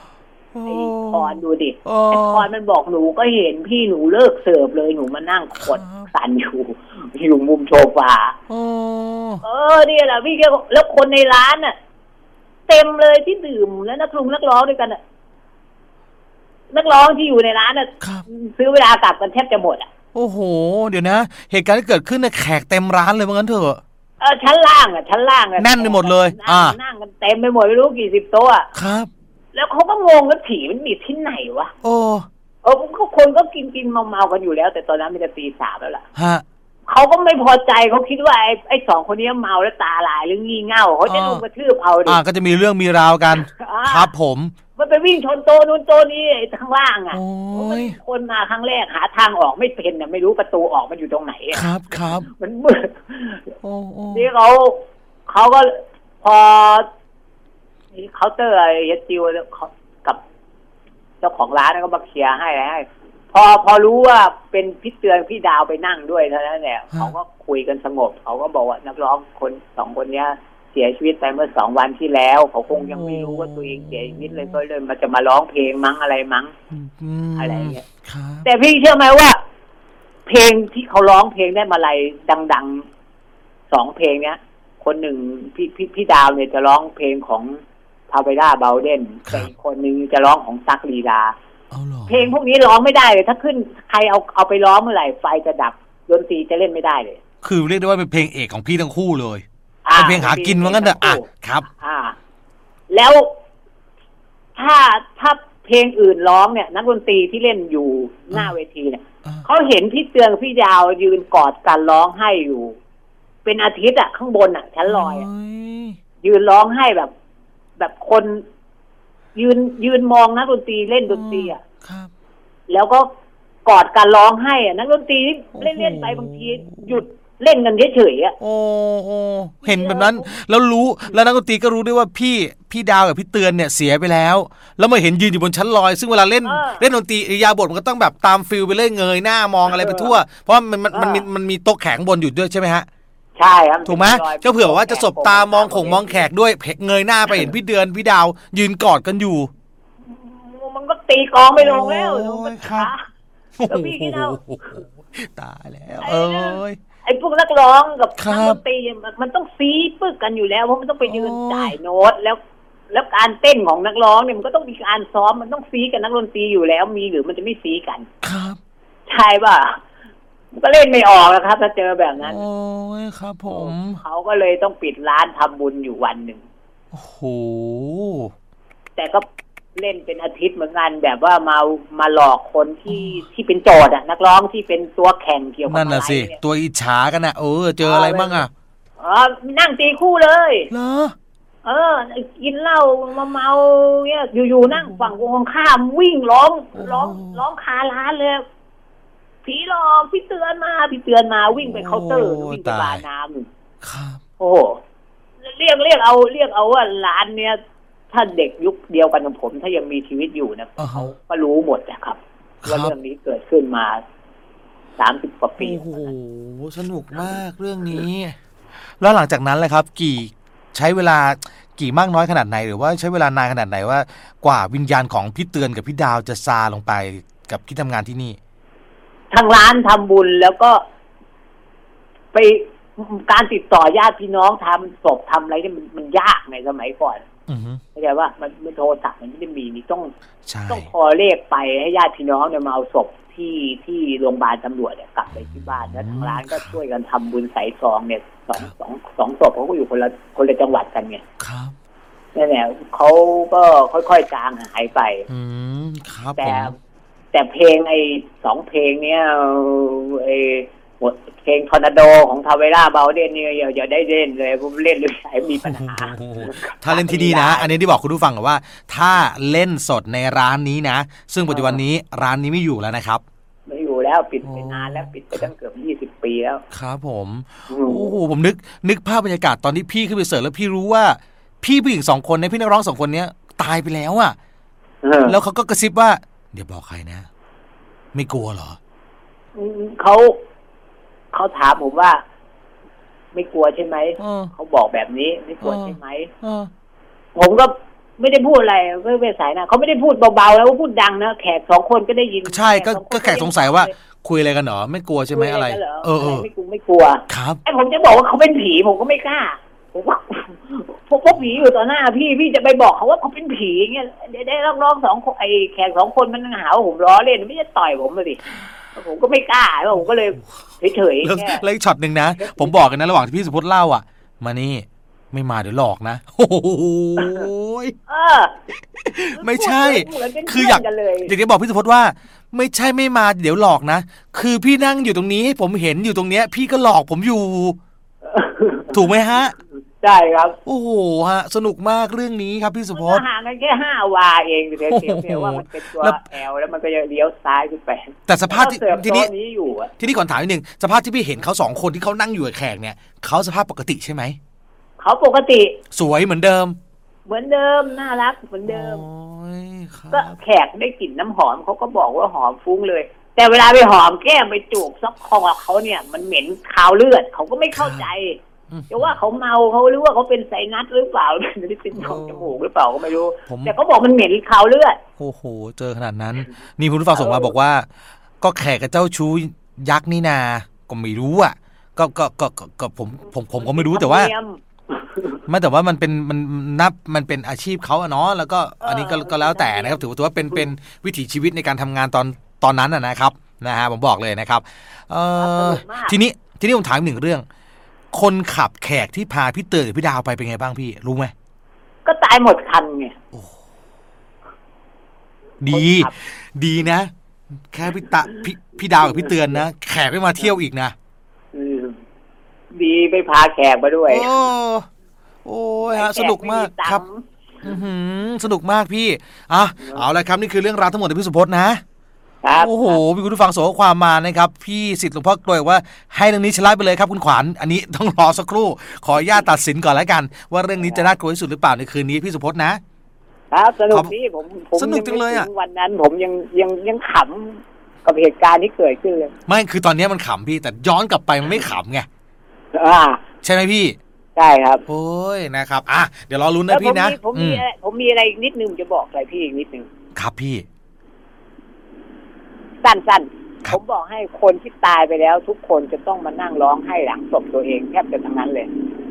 ไอ้พรดูดิไอ้พรมันบอกหนูก็เห็นพี่หนูเลิกเสิร์ฟเลยหนูมานั่งขดสันอยู่อยู่มุมโซฟาเออเนี่ยแหละพี่แล้วคนในร้านน่ะเต็มเลยที่ดื่มแล้วนักร้องนักร้องด้วยกันน่ะนักร้องที่อยู่ในร้านน่ะซื้อเวลากลับกันแทบจะหมดอ่ะโอ้โหเดี๋ยวนะเหตุการณ์ที่เกิดขึ้นเนี่ยแขกเต็มร้านเลยว่างั้นเถอะเออชั้นล่างอ่ะชั้นล่างอ่ะแน่นไปหมดเลยอ่านั่งกันเต็มไปหมดไม่รู้กี่สิบโต๊ะครับแล้วเขาก็งงว่าผีมันมีที่ไหนวะโอ้เออคนก็กินกินเมาเมากันอยู่แล้วแต่ตอนนั้นมันจะตีสามแล้วล่ะฮะเขาก็ไม่พอใจเขาคิดว่าไอ้ไอ้สองคนนี้เมาแล้วตาลายหรืองี่เง่าเขาจะลุมกระทืบเอาดิอ่าก็จะมีเรื่องมีราวกันครับผมมันไปวิ่งชนโต๊ะนู้นโต๊ะนี้ไอ้ข้างล่างอ่ะคนมาครั้งแรกหาทางออกไม่เป็นน่ะไม่รู้ประตูออกมันอยู่ตรงไหนครับครับมันมืดโอ้โอ้นี่เขาเขาก็พอเคาน์เตอร์ไอ้ยัดจิวกับเจ้าของร้านก็มาเคลียร์ให้ให้พอพอรู้ว่าเป็นพี่เตือนพี่ดาวไปนั่งด้วยเท่านั้นแหละเขาก็คุยกันสงบเขาก็บอกว่านักร้องคนสองคนเนี้ยเสียชีวิตไปเมื่อสองวันที่แล้วเขาคงยังไม่รู้ว่าตัวเองเสียชีวิตเลยก็เลยมาจะมาร้องเพลงมั้งอะไรมั้งอะไรเงี้ยแต่พี่เชื่อไหมว่าเพลงที่เขาร้องเพลงได้มาลัยดังๆสองเพลงเนี้ยคนหนึ่งพี่พี่พี่ดาวเนี่ยจะร้องเพลงของพาเวล่าเบลเดนแต่อีกคนนึงจะร้องของซักลีลาเพลงพวกนี้ร้องไม่ได้เลยถ้าขึ้นใครเอาเอาไปร้องเมื่อไหร่ไฟจะดับดนตรีจะเล่นไม่ได้เลยคือเรียกได้ว่าเป็นเพลงเอกของพี่ทั้งคู่เลยเป็นเพลงหากินว่างั้นเถอะอ่ะครับอ่าแล้วถ้าถ้าเพลงอื่นร้องเนี่ยนักดนตรีที่เล่นอยู่หน้าเวทีเนี่ยเขาเห็นพี่เตือนพี่ดาวยืนกอดกันร้องไห้อยู่เป็นอาทิตย์อ่ะข้างบนอ่ะชั้นลอยอ่ะยืนร้องไห้แบบแบบคนยืนยืนมองนักดนตรีเล่นดนตรีอ่ะแล้วก็กอดกันร้องไห้อ่ะนักดนตรีเล่นเล่นไปบางทีหยุดเล่นกันเฉยๆอ่ะโอ้โอ้เห็นแบบนั้นแล้วรู้แล้วนักดนตรีก็รู้ด้วยว่าพี่พี่ดาวกับพี่เตือนเนี่ยเสียไปแล้วแล้วมาเห็นยืนอยู่บนชั้นลอยซึ่งเวลาเล่นเล่นดนตรีอิริยาบถมันก็ต้องแบบตามฟิลไปเล่นเงยหน้ามองอะไรไปทั่วเพราะมันมันมันมีมันมีโต๊ะแข็งบนอยู่ด้วยใช่ไหมฮะใช่ครับถูกไหมก็เผื่อว่าจะสบตามองของมองแขกด้วยเงยหน้าไปเห็นพี่เดือนพี่ดาวยืนกอดกันอยู่มันก็ตีกองไม่ลงแล้วมันขาแล้วพี่ที่เราตายแล้วเอ้ยไอ้พวกนักร้องกับนักดนตรีมันต้องซีปึกกันอยู่แล้วเพราะมันต้องไปยืนจ่ายโน้ตแล้วแล้วการเต้นของนักร้องเนี่ยมันก็ต้องมีการซ้อมมันต้องซีกันนักดนตรีอยู่แล้วมีหรือมันจะไม่ซีกันครับใช่ป่ะมันก็เล่นไม่ออกนะครับถ้าเจอแบบนั้นโอ้ยครับผมเขาก็เลยต้องปิดร้านทำบุญอยู่วันหนึ่งโอ้โหแต่ก็เล่นเป็นอาทิตย์เหมือนกันแบบว่ามามาหลอกคนที่ที่เป็นโจทย์อ่ะนักร้องที่เป็นตัวแข่งเกี่ยวกับนั่นน่ะสิตัวอิจฉากันน่ะเออเจออะไรบ้างอ่ะอ๋อนั่งตีคู่เลยเหรอเออกินเหล้ามาเมาเนี่ยอยู่ๆนั่งฝั่งวงข้ามวิ่งร้องร้องร้องคาร้านเลยผีหลอกพี่เตือนมาพี่เตือนมาวิ่งไปเคาน์เตอร์วิ่งไปบาร์น้ำครับโอ้เรียกเรียกเอาเรียกเอาว่าร้านเนี้ยถ้าเด็กยุคเดียวกันกับผมถ้ายังมีชีวิตอยู่นะเขาก็รู้หมดนะครับว่าเรื่องนี้เกิดขึ้นมาสามสิบกว่าปีโอ้โหสนุกมากเรื่องนี้แล้วหลังจากนั้นเลยครับกี่ใช้เวลากี่มากน้อยขนาดไหนหรือว่าใช้เวลานานขนาดไหนว่ากว่าวิญญาณของพี่เตือนกับพี่ดาวจะซาลงไปกับที่ทำงานที่นี่ทางร้านทำบุญแล้วก็ไปการติดต่อญาติพี่น้องทำศพทำอะไรที่มันมันยากในสมัยก่อนเข้าใจว่ามันไม่โทรศัพท์มันไม่ได้มีนี่ต้องต้องคอเลขไปให้ญาติพี่น้องเนี่ยมาเอาศพที่ที่โรงพยาบาลตำรวจเนี่ยกลับไปที่บ้านแล้วทางร้านก็ช่วยกันทำบุญใส่ซองเนี่ยสองสองสองศพเขาก็อยู่คนละคนละจังหวัดกันเนี่ยครับนี่แหละเขาก็ค่อยๆจางหายไปอืมครับแต่แต่เพลงไอ้สองเพลงเนี้ยไอ้เพลงทอร์นาโดของทาเวล่าเบลเดนเนี่ยอย่าได้เล่นเลยผมเล่นเลยมีปัญหาถ้าเล่นที่นี่นะอันนี้ที่บอกคุณผู้ฟังว่าถ้าเล่นสดในร้านนี้นะซึ่งปัจจุบันนี้ร้านนี้ไม่อยู่แล้วนะครับไม่อยู่แล้วปิดไปนานแล้วปิดไปตั้งเกือบยี่สิบปีแล้วครับผมโอ้โหผมนึกนึกภาพบรรยากาศตอนที่พี่ขึ้นไปเสิร์ฟแล้วพี่รู้ว่าพี่ผู้หญิงสองคนเนี่ยพี่นักร้องสองคนเนี้ยตายไปแล้วอ่ะแล้วเขาก็กระซิบว่าเดี๋ยวบอกใครนะไม่กลัวเหรอเขาเขาถามผมว่าไม่กลัวใช่ไหมเขาบอกแบบนี้ไม่กลัวใช่ไหมผมก็ไม่ได้พูดอะไรก็เป็นสายหน้าเขาไม่ได้พูดเบาๆแล้วพูดดังนะแขกสองคนก็ได้ยินใช่ก็ก็แขกสงสัยว่าคุยอะไรกันหรอไม่กลัวใช่ไหมอะไรเออไม่กลัวไม่กลัวครับไอ้ผมจะบอกว่าเขาเป็นผีผมก็ไม่กล้าผมว่าพวกพวกผีอยู่ต่อหน้าพี่พี่จะไปบอกเขาว่าเขาเป็นผีเงี้ยได้ร้องๆสองไอ้แขกสองคนมันหาว่าผมล้อเล่นไม่จะต่อยผมเลยผมก็ไม่กล้าผมก็เลยเฉยๆแล้วแล้วอีกช็อตนึงนะผมบอกกันนะระหว่างที่พี่สุพจน์เล่าอ่ะมานี่ไม่มาเดี๋ยวหลอกนะโอ้ยไม่ใช่คืออยากอยากจะบอกพี่สุพจน์ว่าไม่ใช่ไม่มาเดี๋ยวหลอกนะคือพี่นั่งอยู่ตรงนี้ให้ผมเห็นอยู่ตรงเนี้ยพี่ก็หลอกผมอยู่ถูกไหมฮะใช่ครับโอ้โหฮะสนุกมากเรื่องนี้ครับพี่สุพจน์ห่างกันแค่ห้าวาเองเพียงว่ามันเป็นตัวแอลแล้วมันก็จะเลี้ยวซ้ายขึ้นไปแต่สภาพที่นี้ที่นี่ก่อนถามนิดนึงสภาพที่พี่เห็นเขาสองคนที่เขานั่งอยู่กับแขกเนี่ยเขาสภาพปกติใช่ไหมเขาปกติสวยเหมือนเดิมเหมือนเดิมน่ารักเหมือนเดิมก็แขกได้กลิ่นน้ำหอมเขาก็บอกว่าหอมฟุ้งเลยแต่เวลาไปหอมแก้มไปจูบซอกคอเขาเนี่ยมันเหม็นคาวเลือดเขาก็ไม่เข้าใจจะว่าเขาเมาเขาหรือว่าเขาเป็นไซนัสหรือเปล่าหรือเป็นของจมูกหรือเปล่าก็ไม่รู้แต่เขาบอกมันเหม็นคาวเลือดโอ้โหเจอขนาดนั้นนี่คุณผู้ฟังส่งมาบอกว่าก็แขกกับเจ้าชู้ยักษ์นี่นาก็ไม่รู้อ่ะก็ก็ก็ก็ผมผมผมก็ไม่รู้แต่ว่าไม่แต่ว่ามันเป็นมันนับมันเป็นอาชีพเขาอะเนาะแล้วก็อันนี้ก็ก็แล้วแต่นะครับถือว่าเป็นเป็นวิถีชีวิตในการทำงานตอนตอนนั้นนะครับนะฮะผมบอกเลยนะครับเอ่อทีนี้ทีนี้ผมถามหนึ่งเรื่องคนขับแขกที่พาพี่เตยหรือพี่ดาวไปเป็นไงบ้างพี่รู้ไหมก็ตายหมดคันไงดีดีนะแค่พี่ตาพี่พี่ดาวกับพี่เตือนนะแขกไม่มาเที่ยวอีกนะดีไปพาแขกมาด้วยโอ้โอ้ยฮะสนุกมากครับสนุกมากพี่อ่ะเอาละครับนี่คือเรื่องราวทั้งหมดของพี่สุพจน์นะโอ้โหมีคุณผู้ฟังส่งข้อความมานะครับพี่สิทธิ์หลวงพ่อกลวยว่าให้เรื่องนี้ชนะไปเลยครับคุณขวัญอันนี้ต้องรอสักครู่ขออนุญาตตัดสินก่อนแล้วกันว่าเรื่องนี้จะน่ากลัวที่สุดหรือเปล่าในคืนนี้พี่สุพจน์นะครับสนุกพี่ผมสนุกจังเลยอ่ะวันนั้นผมยังยังยังขำกับเหตุการณ์ที่เกิดขึ้นเลยไม่คือตอนนี้มันขำพี่แต่ย้อนกลับไปมันไม่ขำไงอ่าใช่ไหมพี่ใช่ครับโอ้ยนะครับอ่ะเดี๋ยวรอลุ้นนะพี่นะผมมีผมมีอะไรอีกนิดนึงจะบอกใส่พี่อีกนิดนึงครับพี่สั้นๆผมบอกให้คนที่ตายไปแล้วทุกคนจะต้องมานั่งร้องไห้หลังศพตัวเองแทบจะทั้งนั้นเลย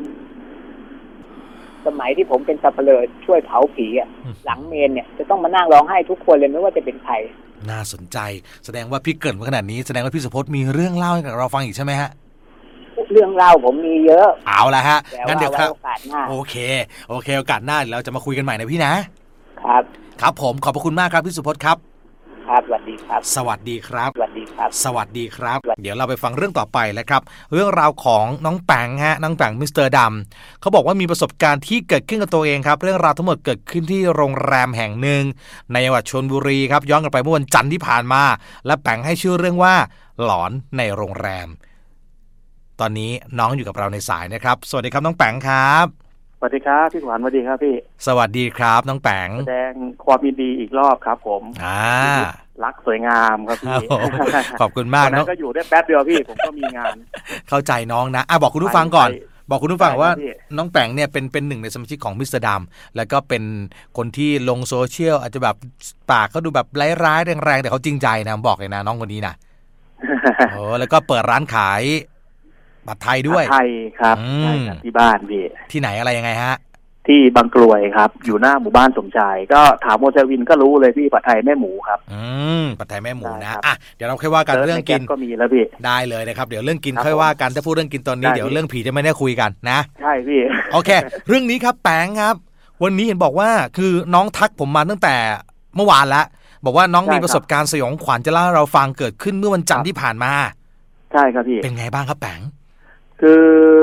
สมัยที่ผมเป็นสัปเหร่อช่วยเผาผีอ่ะหลังเมนเนี่ยจะต้องมานั่งร้องไห้ทุกคนเลยไม่ว่าจะเป็นใครน่าสนใจแสดงว่าพี่เกิดมาขนาดนี้แสดงว่าพี่สุพจน์มีเรื่องเล่าให้กับเราฟังอีกใช่ไหมฮะเรื่องเล่าผมมีเยอะเอาละฮะงั้นเดี๋ยวครับโอเคโอเคโอกาสหน้าเราจะมาคุยกันใหม่นะพี่นะครับครับผมขอบพระคุณมากครับพี่สุพจน์ครับครับสวัสดีครับสวัสดีครับสวัสดีครับสวัสดีครับเดี๋ยวเราไปฟังเรื่องต่อไปแล้วครับเรื่องราวของน้องแปงฮะน้องแปงมิสเตอร์ดำเขาบอกว่ามีประสบการณ์ที่เกิดขึ้นกับตัวเองครับเรื่องราวทั้งหมดเกิดขึ้นที่โรงแรมแห่งหนึ่งในจังหวัดชลบุรีครับย้อนกลับไปเมื่อวันจันทร์ที่ผ่านมาและแปงให้ชื่อเรื่องว่าหลอนในโรงแรมตอนนี้น้องอยู่กับเราในสายนะครับสวัสดีครับน้องแปงครับสวัสดีครับพี่ขวัญสวัสดีครับพี่สวัสดีครับน้องแปงแสดงความยินดีอีกรอบครับผมอ่ารักสวยงามครับพี่ขอบคุณมากน้องก็อยู่ได้แป๊บเดียวพี่ผมก็มีงานเข้าใจน้องนะอ่ะบอกคุณผู้ฟังก่อนบอกคุณผู้ฟังว่าน้องแปงเนี่ยเป็นเป็นหนึ่งในสมาชิกของมิสเตอร์ดัมแล้วก็เป็นคนที่ลงโซเชียลอาจจะแบบปากเขาดูแบบร้ายๆแรงๆแต่เขาจริงใจนะบอกเลยนะน้องคนนี้นะโอ้แล้วก็เปิดร้านขายผัดไทยด้วยผัดไทยครับใช่ครับที่บ้านพี่ที่ไหนอะไรยังไงฮะที่บางกรวยครับอยู่หน้าหมู่บ้านสมชายก็ถามโมเจวินก็รู้เลยพี่ผัดไทยแม่หมูครับอืมผัดไทยแม่หมูนะอ่ะเดี๋ยวเราค่อยว่ากันเรื่องกินก็มีแล้วพี่ได้เลยนะครับเดี๋ยวเรื่องกินค่อยว่ากันถ้าพูดเรื่องกินตอนนี้เดี๋ยวเรื่องผีจะไม่ได้คุยกันนะใช่พี่โอเคเรื่องนี้ครับแปงครับวันนี้เห็นบอกว่าคือน้องทักผมมาตั้งแต่เมื่อวานแล้วบอกว่าน้องมีประสบการณ์สยองขวัญจะเล่าให้เราฟังเกิดขึ้นเมื่อวันจันทร์ที่ผ่านมาใช่ครับพี่เป็นไงบ้างครับแปงคือ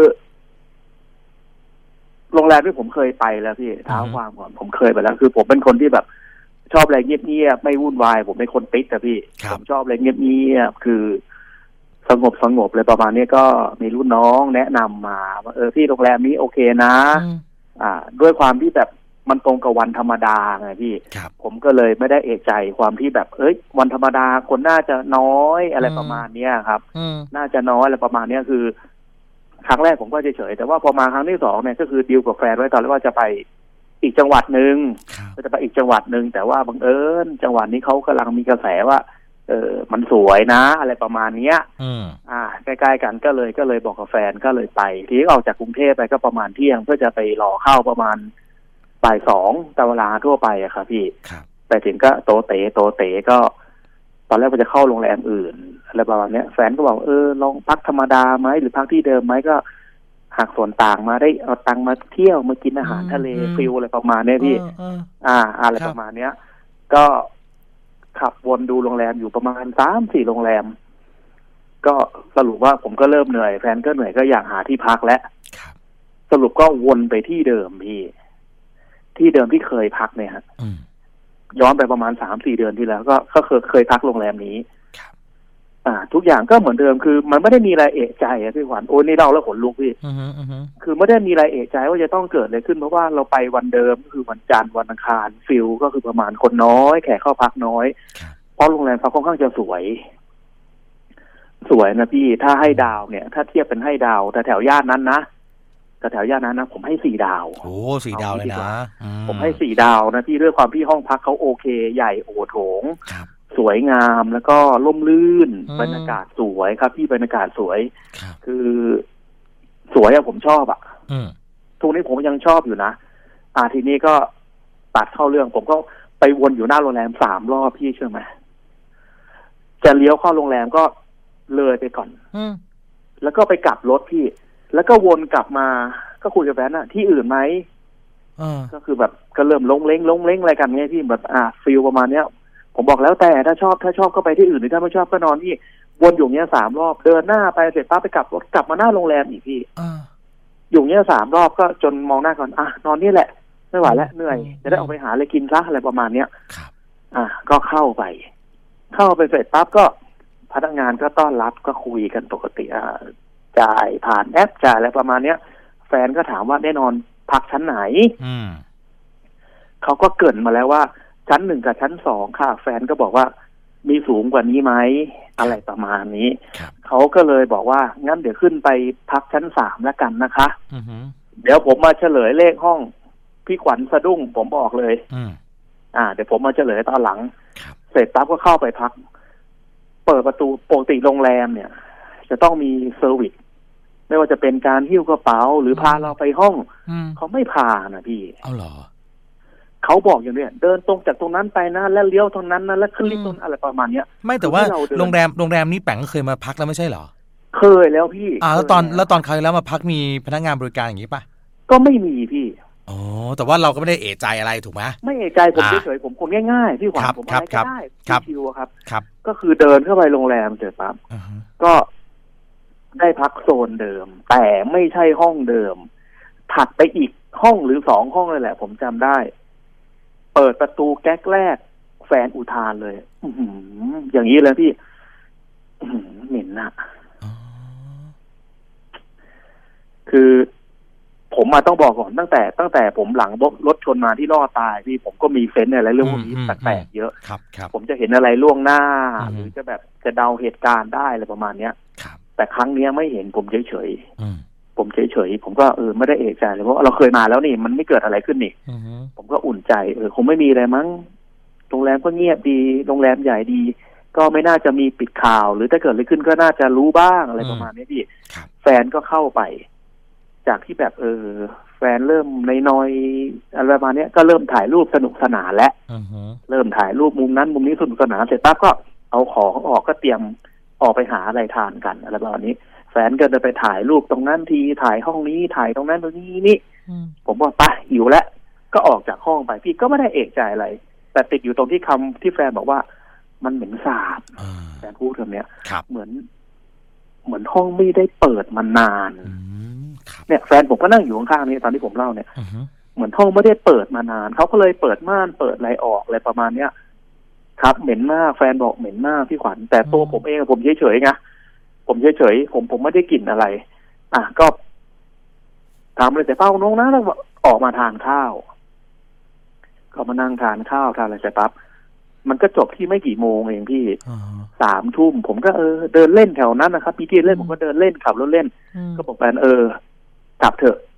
โรงแรมที่ผมเคยไปแล้วพี่ท้าความก่อนผมเคยไปแล้วคือผมเป็นคนที่แบบชอบอะไรเงียบๆไม่วุ่นวายผมเป็นคนติ๊กอะพี่ผมชอบอะไรเงียบๆคือสงบสงบเลยประมาณนี้ก็มีรุ่นน้องแนะนำมาว่าเออที่โรงแรมนี้โอเคนะอ่าด้วยความที่แบบมันตรงกับวันธรรมดาไงพี่ผมก็เลยไม่ได้เอะใจความที่แบบเอ้ยวันธรรมดาคนน่าจะน้อยอะไรประมาณเนี้ยครับน่าจะน้อยอะไรประมาณเนี้ยคือครั้งแรกผมก็เฉยๆแต่ว่าพอมาครั้งที่สองเนี่ยก็คือดีลกับแฟนไว้ตอนแรกว่าจะไปอีกจังหวัดหนึ่งก็จะไปอีกจังหวัดหนึ่งแต่ว่าบังเอิญจังหวัดนี้เขากำลังมีกระแสว่าเออมันสวยนะอะไรประมาณเนี้ยอ่าใกล้ๆกันก็เลยก็เลยบอกกับแฟนก็เลยไปทีนี้ออกจากกรุงเทพไปก็ประมาณเที่ยงเพื่อจะไปรอเข้าประมาณบ่ายสองตามเวลาทั่วไปอะครับพี่ไปถึงก็โตเต๋โตเต๋ก็ตอนแรกว่าจะเข้าโรงแรมอื่นอะไรประมาณนี้แฟนก็บอกเออลองพักธรรมดาไหมหรือพักที่เดิมไหมก็หักส่วนต่างมาได้เอาตังค์มาเที่ยวมากินอาหารทะเลฟิลอะไรประมาณนี้พี่อ่าอะไรประมาณเนี้ยก็ขับวนดูโรงแรมอยู่ประมาณสามสี่โรงแรมก็สรุปว่าผมก็เริ่มเหนื่อยแฟนก็เหนื่อยก็อยากหาที่พักแล้วสรุปก็วนไปที่เดิมพี่ที่เดิมที่เคยพักเนี่ยฮะย้อนไปประมาณสามสี่เดือนที่แล้วก็ก็เคยเคยพักโรงแรมนี้อ่าทุกอย่างก็เหมือนเดิมคือมันไม่ได้มีอะไรเอะใจอะพี่ขวัญโอ้นี่เล่าแล้วขนลุกพี่คือไม่ได้มีอะไรเอะใจว่าจะต้องเกิดอะไรขึ้นเพราะว่าเราไปวันเดิมคือวันจันทร์วันอังคารฟิลก็คือประมาณคนน้อยแขกเข้าพักน้อยเพราะโรงแรมเขาค่อนข้างจะสวยสวยนะพี่ถ้าให้ดาวเนี่ยถ้าเทียบเป็นให้ดาวแต่แถวย่านนั้นนะแต่แถวย่านนั้นนะผมให้สี่ดาวโอ้สี่ดาวเลยนะผมให้สี่ดาวนะพี่ด้วยความที่ห้องพักเขาโอเคใหญ่โอโถงสวยงามแล้วก็ร่มรื่นบรรยากาศสวยครับพี่บรรยากาศสวยคือสวยอะผมชอบอะทุกนี้ผมยังชอบอยู่นะอ่าทีนี้ก็ตัดเข้าเรื่องผมก็ไปวนอยู่หน้าโรงแรมสามรอบพี่เชื่อไหมจะเลี้ยวเข้าโรงแรมก็เลยไปก่อนแล้วก็ไปกลับรถพี่แล้วก็วนกลับมาก็คุยกับแฟนอะที่อื่นไหมก็คือแบบก็เริ่มลงเล้งลงเล้งอะไรกันเงี้ยพี่แบบอ่าฟีลประมาณเนี้ยผมบอกแล้วแต่ถ้าชอบถ้าชอบก็ไปที่อื่นหรือถ้าไม่ชอบก็นอนที่วนอยู่เนี้ยสามรอบเดินหน้าไปเสร็จปั๊บไปกลับรถกลับมาหน้าโรงแรมอีกพี่อยู่เนี้ยสามรอบก็จนมองหน้าก่อนอ่ะนอนนี่แหละไม่ไหวแล้วเหนื่อยจะได้ออกไปหาอะไรกินซะอะไรประมาณเนี้ยอ่ะก็เข้าไปเข้าไปเสร็จปั๊บก็พนักงานก็ต้อนรับก็คุยกันปกติอ่าจ่ายผ่านแอปจ่ายอะไรประมาณเนี้ยแฟนก็ถามว่าแน่นอนพักชั้นไหนเขาก็เกริ่นมาแล้วว่าชั้นหนึ่งกับชั้นสองค่ะแฟนก็บอกว่ามีสูงกว่านี้ไหมอะไรประมาณนี้เขาก็เลยบอกว่างั้นเดี๋ยวขึ้นไปพักชั้นสามแล้วกันนะคะเดี๋ยวผมมาเฉลยเลขห้องพี่ขวัญสะดุ้งผมบอกเลยอ่าเดี๋ยวผมมาเฉลยตอนหลังเสร็จปั๊บก็เข้าไปพักเปิดประตูปกติโรงแรมเนี่ยจะต้องมีเซอร์วิสไม่ว่าจะเป็นการหิ้วกระเป๋าหรือพาเราไปห้องเขาไม่พานะพี่เอาเหรอเขาบอกอย่างเนี้ยเดินตรงจากตรงนั้นไปนะแล้วเลี้ยวตรงนั้นนะแล้วขึ้นลิฟต์ตรงอะไรประมาณเนี้ยไม่แต่ว่าโรงแรมโรงแรมนี้แป๋งเคยมาพักแล้วไม่ใช่เหรอเคยแล้วพี่อ่าแล้วตอนแล้วตอนคราวแล้วมาพักมีพนักงานบริการอย่างนี้ป่ะก็ไม่มีพี่อ๋อแต่ว่าเราก็ไม่ได้เอะใจอะไรถูกไหมไม่เอะใจผมเฉยๆผมคนง่ายๆพี่ขวัญผมอะไรก็ได้ชิวๆครับครับก็คือเดินเข้าไปโรงแรมเสร็จปั๊บก็ได้พักโซนเดิมแต่ไม่ใช่ห้องเดิมถัดไปอีกห้องหรือสองห้องเลยแหละผมจำได้เปิดประตูแก๊กแรกแฟนอุทานเลยอื้อหืออย่างนี้เลยพี่อื้อหือเหม็นน่ะคือผมมาต้องบอกก่อนตั้งแต่ตั้งแต่ผมหลังรถชนมาที่ล่อตายพี่ผมก็มีเซนส์อะไรเรื่องพวกนี้แปลกๆเยอะผมจะเห็นอะไรล่วงหน้าหรือจะแบบจะเดาเหตุการณ์ได้อะไรประมาณเนี้ยแต่ครั้งนี้ไม่เห็นผมเฉยๆผมเฉยๆผมก็เออไม่ได้เอะใจเลยเพราะเราเคยมาแล้วนี่มันไม่เกิดอะไรขึ้นนี่ผมก็อุ่นใจเออคงไม่มีอะไรมั้งโรงแรมก็เงียบดีโรงแรมใหญ่ดีก็ไม่น่าจะมีปิดข่าวหรือถ้าเกิดอะไรขึ้นก็น่าจะรู้บ้างอะไรประมาณนี้พี่แฟนก็เข้าไปจากที่แบบเออแฟนเริ่มน้อยๆอะไรประมาณนี้ก็เริ่มถ่ายรูปสนุกสนานแล้วเริ่มถ่ายรูปมุมนั้นมุมนี้สนุกสนานเสร็จปั๊บก็เอาของออกก็เตรียมออกไปหาอะไรทานกันอะไรประมาณนี้แฟนก็จะไปถ่ายรูปตรงนั้นทีถ่ายห้องนี้ถ่ายตรงนั้นตรงนี้นี่ผมบอกไปหิวแล้วก็ออกจากห้องไปพี่ก็ไม่ได้เอะใจอะไรแต่ติดอยู่ตรงที่คำที่แฟนบอกว่ามันเหม็นสาบแฟนพูดคำเนี้ยเหมือนเหมือนห้องไม่ได้เปิดมานานเนี่ยแฟนผมก็นั่งอยู่ข้างๆนี้ตอนที่ผมเล่าเนี่ยเหมือนห้องไม่ได้เปิดมานานเขาก็เลยเปิดม่านเปิดอะไรออกอะไรประมาณเนี้ยครับเหม็นมากแฟนบอกเหม็นมากพี่ขวัญแต่ตัวผมเองผมเฉยๆไงผมเฉยๆผมผมไม่ได้กลิ่นอะไรอ่ะก็ทำเลยแต่เป้าน้องนะแล้วออกมาทานข้าวก็มานั่งทานข้าวทานอะไรเสร็จปั๊บมันก็จบที่ไม่กี่โมงเองพี่สามทุ่มผมก็เออเดินเล่นแถวนั้นนะครับพี่ที่เล่นผมก็เดินเล่นขับรถเล่นก็บอกแฟนเออกลับเถอะ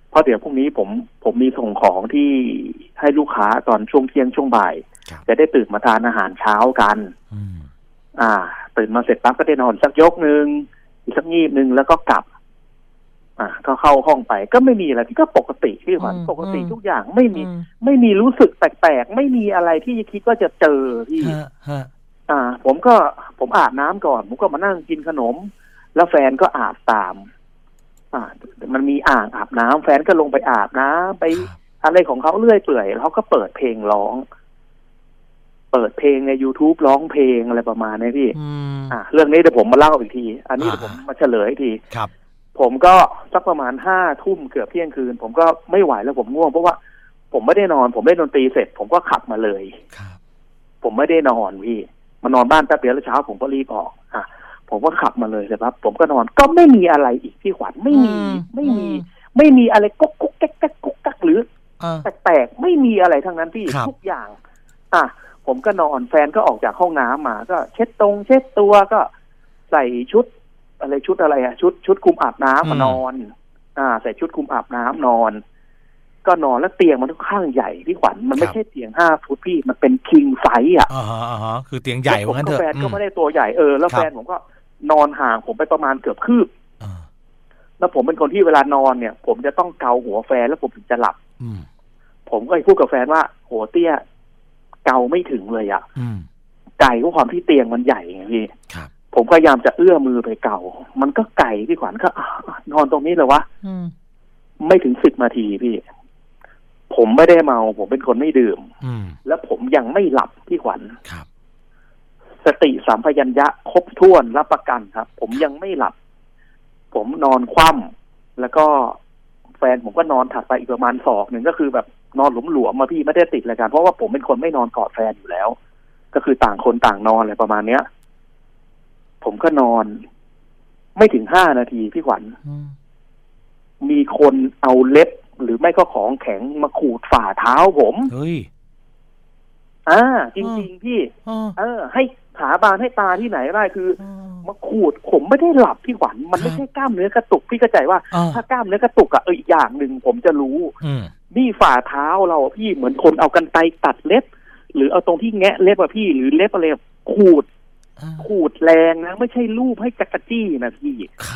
เพราะเดี๋ยวพรุ่งนี้ผมผมมีส่งของที่ให้ลูกค้าตอนช่วงเที่ยงช่วงบ่ายจะได้ตื่นมาทานอาหารเช้ากันอ่าตื่นมาเสร็จปั๊บก็ได้นอนสักยกนึงอีกสักงีบนึงแล้วก็กลับอ่าก็เข้าห้องไปก็ไม่มีอะไรที่ก็ปกติพี่ขวัญปกติทุกอย่างไม่มีไม่มีรู้สึกแปลกๆไม่มีอะไรที่จะคิดว่าจะเจอพี่อ่าผมก็ผมอาบน้ำก่อนผมก็มานั่งกินขนมแล้วแฟนก็อาบตามอ่ามันมีอ่างอาบน้ำแฟนก็ลงไปอาบน้ำไปอะไรของเขาเรื่อยเปื่อยแล้วก็เปิดเพลงร้องเปิดเพลงใน YouTube ร้องเพลงอะไรประมาณนี้พี่อ่าเรื่องนี้เดี๋ยวผมมาเล่าอีกทีอันนี้เดี๋ยวผมมาเฉลยอีกทีครับผมก็สักประมาณห้าทุ่มเกือบเที่ยงคืนผมก็ไม่ไหวแล้วผมง่วงเพราะว่าผมไม่ได้นอนผมเล่นดนตรีเสร็จผมก็ขับมาเลยครับผมไม่ได้นอนพี่มานอนบ้านแป๊บเดียวแล้วเช้าผมก็รีบออกอ่ะผมก็ขับมาเลยใช่ครับผมก็นอนก็ไม่มีอะไรอีกพี่ขวัญไม่มีไม่มีไม่มีอะไรกุ๊กกุ๊กแก๊กแก๊กกุ๊กกักหรือแปลกๆไม่มีอะไรทั้งนั้นพี่ทุกอย่างอ่ะผมก็นอนแฟนก็ออกจากห้องน้ำมาก็เช็ดตรงเช็ดตัวก็ใส่ชุดอะไรชุดอะไรอะชุดชุดคลุมอาบน้ำมานอนอ่าใส่ชุดคลุมอาบน้ำนอนก็นอนแล้วเตียงมันค่อนข้างใหญ่พี่ขวัญมันไม่ใช่เตียงห้าฟุตพี่มันเป็นคิงไซส์อ่ะอ่าฮะอ่าฮะคือเตียงใหญ่ว่างั้นเถอะแฟนก็ไม่ได้ตัวใหญ่เออแล้วแฟนผมก็นอนห่างผมไปประมาณเกือบคืบแล้วผมเป็นคนที่เวลานอนเนี่ยผมจะต้องเกาหัวแฟนแล้วผมถึงจะหลับผมก็พูดกับแฟนว่าโหเตี้ยเกาไม่ถึงเลยอ่ะไก่ก็ความที่เตียงมันใหญ่ไงพี่ผมพยายามจะเอื้อมือไปเก่ามันก็ไก่พี่ขวัญก็นอนตรงนี้เลยวะไม่ถึงสิบนาทีพี่ผมไม่ได้เมาผมเป็นคนไม่ดื่มแล้วผมยังไม่หลับพี่ขวัญสติสัมปชัญญะครบถ้วนรับประกันครับผมยังไม่หลับผมนอนคว่ำแล้วก็แฟนผมก็นอนถัดไปอีกประมาณศอกหนึ่งก็คือแบบนอนหลวมๆมาพี่ไม่ได้ติดอะไรกันเพราะว่าผมเป็นคนไม่นอนกอดแฟนอยู่แล้วก็คือต่างคนต่างนอนอะไรประมาณเนี้ยผมก็นอนไม่ถึงห้านาทีพี่ขวัญมีคนเอาเล็บหรือไม่ก็ของแข็งมาขูดฝ่าเท้าผมเฮ้ยอ่าจริงๆพี่เออให้ขาบานให้ตาที่ไหนได้คือมาขูดผมไม่ได้หลับพี่ขวัญมันไม่ใช่กล้ามเนื้อกระตุกพี่เข้าใจว่าถ้ากล้ามเนื้อกระตุกอะเอออีกอย่างหนึ่งผมจะรู้นี่ฝ่าเท้าเราพี่เหมือนคนเอากรรไกรตัดเล็บหรือเอาตรงที่แงะเล็บอะพี่หรือเล็บอะไรขูดขูดแรงนะไม่ใช่ลูบให้จักรจี้นะพี่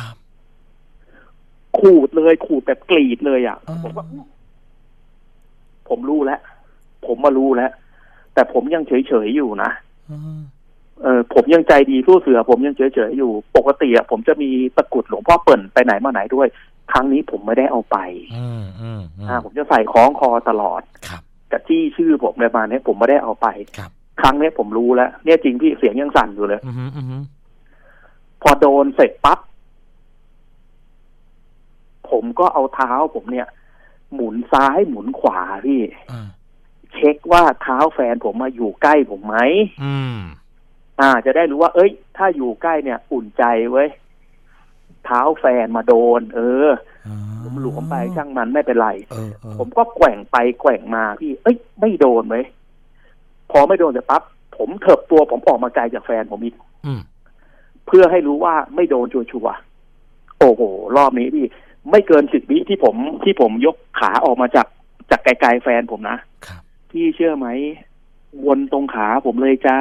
ขูดเลยขูดแบบกรีดเลยอ่ะผมว่าผมรู้แล้วผมมารู้แล้วแต่ผมยังเฉยๆอยู่นะเออผมยังใจดีสู้เสือผมยังเฉยๆอยู่ปกติอ่ะผมจะมีตะกรุดหลวงพ่อเปิ่นไปไหนมาไหนด้วยครั้งนี้ผมไม่ได้เอาไปอ่าผมจะใส่คล้องคอตลอดกับจี้ชื่อผมเลยมาเนี่ยผมไม่ได้เอาไปครั้งนี้ผมรู้แล้วเนี่ยจริงพี่เสียงยังสั่นอยู่เลยพอโดนเสร็จปั๊บผมก็เอาเท้าผมเนี่ยหมุนซ้ายหมุนขวาพี่เช็คว่าเท้าแฟนผมมาอยู่ใกล้ผมไหมอ่าจะได้รู้ว่าเอ้ยถ้าอยู่ใกล้เนี่ยอุ่นใจเว้ยเท้าแฟนมาโดนเออผมหลวมไปช่างมันไม่เป็นไรผมก็แกว่งไปแกว่งมาพี่เอ้ยไม่โดนเว้ยพอไม่โดนแต่ปั๊บผมเถิบตัวผมออกมาไกลจากแฟนผมอีกเพื่อให้รู้ว่าไม่โดนชัวร์ๆโอ้โหรอบนี้พี่ไม่เกินสิบวิที่ผมที่ผมยกขาออกมาจากจากไกลๆแฟนผมนะพี่เชื่อไหมวนตรงขาผมเลยจ้า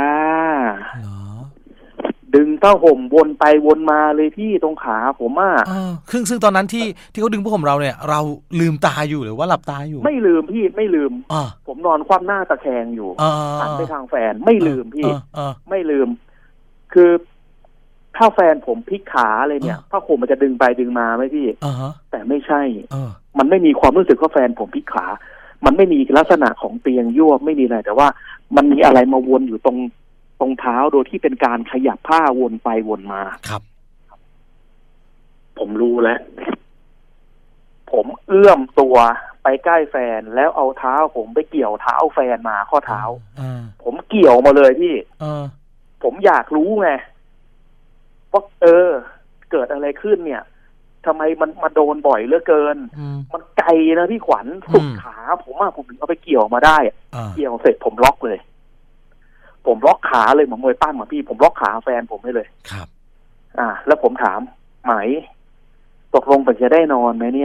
ดึงผ้าห่มวนไปวนมาเลยพี่ตรงขาผมอ่ะซึ่งซึ่งตอนนั้นที่ที่เขาดึงผ้าห่มเราเนี่ยเราลืมตาอยู่หรือว่าหลับตาอยู่ไม่ลืมพี่ไม่ลืมผมนอนคว่ำหน้าตะแคงอยู่หันไปทางแฟนไม่ลืมพี่ไม่ลืมคือถ้าแฟนผมพลิกขาอะไรเนี่ยผ้าห่มมันจะดึงไปดึงมาไหมพี่แต่ไม่ใช่มันไม่มีความรู้สึกว่าแฟนผมพลิกขามันไม่มีลักษณะของเตียงยวบไม่มีอะไรแต่ว่ามันมีอะไรมาวนอยู่ตรงตรงเท้าโดยที่เป็นการขยับผ้าวนไปวนมาครับผมรู้แล้วผมเอื้อมตัวไปใกล้แฟนแล้วเอาเท้าผมไปเกี่ยวเท้าแฟนมาข้อเท้าผมเกี่ยวมาเลยพี่ผมอยากรู้ไงว่าเออเกิดอะไรขึ้นเนี่ยทำไมมันมาโดนบ่อยเหลือเกินมันไกลนะพี่ขวัญสุดขาผมอะผมถึงเอาไปเกี่ยวมาได้เกี่ยวเสร็จผมล็อกเลยผมล็อกขาเลยเหมือนมวยปั้มอะพี่ผมล็อกขาแฟนผมให้เลยครับอ่าแล้วผมถามไหมตกลงผมจะได้นอนไหมเนี่ย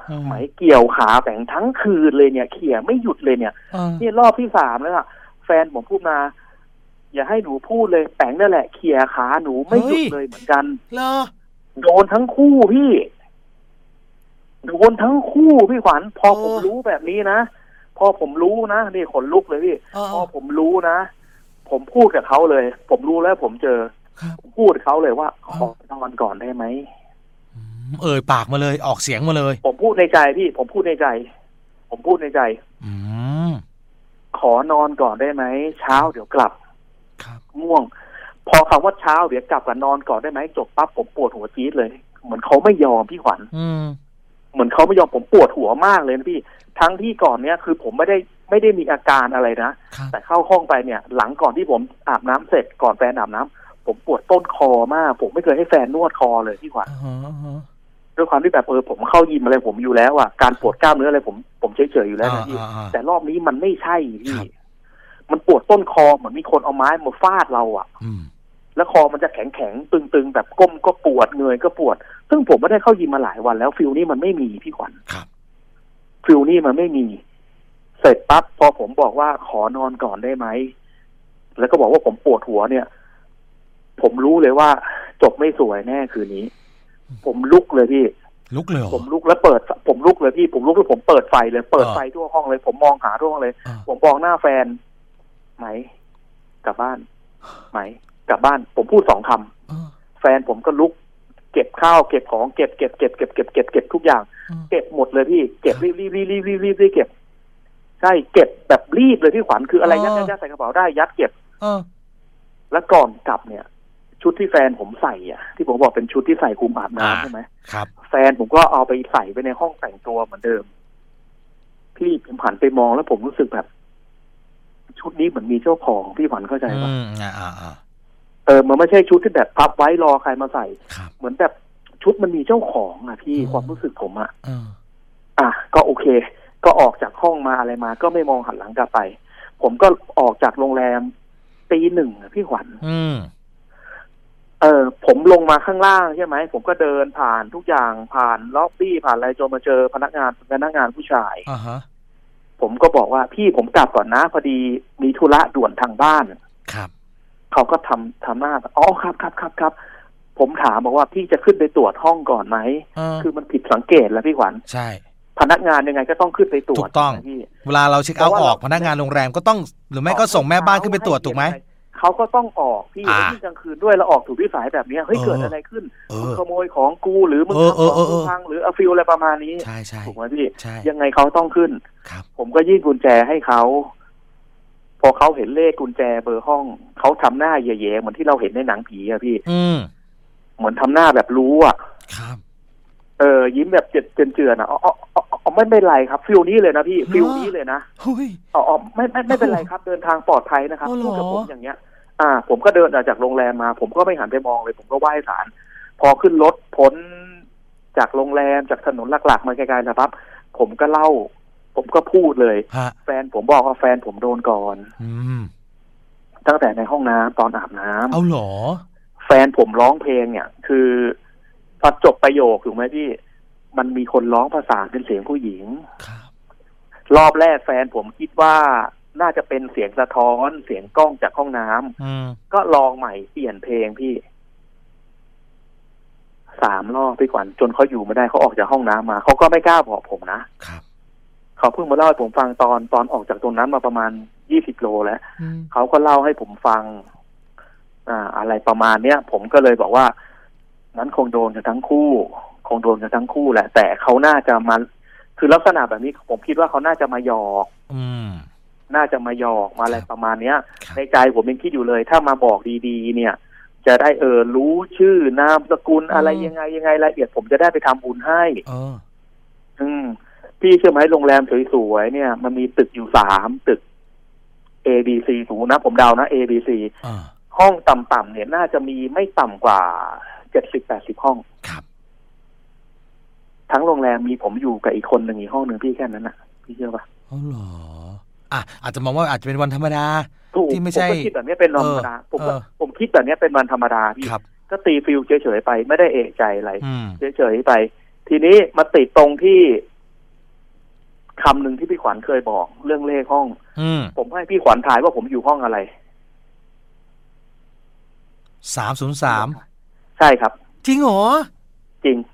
ไหมเกี่ยวขาแบ่งทั้งคืนเลยเนี่ยเขี่ยไม่หยุดเลยเนี่ยนี่รอบที่สามแล้วอะแฟนผมพูดมาอย่าให้หนูพูดเลยแป้งนั่นแหละเขี่ยขาหนูไม่หยุดเลยเหมือนกันเหรอโดนทั้งคู่พี่โดนทั้งคู่พี่ขวัญพอผมรู้แบบนี้นะพอผมรู้นะนี่ขนลุกเลยพี่พอผมรู้นะผมพูดกับเขาเลยผมรู้แล้วผมเจอผมพูดกับเขาเลยว่าขอนอนก่อนได้ไหมเอ่ยปากมาเลยออกเสียงมาเลยผมพูดในใจพี่ผมพูดในใจผมพูดในใจอืมขอนอนก่อนได้ไหมเช้าเดี๋ยวกลับง่วงพอคำว่าเช้าเดี๋ยวกลับกับนอนก่อนได้ไหมจบปั๊บผมปวดหัวจี๊ดเลยเหมือนเขาไม่ยอมพี่ขวัญเหมือนเขาไม่ยอมผมปวดหัวมากเลยนะพี่ทั้งที่ก่อนเนี้ยคือผมไม่ได้ไม่ได้มีอาการอะไรนะแต่เข้าห้องไปเนี่ยหลังก่อนที่ผมอาบน้ำเสร็จก่อนแฟนอาบน้ำผมปวดต้นคอมากผมไม่เคยให้แฟนนวดคอเลยพี่ขวัญด้วยความที่แบบเออผมเข้ายิมอะไรผมอยู่แล้วอ่ะการปวดกล้ามเนื้ออะไรผมผมเฉยๆอยู่แล้วนะพี่แต่รอบนี้มันไม่ใช่พี่มันปวดต้นคอเหมือนมีคนเอาไม้มาฟาดเราอ่ะแล้วคอมันจะแข็งๆตึงๆแบบก้มก็ปวดเงยก็ปวดซึ่งผมไม่ได้เข้ายิมมาหลายวันแล้วฟิลนี่มันไม่มีพี่ขวัญฟิลนี่มันไม่มีเสร็จปั๊บพอผมบอกว่าขอนอนก่อนได้ไหมแล้วก็บอกว่าผมปวดหัวเนี่ยผมรู้เลยว่าจบไม่สวยแน่คืนนี้ผมลุกเลยพี่ลุกเลยผมลุกแล้วเปิดผมลุกเลยพี่ผมลุกแล้วผมเปิดไฟเลยเปิดไฟทั่วห้องเลยผมมองหาทั่วห้องเลยผมมองหน้าแฟนไหมกลับบ้านไหมกลับบ้านผมพูดสองคำแฟนผมก็ลุกเก็บข้าวเก็บของเก็บเก็บเก็บเก็บเก็บเก็บเก็บทุกอย่างเก็บหมดเลยพี่เก็บรีบรีบรีบรีบรีบรีบรีบเก็บใช่เก็บแบบรีบเลยพี่ขวัญคืออะไรยัดยัดยัดใส่กระเป๋าได้ยัดเก็บแล้วก่อนกลับเนี่ยชุดที่แฟนผมใส่อ่ะที่ผมบอกเป็นชุดที่ใส่คลุมอาบน้ำใช่ไหมครับแฟนผมก็เอาไปใส่ไปในห้องแต่งตัวเหมือนเดิมพี่ผมหันไปมองแล้วผมรู้สึกแบบชุดนี้เหมือนมีเจ้าของพี่ขวัญเข้าใจป่ะเออมันไม่ใช่ชุดที่แบบพับไว้รอใครมาใส่เหมือนแบบชุดมันมีเจ้าของอ่ะพี่ความรู้สึกผมอ่ะอ่ะก็โอเคก็ออกจากห้องมาอะไรมาก็ไม่มองหันหลังกลับไปผมก็ออกจากโรงแรมตีหนึ่งพี่ขวัญเออผมลงมาข้างล่างใช่ไหมผมก็เดินผ่านทุกอย่างผ่านล็อบบี้ผ่านอะไรจนมาเจอพนักงานพนักงานผู้ชายอ่าฮะผมก็บอกว่าพี่ผมกลับก่อนนะพอดีมีธุระด่วนทางบ้านครับเขาก็ทำทำหน้าอ๋อครับครับครับครับผมถามบอกว่าพี่จะขึ้นไปตรวจห้องก่อนไหมคือมันผิดสังเกตแล้วพี่ขวัญใช่พนักงานยังไงก็ต้องขึ้นไปตรวจถูกต้องเวลาเราเช็คเอาท์ออกพนักงานโรงแรมก็ต้องหรือไม่ก็ส่งแม่บ้านขึ้นไปตรวจถูกไหมเขาก็ต้องออกพี่แล้วที่กลางคืนด้วยแล้วออกถูกวิสัยแบบนี้เฮ้ยเกิดอะไรขึ้นมึงขโมยของกูหรือมึงทำของกูพังหรืออฟิลอะไรประมาณนี้ถูกไหมพี่ยังไงเขาต้องขึ้นผมก็ยื่นกุญแจให้เขาพอเขาเห็นเลขกุญแจเบอร์ห้องเขาทำหน้าแย่ๆเหมือนที่เราเห็นในหนังผีอะพี่เหมือนทำหน้าแบบรู้อะเออยิ้มแบบเจ็ดเจือนอะอ๋ออ๋อไม่เป็นไรครับฟิลนี้เลยนะพี่ฟิลนี้เลยนะอ๋อไม่ไม่ไม่เป็นไรครับเดินทางปลอดภัยนะครับพูดกับผมอย่างเงี้ยอ่าผมก็เดินออกจากโรงแรมมาผมก็ไม่หันไปมองเลยผมก็ไหว้ศาลพอขึ้นรถพ้นจากโรงแรมจากถนนหลักๆมาไกลๆนะครับผมก็เล่าผมก็พูดเลยแฟนผมบอกว่าแฟนผมโดนก่อนตั้งแต่ในห้องน้ำตอนอาบน้ำเอาหรอแฟนผมร้องเพลงเนี่ยคือพอจบประโยคถูกไหมพี่มันมีคนร้องภาษาเป็นเสียงผู้หญิงรอบแรกแฟนผมคิดว่าน่าจะเป็นเสียงสะท้อนเสียงกล้องจากห้องน้ำก็ลองใหม่เปลี่ยนเพลงพี่สามรอบพี่ขวัญจนเขาอยู่ไม่ได้เขาออกจากห้องน้ำมาเขาก็ไม่กล้าบอกผมนะเขาเพิ่งมาเล่าให้ผมฟังตอนตอนออกจากตรงนั้นมาประมาณยี่สิบโลแล้วเขาก็เล่าให้ผมฟังอ่าอะไรประมาณเนี้ยผมก็เลยบอกว่านั้นคงโดนกันทั้งคู่คงโดนกันทั้งคู่แหละแต่เขาน่าจะมาคือลักษณะแบบนี้ผมคิดว่าเขาน่าจะมาหยอกน่าจะมาหยอกมาอะไรประมาณเนี้ยในใจผมยังคิดอยู่เลยถ้ามาบอกดีๆเนี่ยจะได้เออรู้ชื่อนามสกุลอะไรยังไงยังไงรายละเอียดผมจะได้ไปทำบุญให้อืมพี่เชื่อไหมโรงแรมสวยๆเนี่ยมันมีตึกอยู่สามตึก A B C สมมุตินะผมเดานะ A B C ห้องต่ำๆเนี่ยน่าจะมีไม่ต่ำกว่าเจ็ดสิบแปดสิบห้องครับทั้งโรงแรมมีผมอยู่กับอีกคนหนึ่งอีกห้องหนึ่งพี่แค่นั้นน่ะพี่เชื่อป่ะอ๋อเหรออ่ะอาจจะมองว่าอาจจะเป็นวันธรรมดาที่ไม่ใช่ผมก็คิดแบบนี้เป็นวันธรรมดาผมก็ผมคิดแบบนี้เป็นวันธรรมดาพี่ก็ตีฟิลเฉยๆไปไม่ได้เอะใจอะไรเฉยๆไปทีนี้มาติดตรงที่คำหนึ่งที่พี่ขวัญเคยบอกเรื่องเลขห้องอืมผมให้พี่ขวัญทายว่าผมอยู่ห้องอะไรสามศูนย์สามใช่ครับจริงเหรอจริง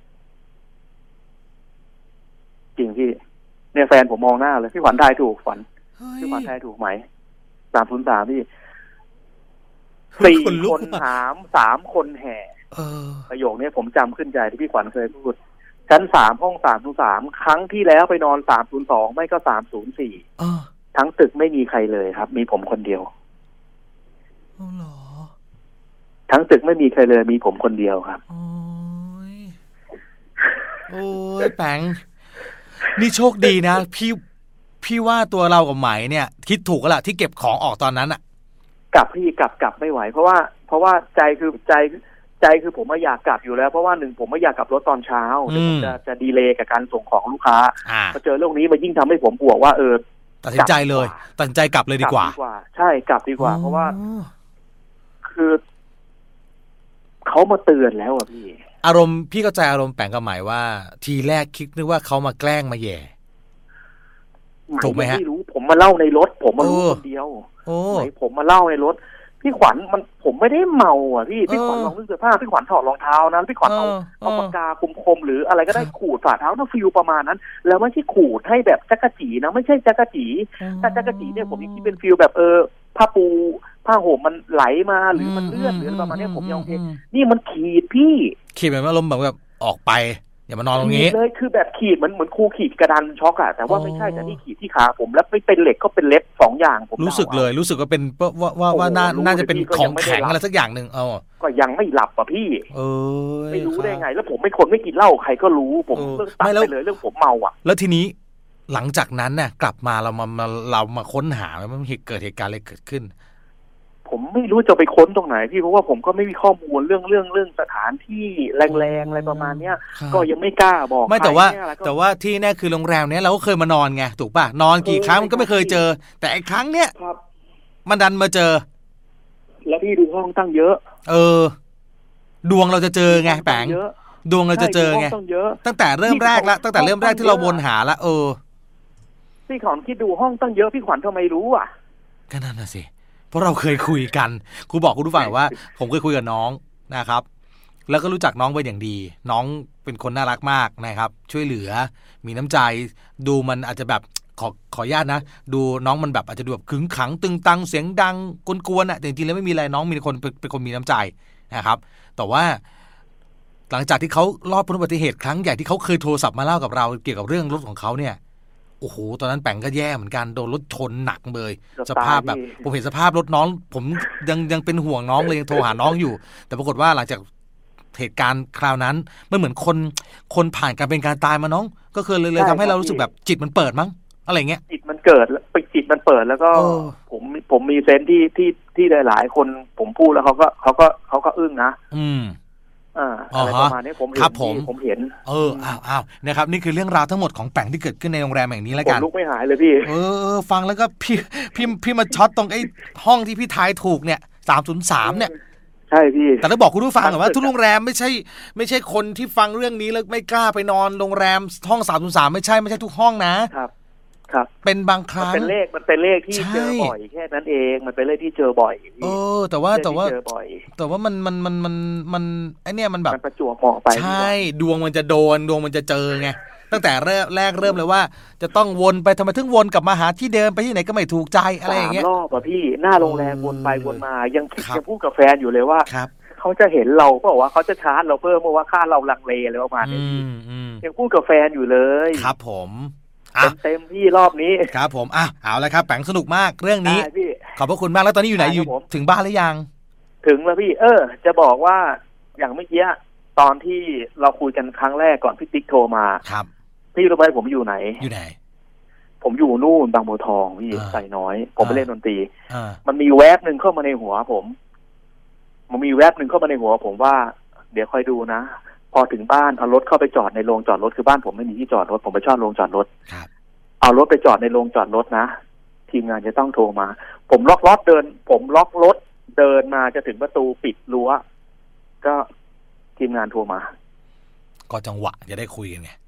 จริงพี่เนี่ยแฟนผมมองหน้าเลยพี่ขวัญทายถูกขวัญพี่ขวัญทายถูกไหมสามศูนย์สามพี่สี่คนถามสามคนแห่ประโยคนี้ผมจำขึ้นใจที่พี่ขวัญเคยพูดชั้นสามห้องสามศูนย์สามครั้งที่แล้วไปนอนสามศูนย์สองไม่ก็สามศูนย์สี่ทั้งตึกไม่มีใครเลยครับมีผมคนเดียวอ๋อเหรอทั้งตึกไม่มีใครเลยมีผมคนเดียวครับโอ้ยโอ้ยแปงนี่โชคดีนะพี่พี่ว่าตัวเรากับไหมเนี่ยคิดถูกแล้วล่ะที่เก็บของออกตอนนั้นอะกลับพี่กลับกลับไม่ไหวเพราะว่าเพราะว่าใจคือใจใจคือผมไม่อยากกลับอยู่แล้วเพราะว่าหนึ่งผมไม่อยากกลับรถตอนเช้าเดี๋ยวผมจะจะดีเลย์กับการส่งของลูกค้าพอเจอเรื่องนี้มันยิ่งทำให้ผมบวกว่าเออตัดสินใจเลยตัดสินใจกลับเลยดีกว่าใช่กลับดีกว่าเพราะว่าคือเขามาเตือนแล้วอ่ะพี่อารมณ์พี่เข้าใจอารมณ์แปลงกับหมายว่าทีแรกคิดนึกว่าเขามาแกล้งมาแย่ถูกไหมฮะไม่รู้ผมมาเล่าในรถผมมารู้คนเดียวไหนผมมาเล่าในรถพี่ขวัญมันผมไม่ได้เมาอ่ะพี่พี่ขวัญลองนึกสภาพพี่ขวัญถอดรองเท้านั้นพี่ขวัญเอาเอาปากกาคมๆหรืออะไรก็ได้ขูดฝ่าเท้าน่าฟิลประมาณนั้นแล้วไม่ใช่ขูดให้แบบจักรจีนะไม่ใช่จักรจีถ้าจักรจีเนี่ยผมยังคิดเป็นฟิลแบบเออผ้าปูผ้าห่มมันไหลมาหรือมันเลื่อนหรือประมาณนี้ผมยังโอเคนี่มันขีดพี่ขีดแบบอารมณ์แบบออกไปอย่ามานอนตรงนี้เลยคือแบบขีดเหมือนเหมือนครูขีดกระดานช็อกอะแต่ว่าไม่ใช่แต่นี่ขีดที่ขาผมแล้วไม่เป็นเหล็กก็เป็นเล็บสองอย่างผมรู้สึกเลยรู้สึกว่าเป็นว่าว่าว่าน่าจะเป็นของแข็งอะไรสักอย่างหนึ่งเออก็ยังไม่หลับอ่ะพี่เออไม่รู้ได้ไงแล้วผมไม่คนไม่กินเหล้าใครก็รู้ผมเลิกตัดไปเลยเรื่องผมเมาอ่ะแล้วทีนี้หลังจากนั้นน่ะกลับมาเรามาเรามาค้นหาว่ามันเกิดเหตุการณ์อะไรเกิดขึ้นผมไม่รู้จะไปค้นตรงไหนพี่เพราะว่าผมก็ไม่มีข้อมูลเรื่องเรื่องเรื่องสถานที่แรงๆอะไรประมาณเนี้ยก็ยังไม่กล้าบอกไม่แต่ว่าแต่ว่าที่แน่คือโรงแรมเนี้ยเราก็เคยมานอนไงถูกป่ะนอนกี่ครั้งมันก็ไม่เคยเจอแต่ไอ้ครั้งเนี้ยมันดันมาเจอแล้วพี่ดูห้องตั้งเยอะเออดวงเราจะเจอไงแปงดวงเราจะเจอไงตั้งแต่เริ่มแรกแล้วตั้งแต่เริ่มแรกที่เราวนหาละเออพี่ขวัญคิดดูห้องตั้งเยอะพี่ขวัญทำไมรู้อ่ะก็นั่นน่ะสิเพราะเราเคยคุยกันครูบอกคุณผู้ฟังว่าผมเคยคุยกับน้องนะครับแล้วก็รู้จักน้องเป็นอย่างดีน้องเป็นคนน่ารักมากนะครับช่วยเหลือมีน้ำใจดูมันอาจจะแบบขอขออนุญาตนะดูน้องมันแบบอาจจะดูแบบขึงขังตึงตังเสียงดังกวนๆอ่ะแต่จริงๆแล้วไม่มีอะไรน้องมีคนเป็นคนมีน้ำใจนะครับแต่ว่าหลังจากที่เขารอดพ้นอุบัติเหตุครั้งใหญ่ที่เขาเคยโทรศัพท์มาเล่ากับเราเกี่ยวกับเรื่องรถของเขาเนี่ยโอ้โหตอนนั้นแป่งก็แย่เหมือนกันโดนรถชนหนักเลยสภาพแบบผมเห็นสภาพรถน้องผมยังยังเป็นห่วงน้องเลยยังโทรหาน้องอยู่แต่ปรากฏว่าหลังจากเหตุการณ์คราวนั้นมันเหมือนคนคนผ่านการเป็นการตายมาน้องก็คือเลยเลยทำให้เรารู้สึกแบบจิตมันเปิดมั้งอะไรเงี้ยจิตมันเกิดไปจิตมันเปิดแล้วก็ผมผมมีเซนที่ที่ที่หลายๆคนผมพูดแล้วเขาก็เขาก็เขาก็อึ้งนะอืมอ่าอะไรประมาณนี้ผมเห็นผมผมเห็นเอออ้าวอ้าวนะครับนี่คือเรื่องราวทั้งหมดของแป่งที่เกิดขึ้นในโรงแรมแห่งนี้แล้วกันผมลุกไม่หายเลยพี่เออฟังแล้วก็พี่พี่พี่มาช็อตตรงไอ้ห้องที่พี่ทายถูกเนี่ยสามศูนย์สามเนี่ยใช่พี่แต่ต้องบอกคุณผู้ฟังว่าทุกโรงแรมไม่ใช่ไม่ใช่คนที่ฟังเรื่องนี้แล้วไม่กล้าไปนอนโรงแรมห้องสามศูนย์สามไม่ใช่ไม่ใช่ทุกห้องนะครับครับเป็นบางครั้งมันเป็นเลขมันเป็นเลขที่เจอบ่อยแค่นั้นเองมันเป็นเลขที่เจอบ่อยเออแต่ว่าแต่ว่าแต่ว่ามันมันมันมันมันไอเนี้ยมันแบบมันประจวบเหมาะไปใช่ดวงมันจะโดนดวงมันจะเจอไงตั้งแต่แรกแรกเริ่มเลยว่าจะต้องวนไปทำไมถึงวนกลับมาหาที่เดิมไปที่ไหนก็ไม่ถูกใจอะไรอย่างเงี้ยสามรอบอ่ะพี่หน้าโรงแรมวนไปวนมายังคิดจะพูดกับแฟนอยู่เลยว่าเขาจะเห็นเราก็บอกว่าเขาจะชาร์จเราเพิ่มเพราะว่าค่าเราลังเลอะไรประมาณนี้ยังพูดกับแฟนอยู่เลยครับผมเต็มที่รอบนี้ครับผมอ่ะเอาละครับแปงสนุกมากเรื่องนี้ขอบพระคุณมากแล้วตอนนี้อยู่ไหนอยู่ถึงบ้านหรือยังถึงแล้วพี่เออจะบอกว่าอย่างเมื่อกี้ตอนที่เราคุยกันครั้งแรกก่อนพี่ติ๊กโทรมาครับพี่รู้ไหมผมอยู่ไหนอยู่ไหนผมอยู่นู่นบางบัวทองพี่ใส่น้อยผมไปเล่นดนตรีมันมีแวบหนึ่งเข้ามาในหัวผมมันมีแวบหนึ่งเข้ามาในหัวผมว่าเดี๋ยวคอยดูนะพอถึงบ้านเอารถเข้าไปจอดในโรงจอดรถคือบ้านผมไม่มีที่จอดรถผมไปชอบโรงจอดรถเอารถไปจอดในโรงจอดรถนะทีมงานจะต้องโทรมาผมล็อกรถเดินผมล็อกรถเดินมาจะถึงประตูปิดรั้วก็ทีมงานโทรมาก็จังหวะจะได้คุยกันไง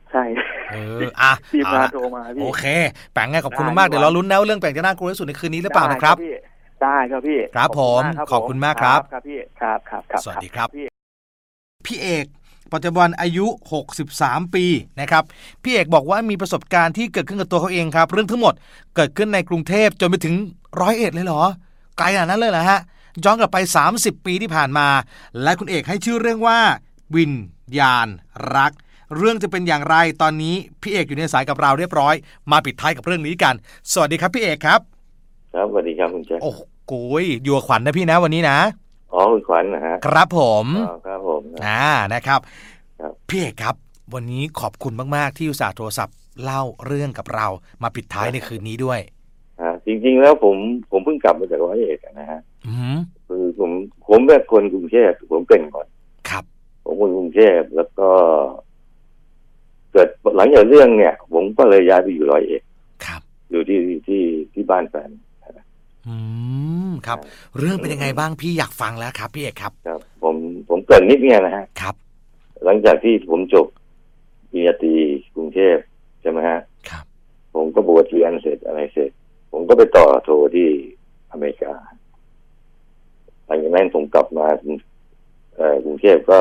ใช่เอออ่ะทีมงานโทรมาพี่โอเคแปงไงขอบคุณมากเดี๋ยวเราลุ้นนะเรื่องแปงจะน่ากลัวที่สุดในคืนนี้หรือเปล่านะครับได้ครับพี่ครับผมขอบคุณมากครับครับพี่ครับครับครับสวัสดีครับพี่เอกปัจจุบันอายุหกสิบสามปีนะครับพี่เอกบอกว่ามีประสบการณ์ที่เกิดขึ้นกับตัวเขาเองครับเรื่องทั้งหมดเกิดขึ้นในกรุงเทพจนไปถึงร้อยเอ็ดเลยเหรอไกลขนาดนั้นเลยเหรอฮะย้อนกลับไปสามสิบปีที่ผ่านมาและคุณเอกให้ชื่อเรื่องว่าวิญญาณรักเรื่องจะเป็นอย่างไรตอนนี้พี่เอกอยู่ในสายกับเราเรียบร้อยมาปิดท้ายกับเรื่องนี้กันสวัสดีครับพี่เอกครับครับสวัสดีครับคุณแจ๊คโอ้โหอยู่กับขวัญนะพี่นะวันนี้นะอ๋อคุณขวัญนะฮะครับผมอ๋อครับผมอ่านะครับพี่เอกครับวันนี้ขอบคุณมากๆที่อุตส่าห์โทรศัพท์เล่าเรื่องกับเรามาปิดท้ายในคืนนี้ด้วยอ่าจริงๆแล้วผมผมเพิ่งกลับมาจากร้อยเอ็ดนะฮะอือคือผมผมเป็นคนกรุงเทพผมเป็นก่อนครับผมคนกรุงเทพแล้วก็เกิดหลังจากเรื่องเนี่ยผมก็เลยย้ายไปอยู่ร้อยเอ็ดครับอยู่ที่ที่ที่บ้านแฟนอืมครับเรื่องเป็นยังไงบ้างพี่อยากฟังแล้วครับพี่เอกครับครับผมผมเกริ่นนิดเนี่ยนะฮะครับหลังจากที่ผมจบปริญญาตรีกรุงเทพใช่ไหมฮะครับผมก็บวชเรียนเสร็จอะไรเสร็จผมก็ไปต่อโทที่อเมริกาหลังจากนั้นผมกลับมาเอ่อกรุงเทพก็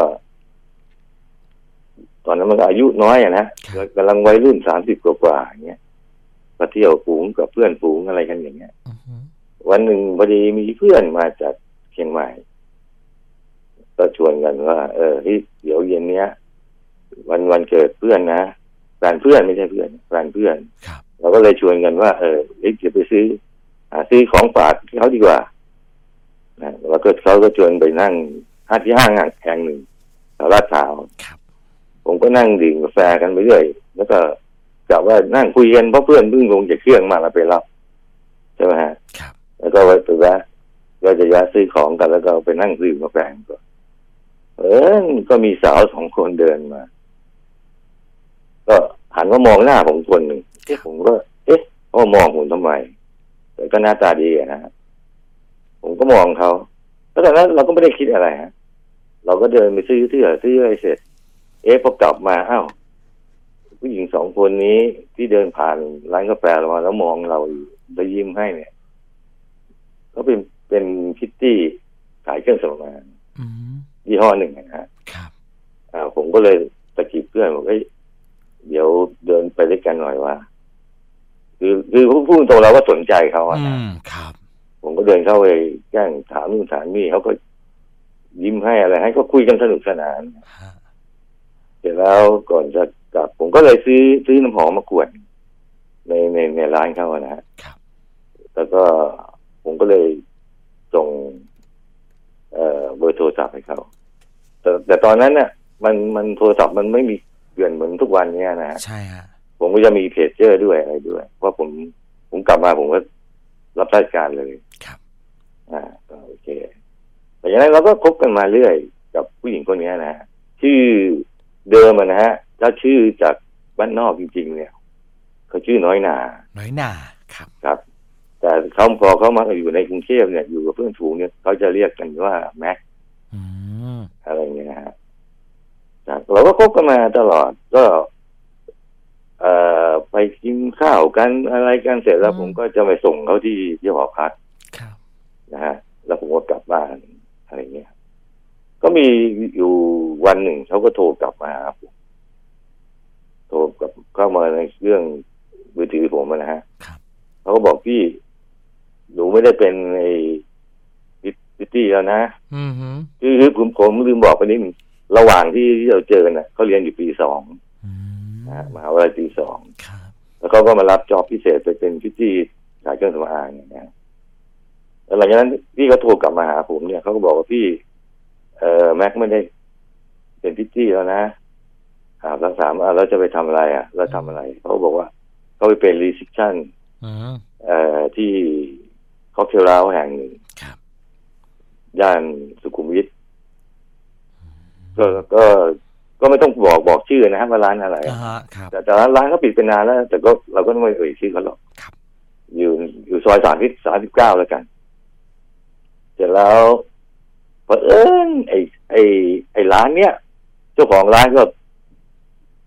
ตอนนั้นมันอายุน้อยอะนะกำลังวัยรุ่นสามสิบกว่าๆอย่างเงี้ยไปเที่ยวฝูงกับเพื่อนฝูงอะไรกันอย่างเงี้ยวันหนึ่งพอดีมีเพื่อนมาจากเชียงใหม่ก็ชวนกันว่าเออที่เดี๋ยวเย็นเนี้ยวันวันเกิดเพื่อนนะแฟนเพื่อนไม่ใช่เพื่อนแฟนเพื่อนเราก็เลยชวนกันว่าเออเดี๋ยวไปซื้อหาซื้อของฝากเขาดีกว่านะแล้วก็เขาก็ชวนไปนั่งห้าที่ห้างแห่งหนึ่งแถวลาดพร้าวผมก็นั่งดื่มกาแฟกันไปเรื่อยแล้วก็กะว่านั่งคุยกันเพราะเพื่อนเพิ่งลงจากเครื่องมาแล้วไปรับใช่ไหมฮะแล้วก็ไปแวะก็จะแวะซื้อของกันแล้วก็ไปนั่งดื่มกาแฟก็เออก็มีสาวสองคนเดินมาก็หันมามองหน้าผมคนหนึ่งเอ๊ะผมก็เอ๊ะเขามองผมทำไมแต่ก็หน้าตาดีนะฮะผมก็มองเขาแล้วตอนนั้นเราก็ไม่ได้คิดอะไรฮะเราก็เดินไปซื้อเสื้อซื้ออะไรเสร็จเอ๊ะพอกลับมาอ้าวผู้หญิงสองคนนี้ที่เดินผ่านร้านกาแฟเรามาแล้วมองเราแล้วยิ้มให้เนี่ยเขาเป็นเป็นพิตตี้ขายเครื่องสำอางยี่ห้อหนึ่งนะฮะครับอ่าผมก็เลยตะกี้เพื่อนบอกเอ้ยเดี๋ยวเดินไปด้วยกันหน่อยว่าคือคือพูดตรงเราก็สนใจเขาอ่ะครับผมก็เดินเข้าไปแกล้งถามนู่นถามนี่เขาก็ยิ้มให้อะไรให้ก็คุยกันสนุกสนานเสร็จแล้วก่อนจะกลับผมก็เลยซื้อซื้อน้ำหอมมากวดในในในร้านเขานะฮะแล้วก็ผมก็เลยส่งเอ่อเบอร์โทรศัพท์ให้เขาแต่แต่ตอนนั้นเนี่ยมันมันโทรศัพท์มันไม่มีเกลื่อนเหมือนทุกวันนี้นะฮะใช่ฮะผมก็จะมีเพจเจอร์ด้วยอะไรด้วยเพราะผมผมกลับมาผมก็รับราชการเลยครับอ่าโอเคแต่อย่างนั้นเราก็คบกันมาเรื่อยกับผู้หญิงคนนี้นะฮะชื่อเดิมนะฮะแล้วชื่อจากบ้านนอกจริงๆเนี่ยเขาชื่อน้อยนาน้อยนาครับครับแต่เขาพอเขามาอยู่ในกรุงเทพเนี่ยอยู่กับเพื่อนฝูงเนี่ยเขาจะเรียกกันว่าแม็กอะไรเงี้ยนะฮะเราก็คบกันมาตลอดก็เอ่อไปกินข้าวกันอะไรกันเสร็จแล้วผมก็จะไปส่งเขาที่ที่หอพักนะฮะแล้วผมก็กลับบ้านอะไรเงี้ยก็มีอยู่วันหนึ่งเขาก็โทรกลับมาครับโทรกลับเข้ามาในเรื่องมือถือผมนะฮะเขาก็บอกพี่หนูไม่ได้เป็นไอ้พิตตี้แล้วนะคือคือผมผมลืมบอกไปนิดนึงระหว่างที่เราเจอกันน่ะเขาเรียนอยู่ปีสองนะมหาวิทยาลัยปีสองแล้วเขาก็มารับจ็อบพิเศษไปเป็นพิตตี้ขายเครื่องสำอางนะแล้วหลังจากนั้นพี่ก็โทรกลับมาหาผมเนี่ยเขาก็บอกว่าพี่เอ่อแม็กไม่ได้เป็นพิตตี้แล้วนะถามสักสามอ่ะเราจะไปทำอะไรอ่ะเราทำอะไรเขาบอกว่าเขาไปเป็นรีเซพชั่นเอ่อที่ค็อกเทลเล้าแห่งหนึ่งย่านสุขุมวิทก็ก็ก็ไม่ต้องบอกบอกชื่อนะฮะว่าร้านอะไรแต่แต่ร้านเขาปิดไปนานแล้วแต่ก็เราก็ไม่เอ่ยชื่อเขาหรอกอยู่อยู่ซอยสามสิบสามสิบเก้าแล้วกันเสร็จแล้วพอเอิญไอ้ไอ้ไอ้ร้านเนี้ยเจ้าของร้านก็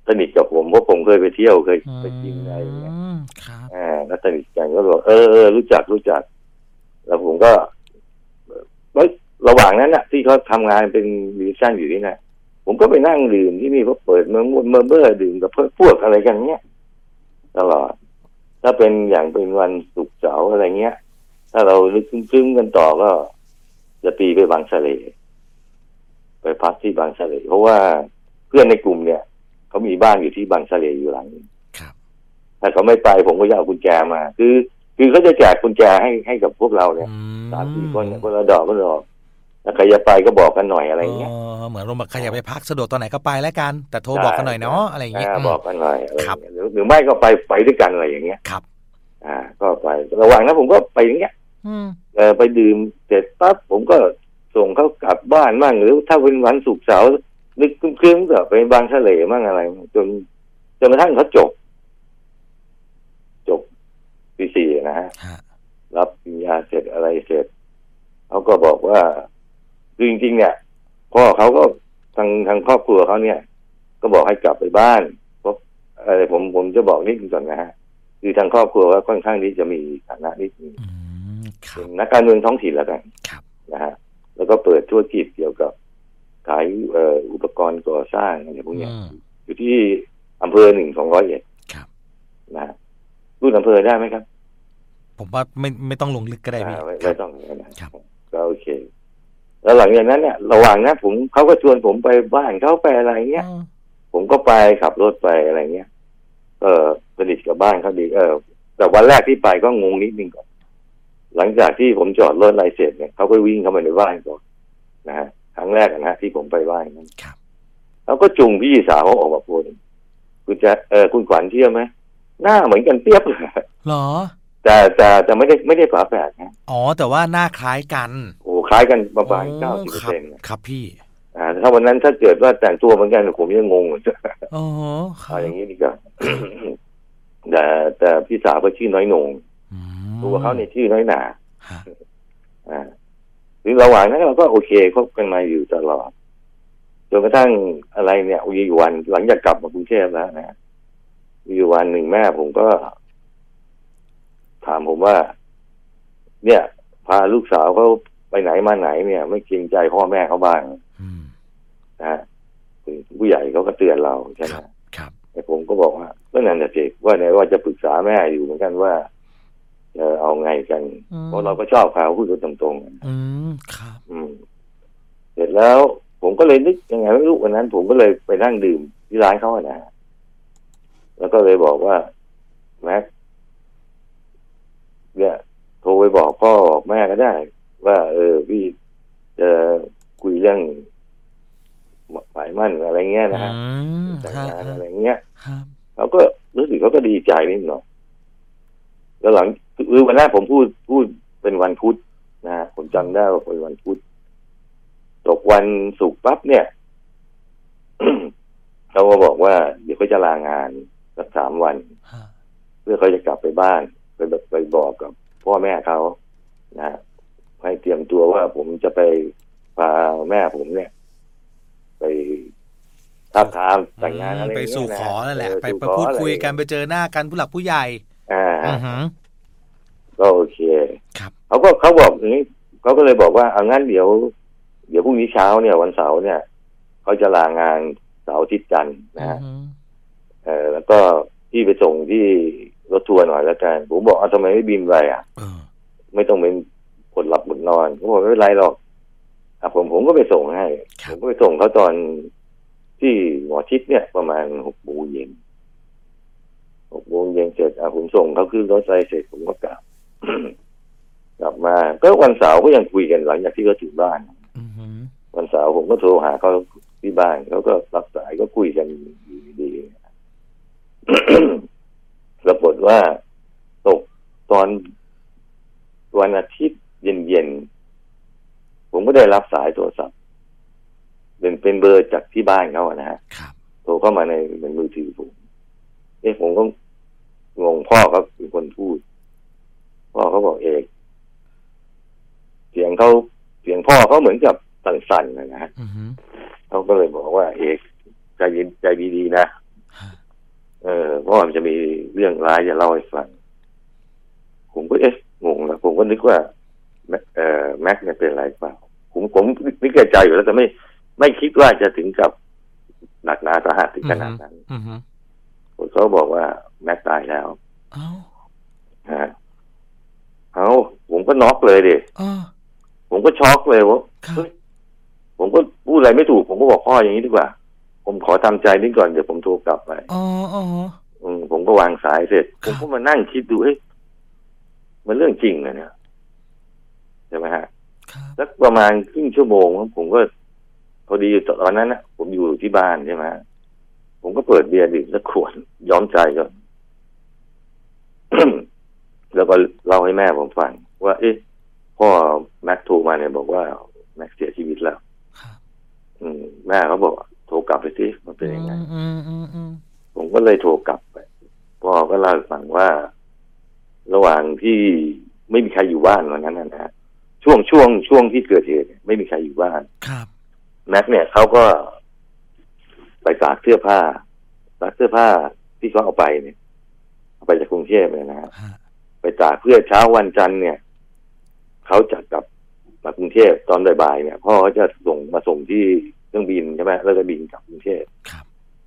สนิทกับผมเพราะผมเคยไปเที่ยวเคยไปกินอะไรอย่างเงี้ยอ่าแล้วสนิทกันก็บอกเออเออรู้จักรู้จักแล้วผมก็ระหว่างนั้นน่ะที่เขาทำงานเป็นมิวสิชั่นอยู่นี่นะผมก็ไปนั่งดื่มที่นี่เขาเปิดเมื่อเมื่อเมื่อดื่มกับพวกอะไรกันเงี้ยตลอดถ้าเป็นอย่างเป็นวันศุกร์เสาร์อะไรเงี้ยถ้าเราลึกซึ้งๆกันต่อก็จะตีไปบางสะเลไปพักที่บางสะเลเพราะว่าเพื่อนในกลุ่มเนี่ยเขามีบ้านอยู่ที่บางสะเลอยู่หลังนึงถ้าเขาไม่ไปผมก็จะเอากุญแจมาคือคือเขาจะแจกกุญแจให้ให้กับพวกเราเนี่ยสามสี่คนเนี่ยคนละดอกคนละดอกถ้าใครจะไปก็บอกกันหน่อยอะไรเงี้ยเหมือนเราใครอยากไปพักสะดวกตอนไหนก็ไปแล้วกันแต่โทรบอกกันหน่อยเนาะอะไรอย่างเงี้ยบอกกันหน่อยอะไรเงี้ยหรือไม่ก็ไปไปด้วยกันอะไรอย่างเงี้ยครับอ่าก็ไประหว่างนั้นผมก็ไปอย่างเงี้ยเออไปดื่มเสร็จปั๊บผมก็ส่งเขากลับบ้านมั่งหรือถ้าเป็นวันศุกร์เสาร์นึกครึ้มๆก็ไปบางทะเลมั่งอะไรจนจนกระทั่งเขาจบจบปีสี่นะฮะรับปริญญาเสร็จอะไรเสร็จเขาก็บอกว่าคือจริงๆเนี่ยพ่อเขาก็ทางทางครอบครัวเขาเนี่ยก็บอกให้กลับไปบ้านเพราะอะไรผมผมจะบอกนิดนึงก่อนนะฮะคือทางครอบครัวว่าค่อนข้างที่จะมีฐานะนิดนึงเป็นนักการเมืองท้องถิ่นแล้วกันนะฮะแล้วก็เปิดธุรกิจเกี่ยวกับขายเอ่ออุปกรณ์ก่อสร้างอะไรพวกนี้อยู่ที่อำเภอหนึ่งของร้อยเอ็ดนะรุ่นอำเภอได้ไหมครับผมว่าไม่ไม่ต้องลงลึกก็ได้พี่ไม่ต้องนะครับก็โอเคแล้วหลังจากนั้นเนี่ยระหว่างนั้นผมเขาก็ชวนผมไปบ้านเขาไปอะไรเงี้ยผมก็ไปขับรถไปอะไรเงี้ยเออสนิทกับบ้านเขาดีเออแต่วันแรกที่ไปก็งงนิดนึงก่อนหลังจากที่ผมจอดรถอะไรเสร็จเนี่ยเขาก็วิ่งเข้ามาในบ้านก่อนนะฮะครั้งแรกนะที่ผมไปบ้านนั้นเขาก็จุงพี่สาวเขาออกมาพูดคุณจะเออคุณขวัญเชื่อไหมหน้าเหมือนกันเปียบเลยหรอแต่แต่แต่ไม่ได้ไม่ได้ฝาแฝดนะอ๋อแต่ว่าหน้าคล้ายกันโอ้คล้ายกันประมาณเก้าสิบเปอร์เซ็นต์ครับพี่อ่าถ้าวันนั้นถ้าเกิดว่าแต่งตัวเหมือนกันผมยังงงเลยอ๋อเอาอย่างนี้ดีกว่าแต่แต่พี่สาวก็ชื่อน้อยหนงตัวเขาเนี่ยชื่อน้อยหนาอ่าหรือระหว่างนั้นเราก็โอเคคบกันมาอยู่ตลอดจนกระทั่งอะไรเนี่ยอีกวันหลังจากกลับมากรุงเทพแล้วนะมีวันหนึ่งแม่ผมก็ถามผมว่าเนี่ยพาลูกสาวเขาไปไหนมาไหนเนี่ยไม่เกรงใจพ่อแม่เขาบ้างนะฮะผู้ใหญ่เขาก็เตือนเราใช่ไหมครับแต่ผมก็บอกว่าเมื่อนั้นจะเด็กว่าไหนว่าจะปรึกษาแม่อยู่เหมือนกันว่าจะเอาไงกันเพราะเราก็ชอบเขาพูดกันตรงๆอืมครับอืมเสร็จแล้วผมก็เลยนึกยังไงไม่รู้วันนั้นผมก็เลยไปนั่งดื่มที่ร้านเขาอะนะแล้วก็เลยบอกว่าแม็กเนี่ยโทรไปบอกพ่อบอกแม่ก็ได้ว่าเออพี่จะคุยเรื่องหมายมั่นอะไรเงี้ยนะฮะแต่งงานอะไรเงี้ยเขาก็รู้สึกเขาก็ดีใจนิดหน่อยแล้วหลังคือวันแรกผมพูดพูดเป็นวันพุธนะฮะผมจำได้ว่าเป็นวันพุธตกวันศุกร์ปั๊บเนี่ย เขาก็บอกว่าเดี๋ยวเขาจะลางานสักสามวันเพื่อเขาจะกลับไปบ้านไปแบบไปบอกกับพ่อแม่เขานะให้เตรียมตัวว่าผมจะไปพาแม่ผมเนี่ยไปท้าทามแต่งงานอะไรไปสู่ขอนั่นแหละไปไปพูดคุยกันไปเจอหน้ากันผู้หลักผู้ใหญ่อ่าก็โอเคครับเขาก็เขาบอกอย่างนี้เขาก็เลยบอกว่าเอางั้นเดี๋ยวเดี๋ยวพรุ่งนี้เช้าเนี่ยวันเสาร์เนี่ยเขาจะลางานเสาร์อาทิตย์จันทร์นะฮะเออแล้วก็ที่ไปส่งที่รถทัวร์หน่อยแล้วกันผมบอกเอาทำไมไม่บินไปอ่ะไม่ต้องเป็นกดหลับกดนอนเขาบอกไม่เป็นไรหรอกอ่ะผมผมก็ไปส่งให้ผมก็ไปส่งเขาตอนที่หมอชิดเนี่ยประมาณหกโมงเย็นหกโมงเย็นเสร็จอ่ะผมส่งเขาขึ้นรถไฟเสร็จผมก็กลับ กลับมาก็วันเสาร์ก็ยังคุยกันหลังจากที่เขาถึงบ้านวันเสาร์ผมก็โทรหาเขาที่บ้านเขาก็รับสายก็คุยกันดีๆ ปรากฏว่าตกตอนวันอาทิตย์เย็นๆผมก็ได้รับสายโทรศัพท์เป็นเป็นเบอร์จากที่บ้านเขานะฮะโทรเข้ามาในในมือถือผมเอ๊ะผมก็งงพ่อเขาเป็นคนพูดพ่อเขาบอกเอกเสียงเขาเสียงพ่อเขาเหมือนกับสั่นๆนะฮะเขาก็เลยบอกว่าเอกใจเย็นใจดีๆนะเออเพราะมันจะมีเรื่องร้ายจะเล่าให้ฟังผมก็เอ๊ะงงนะผมก็นึกว่าเอ่อแม็กเนี่ยเป็นอะไรเปล่าผมผมนึกใจอยู่แล้วแต่ไม่ไม่คิดว่าจะถึงกับหนักหนาสาหัสถึงขนาดนั้นเขาบอกว่าแม็กตายแล้วอ้าวฮะเอาผมก็น็อกเลยดิผมก็ช็อกเลยว่าผมก็พูดอะไรไม่ถูกผมก็บอกพ่ออย่างนี้ดีกว่าผมขอทำใจนิดก่อนเดี๋ยวผมโทรกลับไปอ๋ออ๋อผมก็วางสายเสร็จผมก็มานั่งคิดดูเฮ้ยมันเรื่องจริงนะเนี่ยใช่ไหมฮะสักประมาณครึ่งชั่วโมงผมก็พอดีตอนนั้นนะผมอยู่ที่บ้านใช่ไหมผมก็เปิดเบียร์ดื่มสักขวดย้อมใจก่อน แล้วก็เล่าให้แม่ผมฟังว่าเอ๊ะพ่อแม็กโทรมาเนี่ยบอกว่าแม็กเสียชีวิตแล้วอืมแม่เขาบอกโทรกลับไปสิมันเป็นยังไงผมก็เลยโทรกลับไปพ่อก็เล่าให้ฟังว่าระหว่างที่ไม่มีใครอยู่บ้านวันนั้นนะฮะช่วงช่วงช่วงที่เกิดเหตุไม่มีใครอยู่บ้านครับแม็กเนี่ยเขาก็ไปตากเสื้อผ้าตากเสื้อผ้าที่เขาเอาไปเนี่ยเอาไปจากกรุงเทพเลยนะฮะไปตากเพื่อเช้าวันจันทร์เนี่ยเขาจะกลับมากรุงเทพตอนบ่ายๆเนี่ยพ่อเขาจะส่งมาส่งที่เครื่องบินใช่ไหมแล้วก็บินกลับกรุงเทพครับ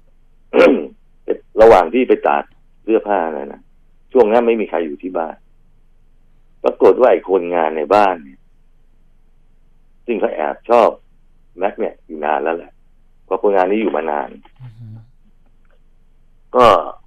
ระหว่างที่ไปตากเสื้อผ้าเนี่ยนะช่วงนั้นไม่มีใครอยู่ที่บ้านปรากฏว่าไอ้คนงานในบ้านเนี่ยซึ่งเขาแอบชอบแม็กเนี่ยอยู่นานแล้วแหละเพราะคนงานนี้อยู่มานาน uh-huh. ก็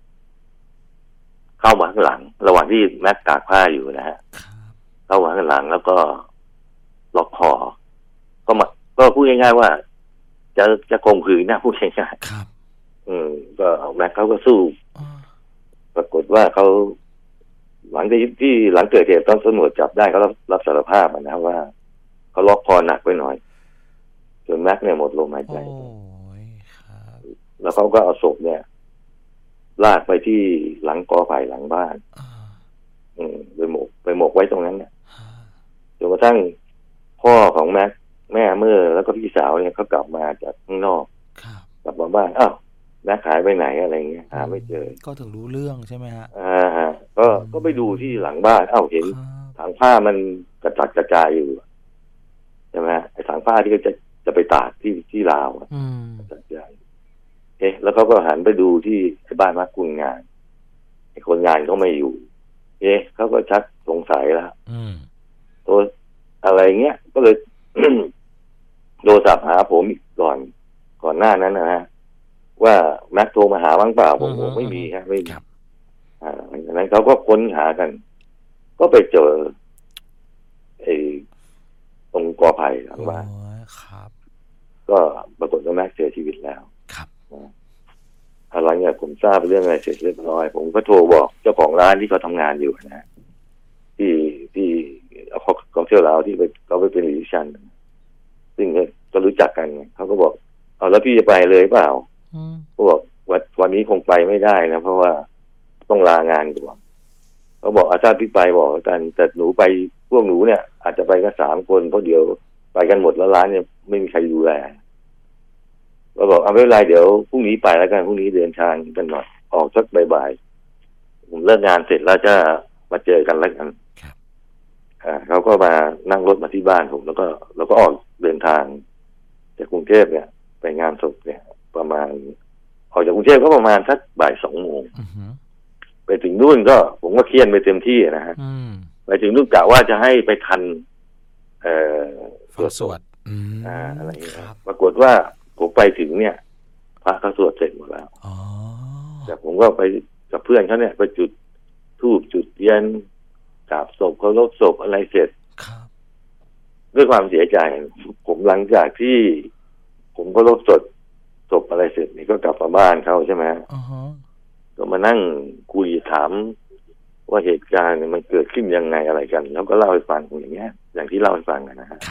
เข้ามาข้างหลังระหว่างที่แม็กตากผ้าอยู่นะฮะ uh-huh. เข้ามาข้างหลังแล้วก็ล็อกคอก็มาก็พูดง่ายๆว่าจะจะข่มขืนนะพูดง่ายๆ uh-huh. อืมก็แม็กเขาก็สู้ uh-huh. ปรากฏว่าเขาหลังที่ที่หลังเกิดเหตุตอนตำรวจจับได้เขารับรับสารภาพนะว่าเขาล็อกคอหนักไปหน่อยจนแม็กเนี่ยหมดลมหายใจแล้วเขาก็เอาศพเนี่ยลากไปที่หลังกอไผ่หลังบ้านอืมไปหมกไปหมกไว้ตรงนั้นเนี่ยจนกระทั่งพ่อของแม็กแม่เมื่อแล้วก็พี่สาวเนี่ยเขากลับมาจากข้างนอกกลับมาบ้านอ้าวแม็กหายไปไหนอะไรเงี้ยหาไม่เจอก็ถึงรู้เรื่องใช่ไหมฮะอ่าฮะก็ก็ไปดูที่หลังบ้านอ้าวเห็นถังผ้ามันกระจัดกระจายอยู่ใช่ไหมไอ้ถังผ้าที่เขาจะจะไปตากที่ที่ลาวอ่ะกระจัดกระจายเอ๊ะแล้วเขาก็หันไปดูที่ไอ้บ้านพักคนงานไอ้คนงานเขาไม่อยู่เอ๊ะเขาก็ชักสงสัยแล้วตัวอะไรเงี้ยก็เลย โทรศัพท์หาผมอีกก่อนก่อนหน้านั้นนะฮะว่าแม็กโทรมาหาบ้างเปล่าผมบอกไม่มีครับไม่มีอ่าดังนั้นเขาก็ค้นหากันก็ไปเจอไอ้ตรงกอไผ่หลังบ้านก็ปรากฏว่าแม็กเสียชีวิตแล้วครับอะไรเนี่ยผมทราบเรื่องอะไรเสร็จเรียบร้อยผมก็โทรบอกเจ้าของร้านที่เขาทำงานอยู่นะที่ที่เขาเขาเที่ยวลาวที่ไปเขาไปเป็นลิชันซึ่งก็รู้จักกันเขาก็บอกเอาแล้วพี่จะไปเลยเปล่าเขาบอกวันวันนี้คงไปไม่ได้นะเพราะว่าต้องลางานก่อนเขาบอกอาจารย์พี่ไปบอกกันแต่หนูไปพวกหนูเนี่ยอาจจะไปกันสามคนเพราะเดี๋ยวไปกันหมดแล้วร้านเนี่ยไม่มีใครดูแลเราบอกเอาไม่เป็นไรเดี๋ยวพรุ่งนี้ไปแล้วกันพรุ่งนี้เดินทางกันหน่อยออกสักบ่ายๆผมเลิกงานเสร็จแล้วจะมาเจอกันแล้วกันอ่าเขาก็มานั่งรถมาที่บ้านผมแล้วก็แล้วก็ออกเดินทางจากกรุงเทพเนี่ยไปงานศพเนี่ยประมาณออกจากกรุงเทพก็ประมาณสักบ่ายสองโมงไปถึงนู่นก็ผมก็เครียดไปเต็มที่นะฮะไปถึงนู่นกะว่าจะให้ไปทันเอ่อสวดอ่าอะไรอย่างเงี้ยปรากฏว่าผมไปถึงเนี่ยพระเขาสวดเสร็จหมดแล้วแต่ผมก็ไปกับเพื่อนเขาเนี่ยไปจุดธูปจุดเทียนกราบศพเคารพศพอะไรเสร็จด้วยความเสียใจผมหลังจากที่ผมเคารพศพศพอะไรเสร็จนี่ก็กลับมาบ้านเขาใช่ไหมก็มานั่งคุยถามว่าเหตุการณ์มันเกิดขึ้นยังไงอะไรกันแล้วก็เล่าให้ฟังอย่างเงี้ยอย่างที่เล่าให้ฟังนะฮะ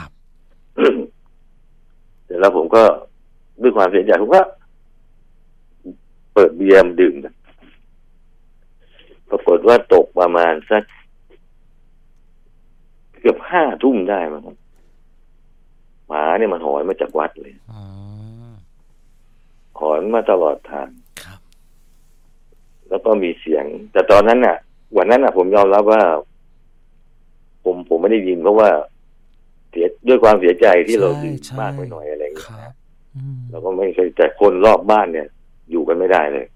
เสร็จแล้วผมก็ด้วยความเสียใจผมก็เปิดเบียร์ดื่มกันปรากฏว่าตกประมาณสักเกือบห้าทุ่มได้มั้งหมาเนี่ยมันหอนมาจากวัดเลยหอนมาตลอดทางแล้วก็มีเสียงแต่ตอนนั้นน่ะวันนั้นน่ะผมยอมรับว่าผมผมไม่ได้ยินเพราะว่าเสียด้วยความเสียใจที่เราดื่มมากไปหน่อยอะไรอย่างเงี้ยแล้วก็ไม่เคยแต่คนรอบบ้านเนี่ยอยู่กันไม่ได้เลย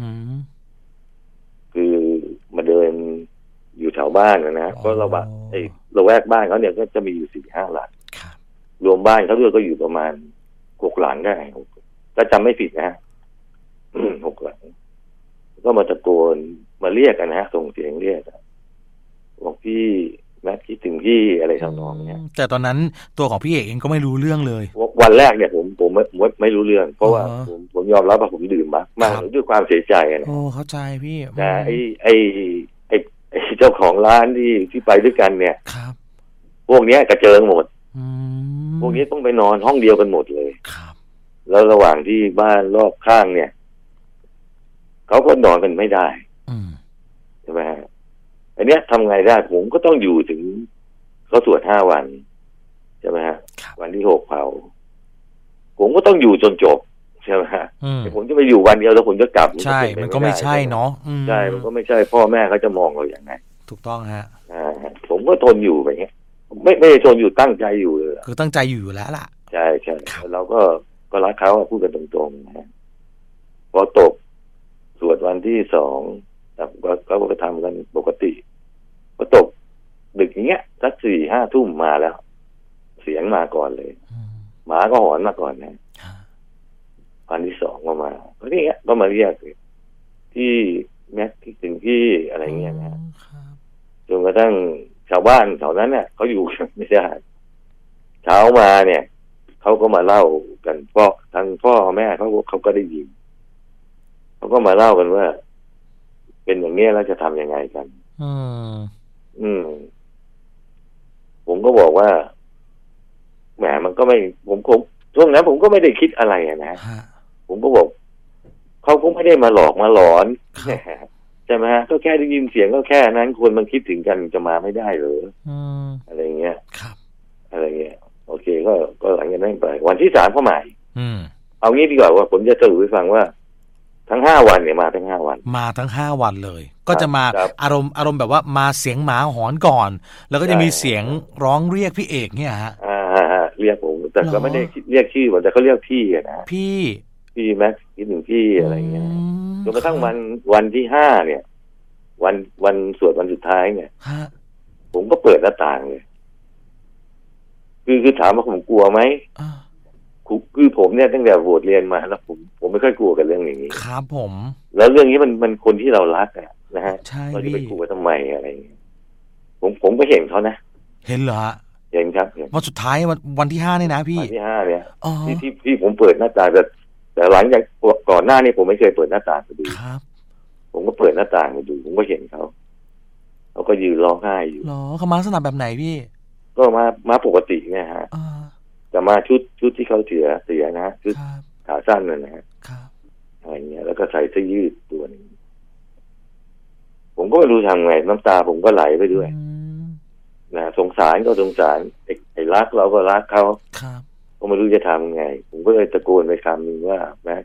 คือมาเดินอยู่แถวบ้านนะนะเพราะเราบ้านไอ้ระแวกบ้านเขาเนี่ยก็จะมีอยู่สี่ห้าหลังรวมบ้านเขาด้วยก็อยู่ประมาณหกหลังได้ก็จำไม่ผิดนะหกหลังก็มาตะโกนมาเรียกกันนะส่งเสียงเรียกบอกพี่แม็กคิดถึงพี่อะไรทำนองเนี้ยแต่ตอนนั้นตัวของพี่เอกเองก็ไม่รู้เรื่องเลยวันแรกเนี่ยผมผมไม่ไม่รู้เรื่องเพราะว่าผมผมยอมรับว่าผมดื่มมากมากด้วยความเสียใจนะโอ้เข้าใจพี่แต่ไอ้ไอ้ไอ้ไอ้เจ้าของร้านที่ที่ไปด้วยกันเนี่ยครับพวกเนี้ยกระเจิงหมดพวกนี้ต้องไปนอนห้องเดียวกันหมดเลยครับแล้วระหว่างที่บ้านรอบข้างเนี่ยเขาก็นอนกันไม่ได้ใช่ไหมฮะอันเนี้ยทำไงได้ผมก็ต้องอยู่ถึงเขาสวดห้าวันใช่ไหมฮะวันที่หกเผาผมก็ต้องอยู่จนจบใช่ไหมฮะแต่ผมจะไปอยู่วันเดียวแล้วผมจะกลับใช่มันก็ไม่ใช่เนาะใช่มันก็ไม่ใช่พ่อแม่เขาจะมองเราอย่างไงถูกต้องฮะอ่าผมก็ทนอยู่แบบนี้ไม่ไม่ทนอยู่ตั้งใจอยู่เลยคือตั้งใจอยู่แล้วล่ะใช่ใช่เราก็ก็รักเขาพูดกันตรงๆนะพอตกสวดวันที่สองเขาก็ทำกันปกติพอตกดึกอย่างเงี้ยสักสี่ห้าทุ่มมาแล้วเสียงมาก่อนเลยหมาก็หอนมาก่อนนะวันที่สองก็มาก็นี่เงี้ยก็มาเรียกที่แม็กที่ถึงที่อะไรเงี้ยนะจนกระทั่งชาวบ้านแถวนั้นเนี่ยเขาอยู่ไม่ได้เช้ามาเนี่ยเขาก็มาเล่ากันพ่อทางพ่อแม่เขาเขาก็ได้ยินเขาก็มาเล่ากันว่าเป็นอย่างนี้แล้วจะทำยังไงกันอืมอืมผมก็บอกว่าแหมมันก็ไม่ผมคงช่วงนั้นผมก็ไม่ได้คิดอะไรนะผมก็บอกเขาคงไม่ได้มาหลอกมาหลอนใช่ไหมฮะก็แค่ได้ยินเสียงก็แค่นั้นคนมันคิดถึงกันจะมาไม่ได้หรืออะไรเงี้ยอะไรเงี้ยโอเคก็ก็หลังจากนั้นไปวันที่สามเขาใหม่เอางี้ดีกว่าว่าผมจะสรุปให้ฟังว่าทั้งห้าวันเนี่ยมาทั้งห้าวันมาทั้งห้าวันเลยก็จะมาอารมณ์อารมณ์แบบว่ามาเสียงหมาหอนก่อนแล้วก็จะมีเสียงร้องเรียกพี่เอกเนี่ยฮะอ่าเรียกผมแต่ก็ไม่ได้เรียกชื่อแต่เขาเรียกพี่นะพี่พี่แม็กซ์คิดถึงพี่อะไรเงี้ยจนกระทั่งวันวันที่ห้าเนี่ย วันวันสวดวันสุดท้ายเนี่ยผมก็เปิดหน้าต่างเลยคือคือถามว่าผมกลัวไหมคือผมเนี่ยตั้งแต่โหวตเรียนมาแล้วผมผมไม่ค่อยกลัวกับเรื่องอย่างนี้ครับผมแล้วเรื่องนี้มันมันคนที่เรารักอะนะฮะเราจะไปกลัวทำไมอะไรอย่างเงี้ยผมผมก็เห็นเขานะเห็นเหรอเห็นครับวันสุดท้ายวันวันที่ห้านี่นะพี่วันที่ห้าเนี่ยที่ที่ที่ผมเปิดหน้าต่างแต่แต่หลังจากก่อนหน้านี้ผมไม่เคยเปิดหน้าต่างไปดูครับผมก็เปิดหน้าต่างไปดูผมก็เห็นเขาเขาก็ยืนร้องไห้อยู่หรอเขามาลักษณะแบบไหนพี่ก็มามาปกติเนี่ยฮะแต่มาชุดชุดที่เขาเสียเสียนะชุดขาสั้นน่ะนะฮะอะไรเงี้ยแล้วก็ใส่เสื้อยืดตัวนึงผมก็ไม่รู้ทำไงน้ำตาผมก็ไหลไปด้วยนะสงสารก็สงสารไอ้ไอ้รักเราก็รักเขาก็ไม่รู้จะทำไงผมก็เลยตะโกนไปคำนึงว่าแม็ก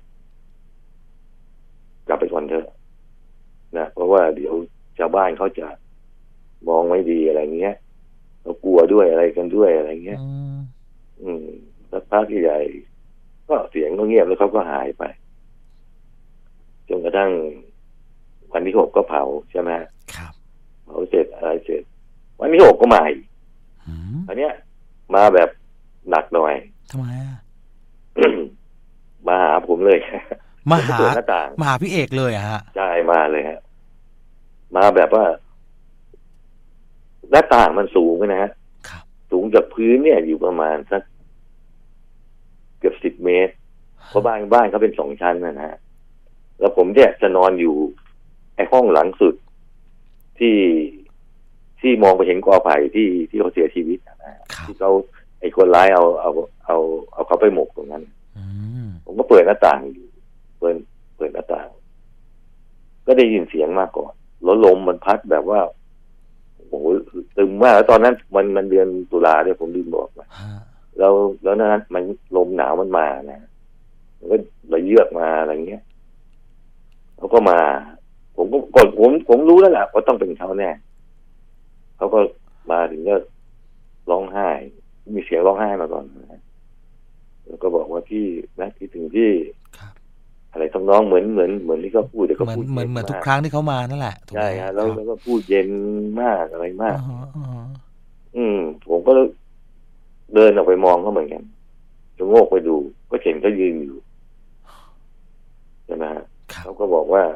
กลับไปก่อนเถอะนะเพราะว่าเดี๋ยวชาวบ้านเขาจะมองไม่ดีอะไรเงี้ยเรากลัวด้วยอะไรกันด้วยอะไรเงี้ยอืมสักพักใหญ่ก็เสียงก็เงียบแล้วเขาก็หายไปจนกระทั่งวันที่หกก็เผาใช่ไหมครับเผาเสร็จอะไรเสร็จวันที่หกก็มาอีกอันเนี้ยมาแบบหนักหน่อยทำไมอ่ะมาหาผมเลยมาหามาหาพี่เอกเลยอะฮะใช่มาเลยฮะมาแบบว่าหน้าต่างมันสูงนะฮะสูงจากพื้นเนี่ยอยู่ประมาณสักเกือบสิบเมตรเพราะบ้านบ้านเขาเป็นสองชั้นนะฮะแล้วผมเนี่ยจะนอนอยู่ไอ้ห้องหลังสุดที่ที่มองไปเห็นกอไผ่ที่ที่เขาเสียชีวิตนะที่เขาไอ้คนร้ายเอาเอาเอาเอาเขาไปหมกตรงนั้นผมก็เปิดหน้าต่างอยู่เปิดเปิดหน้าต่างก็ได้ยินเสียงมากก่อนแล้วลมมันพัดแบบว่าโอ้โหตึงมากแล้วตอนนั้นมันมันเดือนตุลาด้วยผมลืมบอกไปแล้วแล้วนั้นมันลมหนาวมันมานะมันก็ระเยือกมาอะไรเงี้ยเขาก็มาผมก็กดผมผมรู้แล้วแหละว่าต้องเป็นเขาแน่เขาก็มาถึงก็ร้องไห้มีเสียงร้องไห้มาก่อนนะแล้วก็บอกว่าพี่นะคิดถึงพี่อะไรทำนองเหมือนเหมือนเหมือนที่เขาพูดแต่ก็พูดเหมือนเหมือนทุกครั้งที่เขามานั่นแหละใช่ฮะแล้วแล้วก็พูดเย็นมากอะไรมากอืมผมก็เดินออกไปมองเขาเหมือนกันจะโงกไปดูก็เห็นเขายืนอยู่ใช่ไหมฮะเขาก็บอกว่า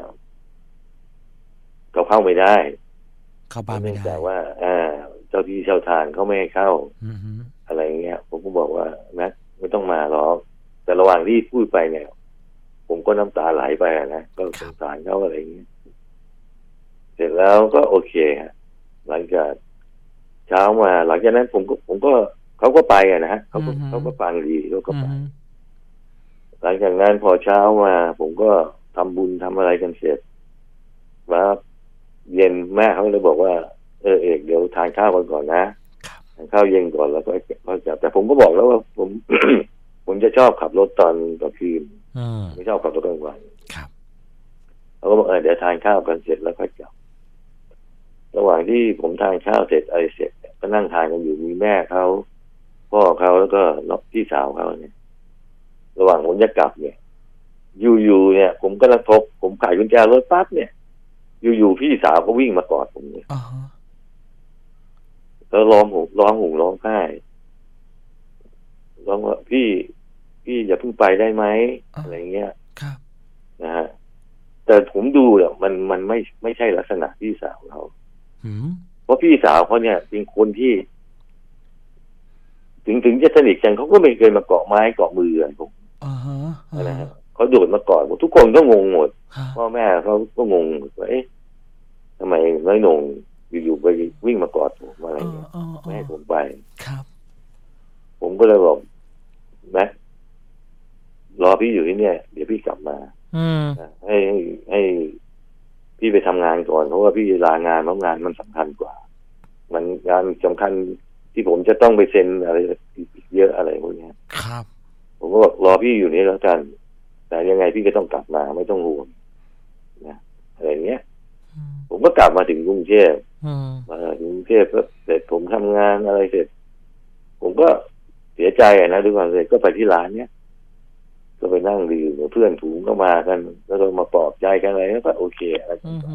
เขาเข้าไม่ได้เข้าบ้านไม่ได้แต่ว่าอ่าเจ้าที่เจ้าทางเขาไม่ให้เข้าอะไรเงี้ยผมก็บอกว่านะไม่ต้องมาหรอกแต่ระหว่างที่พูดไปเนี่ยผมก็น้ำตาไหลไปนะก็สงสารเขาอะไรเงี้ยเสร็จแล้วก็โอเคฮะหลังจากเช้ามาหลังจากนั้นผมก็ผมก็เขาก็ไปอะนะฮะเขาก็เขาก็ฟังดีเขาก็ไปหลังจากนั้นพอเช้ามาผมก็ทำบุญทำอะไรกันเสร็จมาเย็นแม่เขาเลยบอกว่าเออเอกเดี๋ยวทานข้าวกันก่อนนะทานข้าวเย็นก่อนแล้วก็เขาจะแต่ผมก็บอกแล้วว่าผม ผมจะชอบขับรถตอนกลางคืนไม่ชอบขับรถกลางวันเขาก็บอกเออเดี๋ยวทานข้าวกันเสร็จแล้วค่อยกลับระหว่างที่ผมทานข้าวเสร็จอะไรเสร็จก็นั่งทานกันอยู่มีแม่เขาพ่อเขาแล้วก็พี่สาวเขาเนี่ยระหว่างผมจะกลับเนี่ยอยู่ๆเนี่ยผมก็ระทบผมขายกุญแจรถปั๊บเนี่ยอยู่ๆพี่สาวก็วิ่งมากอดผมเนี่ยแล้วร้องห่มร้องห่มร้องไห้ร้องว่าพี่พี่อย่าเพิ่งไปได้ไหมอะไรเงี้ยนะฮะแต่ผมดูเนี่ยมันมันไม่ไม่ใช่ลักษณะพี่สาวเขาเพราะพี่สาวเขาเนี่ยเป็นคนที่ถึงถึงจะสนิทกันเขาก็ไม่เคยมาเกาะไม้เกาะมือกันผมนะฮะเขาโดดมากอดทุกคนก็งงหมดพ่อแม่เขาก็งงว่าเอ๊ะทำไมน้อยหนงอยู่ๆไปวิ่งมากอดผมอะไรเงี้ยไม่ให้ผมไปครับผมก็เลยบอกนะรอพี่อยู่ที่เนี่ยเดี๋ยวพี่กลับมาให้ให้ให้พี่ไปทำงานก่อนเพราะว่าพี่ลางานเพราะงานมันสำคัญกว่ามันงานสำคัญที่ผมจะต้องไปเซ็นอะไรอีกเยอะอะไรพวกนี้ครับผมก็บอกรอพี่อยู่นี่แล้วกันแต่ยังไงพี่ก็ต้องกลับมาไม่ต้องห่วงนะอะไรเงี้ยผมก็กลับมาถึงกรุงเทพมาถึงกรุงเทพก็เสร็จผมทำงานอะไรเสร็จผมก็เสียใจนะด้วยความเสร็จก็ไปที่ร้านเนี้ยก็ไปนั่งดื่มเพื่อนฝูงก็มากันแล้วก็มาปลอบใจกันอะไรก็โอเคอะไร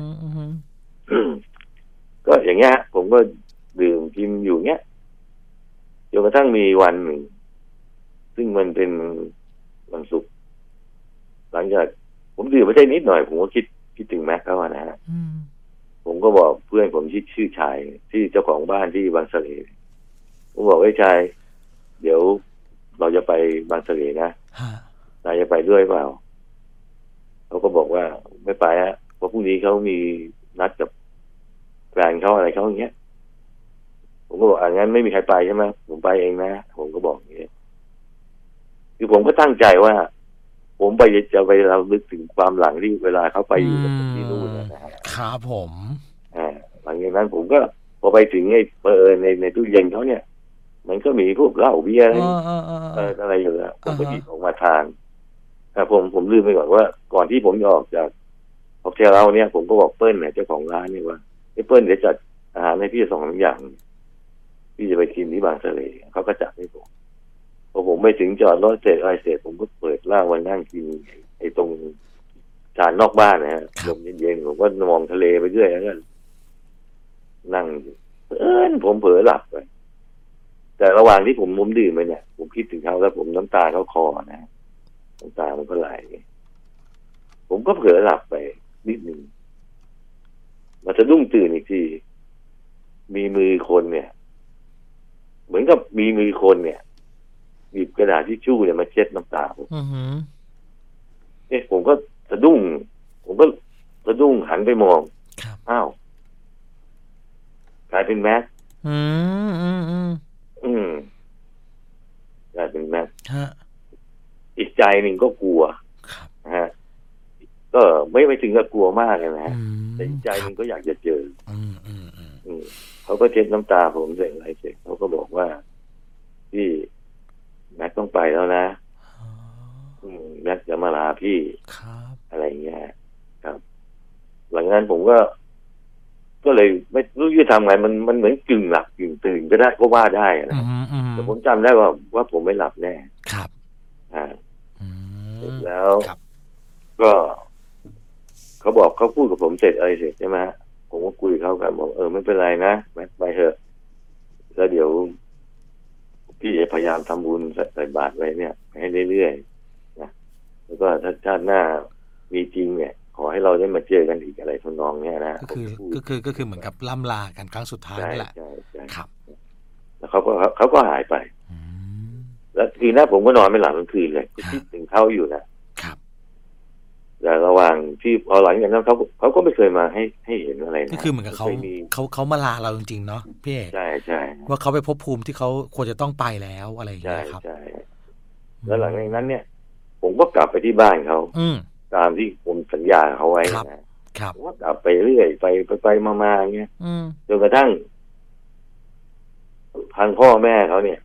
ก็อย่างเงี้ยผมก็ดื่มกินอยู่เงี้ยจนกระทั่งมีวันหนึ่งซึ่งมันเป็นวันศุกร์หลังจากผมดื่มไปได้นิดหน่อยผมก็คิดคิดถึงแม็กเขาอะนะฮะผมก็บอกเพื่อนผมชื่อชื่อชายที่เจ้าของบ้านที่บางสะเลผมบอกไอ้ชายเดี๋ยวเราจะไปบางสะเลนะนายจะไปด้วยเปล่าเขาก็บอกว่าไม่ไปฮะเพราะพรุ่งนี้เขามีนัดกับแฟนเขาอะไรเขาอย่างเงี้ยผมก็บอกอ่างั้นไม่มีใครไปใช่ไหมผมไปเองนะผมก็บอกอย่างเงี้ยคือผมก็ตั้งใจว่าผมไปจะไปเราลึกถึงความหลังที่เวลาเขาไปอยู่กับที่นู่นนะฮะครับผมอ่าหลังจากนั้นผมก็พอไปถึงไอ้เปิดในในตู้เย็นเขาเนี่ยมันก็มีพวกเหล้าเบียร์อะไรอะไรอยู่แล้วผมก็หยิบออกมาทานแต่ผมผมลืมไปก่อนว่าก่อนที่ผมจะออกจากออกจากเราเนี่ยผมก็บอกเปิ้ลเนี่ยเจ้าของร้านนี่ว่าไอ้เปิ้ลเดี๋ยวจัดอาหารให้พี่สองอย่างพี่จะไปกินที่บางสะเลเขาก็จัดให้ผมพอผมไปถึงจอดรถเสร็จอะไรเสร็จผมก็เปิดเหล้าวันนั่งกินไอ้ตรงจานนอกบ้านนะฮะลมเย็นๆผมก็มองทะเลไปเรื่อยแล้วก็นั่งเออผมเผลอหลับไปแต่ระหว่างที่ผมมุมดื่มไปเนี่ยผมคิดถึงเขาแล้วผมน้ำตาเขาคอนะน้ำตามันก็ไหลผมก็เผลอหลับไปนิดนึงมาจะรุ่งตื่นอีกทีมีมือคนเนี่ยเหมือนกับมีมือคนเนี่ยหยิบกระดาษทิชชู่เนี่ยมาเช็ดน้ำตาผมเนี่ยผมก็สะดุ้งผมก็สะดุ้งหันไปมองอ้าวกลายเป็นแม็กอืมอืมอืมอืมกลายเป็นแม็กอีกใจหนึ่งก็กลัวฮะก็ไม่ไม่ถึงกับกลัวมากเลยนะแต่อีกใจหนึ่งก็อยากจะเจออืมอืมอืมเขาก็เช็ดน้ำตาผมเสร็จอะไรเสร็จเขาก็บอกว่าพี่แม็กต้องไปแล้วนะแม็กจะมาลาพี่อะไรเงี้ยครับหลังนั้นผมก็ก็เลยไม่รู้จะทำไงมันมันเหมือนกึ่งหลับกึ่งตื่นก็ได้ก็ว่าได้นะแต่ผมจำได้ว่าว่าผมไม่หลับแน่ครับอ่าแล้วก็เขาบอกเขาพูดกับผมเสร็จอะไรเสร็จใช่ไหมผมก็คุยเขากันบอกเออไม่เป็นไรนะแม็กไปเถอะแล้วเดี๋ยวพี่จะพยายามทำบุญใส่บาตรไว้เนี่ยให้เรื่อยๆนะแล้วก็ถ้าชาติหน้ามีจริงเนี่ยขอให้เราได้มาเจอกันอีกอะไรทำนองเนี้ยนะก็คือก็คือก็คือเหมือนกับล่ำลากันครั้งสุดท้ายนี่แหละครับแล้วเขาก็เขาก็หายไปแล้วคืนนั้นผมก็นอนไม่หลับทั้งคืนเลยคิดถึงเขาอยู่นะครับแต่ระหว่างที่พอหลังจากนั้นเขาเขาก็ไม่เคยมาให้ให้เห็นอะไรนะก็คือเหมือนกับเขาเขาเขามาลาเราจริงๆเนาะพี่เอกใช่ใช่ว่าเขาไปภพภูมิที่เขาควรจะต้องไปแล้วอะไรอย่างเงี้ยครับใช่แล้วหลังจากนั้นเนี่ยผมก็กลับไปที่บ้านเขาตามที่ผมสัญญาเขาไว้นะครับผมก็กลับไปเรื่อยไปไปไปมาๆอย่างเงี้ยจนกระทั่งทางพ่อแม่เขาเนี่ย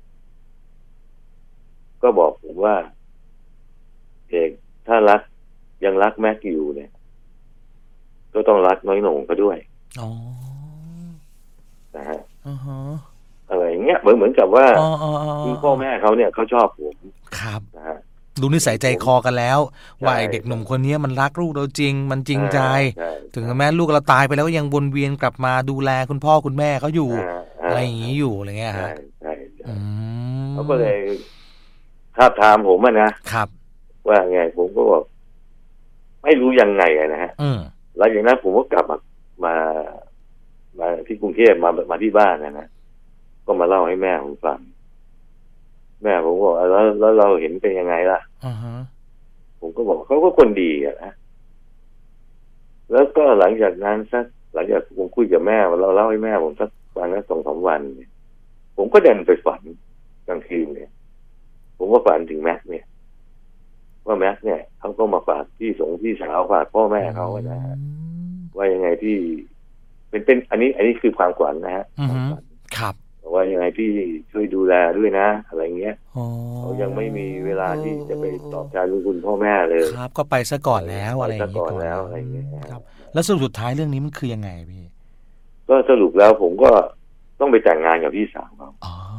ก็บอกผมว่าเอกถ้ารักยังรักแม็กอยู่เนี่ยก็ต้องรักน้อยโหน่งก็ด้วยอ๋อนะฮะอือฮะอะไรอย่างเงี้ยเหมือนเหมือนกับว่าคือพ่อแม่เขาเนี่ยเขาชอบผมครับนะฮะดูนิสัยใจคอกันแล้วว่าเด็กหนุ่มคนนี้มันรักลูกเราจริงมันจริงใจถึงแม้ลูกเราตายไปแล้วก็ยังวนเวียนกลับมาดูแลคุณพ่อคุณแม่เขาอยู่อะไรอย่างนี้อยู่อะไรเงี้ยฮะใช่เขาก็เลยท้าทามผมนะครับว่าไงผมก็บอกไม่รู้ยังไงนะฮะหลังจากนั้นผมก็กลับมามามาที่กรุงเทพมามาที่บ้านนะนะก็มาเล่าให้แม่ผมฟังแม่ผมบอกแล้วแล้วเราเห็นเป็นยังไงล่ะ uh-huh. ผมก็บอกเขาก็คนดีอะนะแล้วก็หลังจากนั้นสักหลังจากผมคุยกับแม่เราเล่าให้แม่ผมสักวันละสองสามวันเนี่ยผมก็เดินไปฝันกลางคืนเนี่ยผมก็ฝันถึงแม็กเนี่ยว่าแม็กเนี่ยเขาก็มาฝากพี่สงพี่สาวฝากพ่อแม่เขานะฮะว่ายังไงที่เป็นเป็นอันนี้อันนี้คือความฝันนะฮะครับว่ายังไงพี่ช่วยดูแลด้วยนะอะไรเงี้ยเขายังไม่มีเวลาที่จะไปตอบแทนคุณพ่อแม่เลยครับก็ไปซะก่อนแล้วอะไรอย่างเงี้ยก่อนแล้วอะไรเงี้ยครับแล้วสรุปสุดท้ายเรื่องนี้มันคือยังไงพี่ก็สรุปแล้วผมก็ต้องไปแต่งงานกับพี่สาวเขา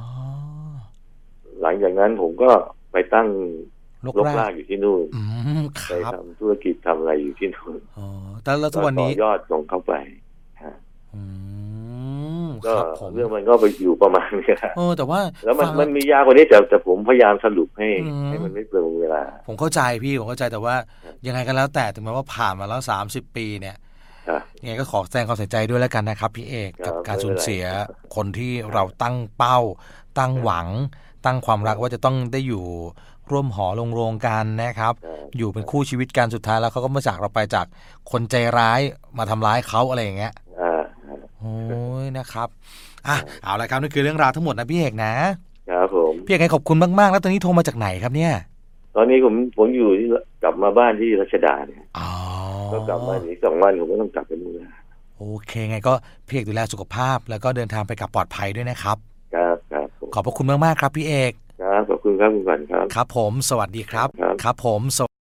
หลังจากนั้นผมก็ไปตั้งลกลากอยู่ที่นู่นไปทำธุรกิจทำอะไรอยู่ที่นู่นอ๋อแต่แล้วทุกวันนี้ยอดส่งเข้าไปก็เรื่องมันก็ไปอยู่ประมาณนี้ครับเออแต่ว่าแล้วมันมันมียากกว่านี้แต่แต่ผมพยายามสรุปให้ให้มันไม่เปลืองเวลาผมเข้าใจพี่ผมเข้าใจแต่ว่ายังไงก็แล้วแต่ถึงแม้ว่าผ่านมาแล้วสามสิบปีเนี่ยยังไงก็ขอแสดงความเสียใจด้วยแล้วกันนะครับพี่เอกกับการสูญเสียคนที่เราตั้งเป้าตั้งหวังตั้งความรักว่าจะต้องได้อยู่ร่วมหอลงโรงกันนะครับอยู่เป็นคู่ชีวิตกันสุดท้ายแล้วเขาก็มาจากเราไปจากคนใจร้ายมาทำร้ายเขาอะไรอย่างเงี้ยโอ้ยนะครับอ่ะเอาละครับนี่คือเรื่องราวทั้งหมดนะพี่เอกนะครับผมพี่เอกขอบคุณมากๆแล้วตอนนี้โทรมาจากไหนครับเนี่ยตอนนี้ผมผมอยู่ที่กลับมาบ้านที่รัชดาเนี่ยก็กลับมาอีกสองวันผมก็ต้องกลับไปเมืองโอเคไงก็พี่เอกดูแลสุขภาพแล้วก็เดินทางไปกลับปลอดภัยด้วยนะครับครับครับขอบพระคุณมากๆครับพี่เอกครับขอบคุณครับคุณขวัญครับครับผมสวัสดีครับครับผม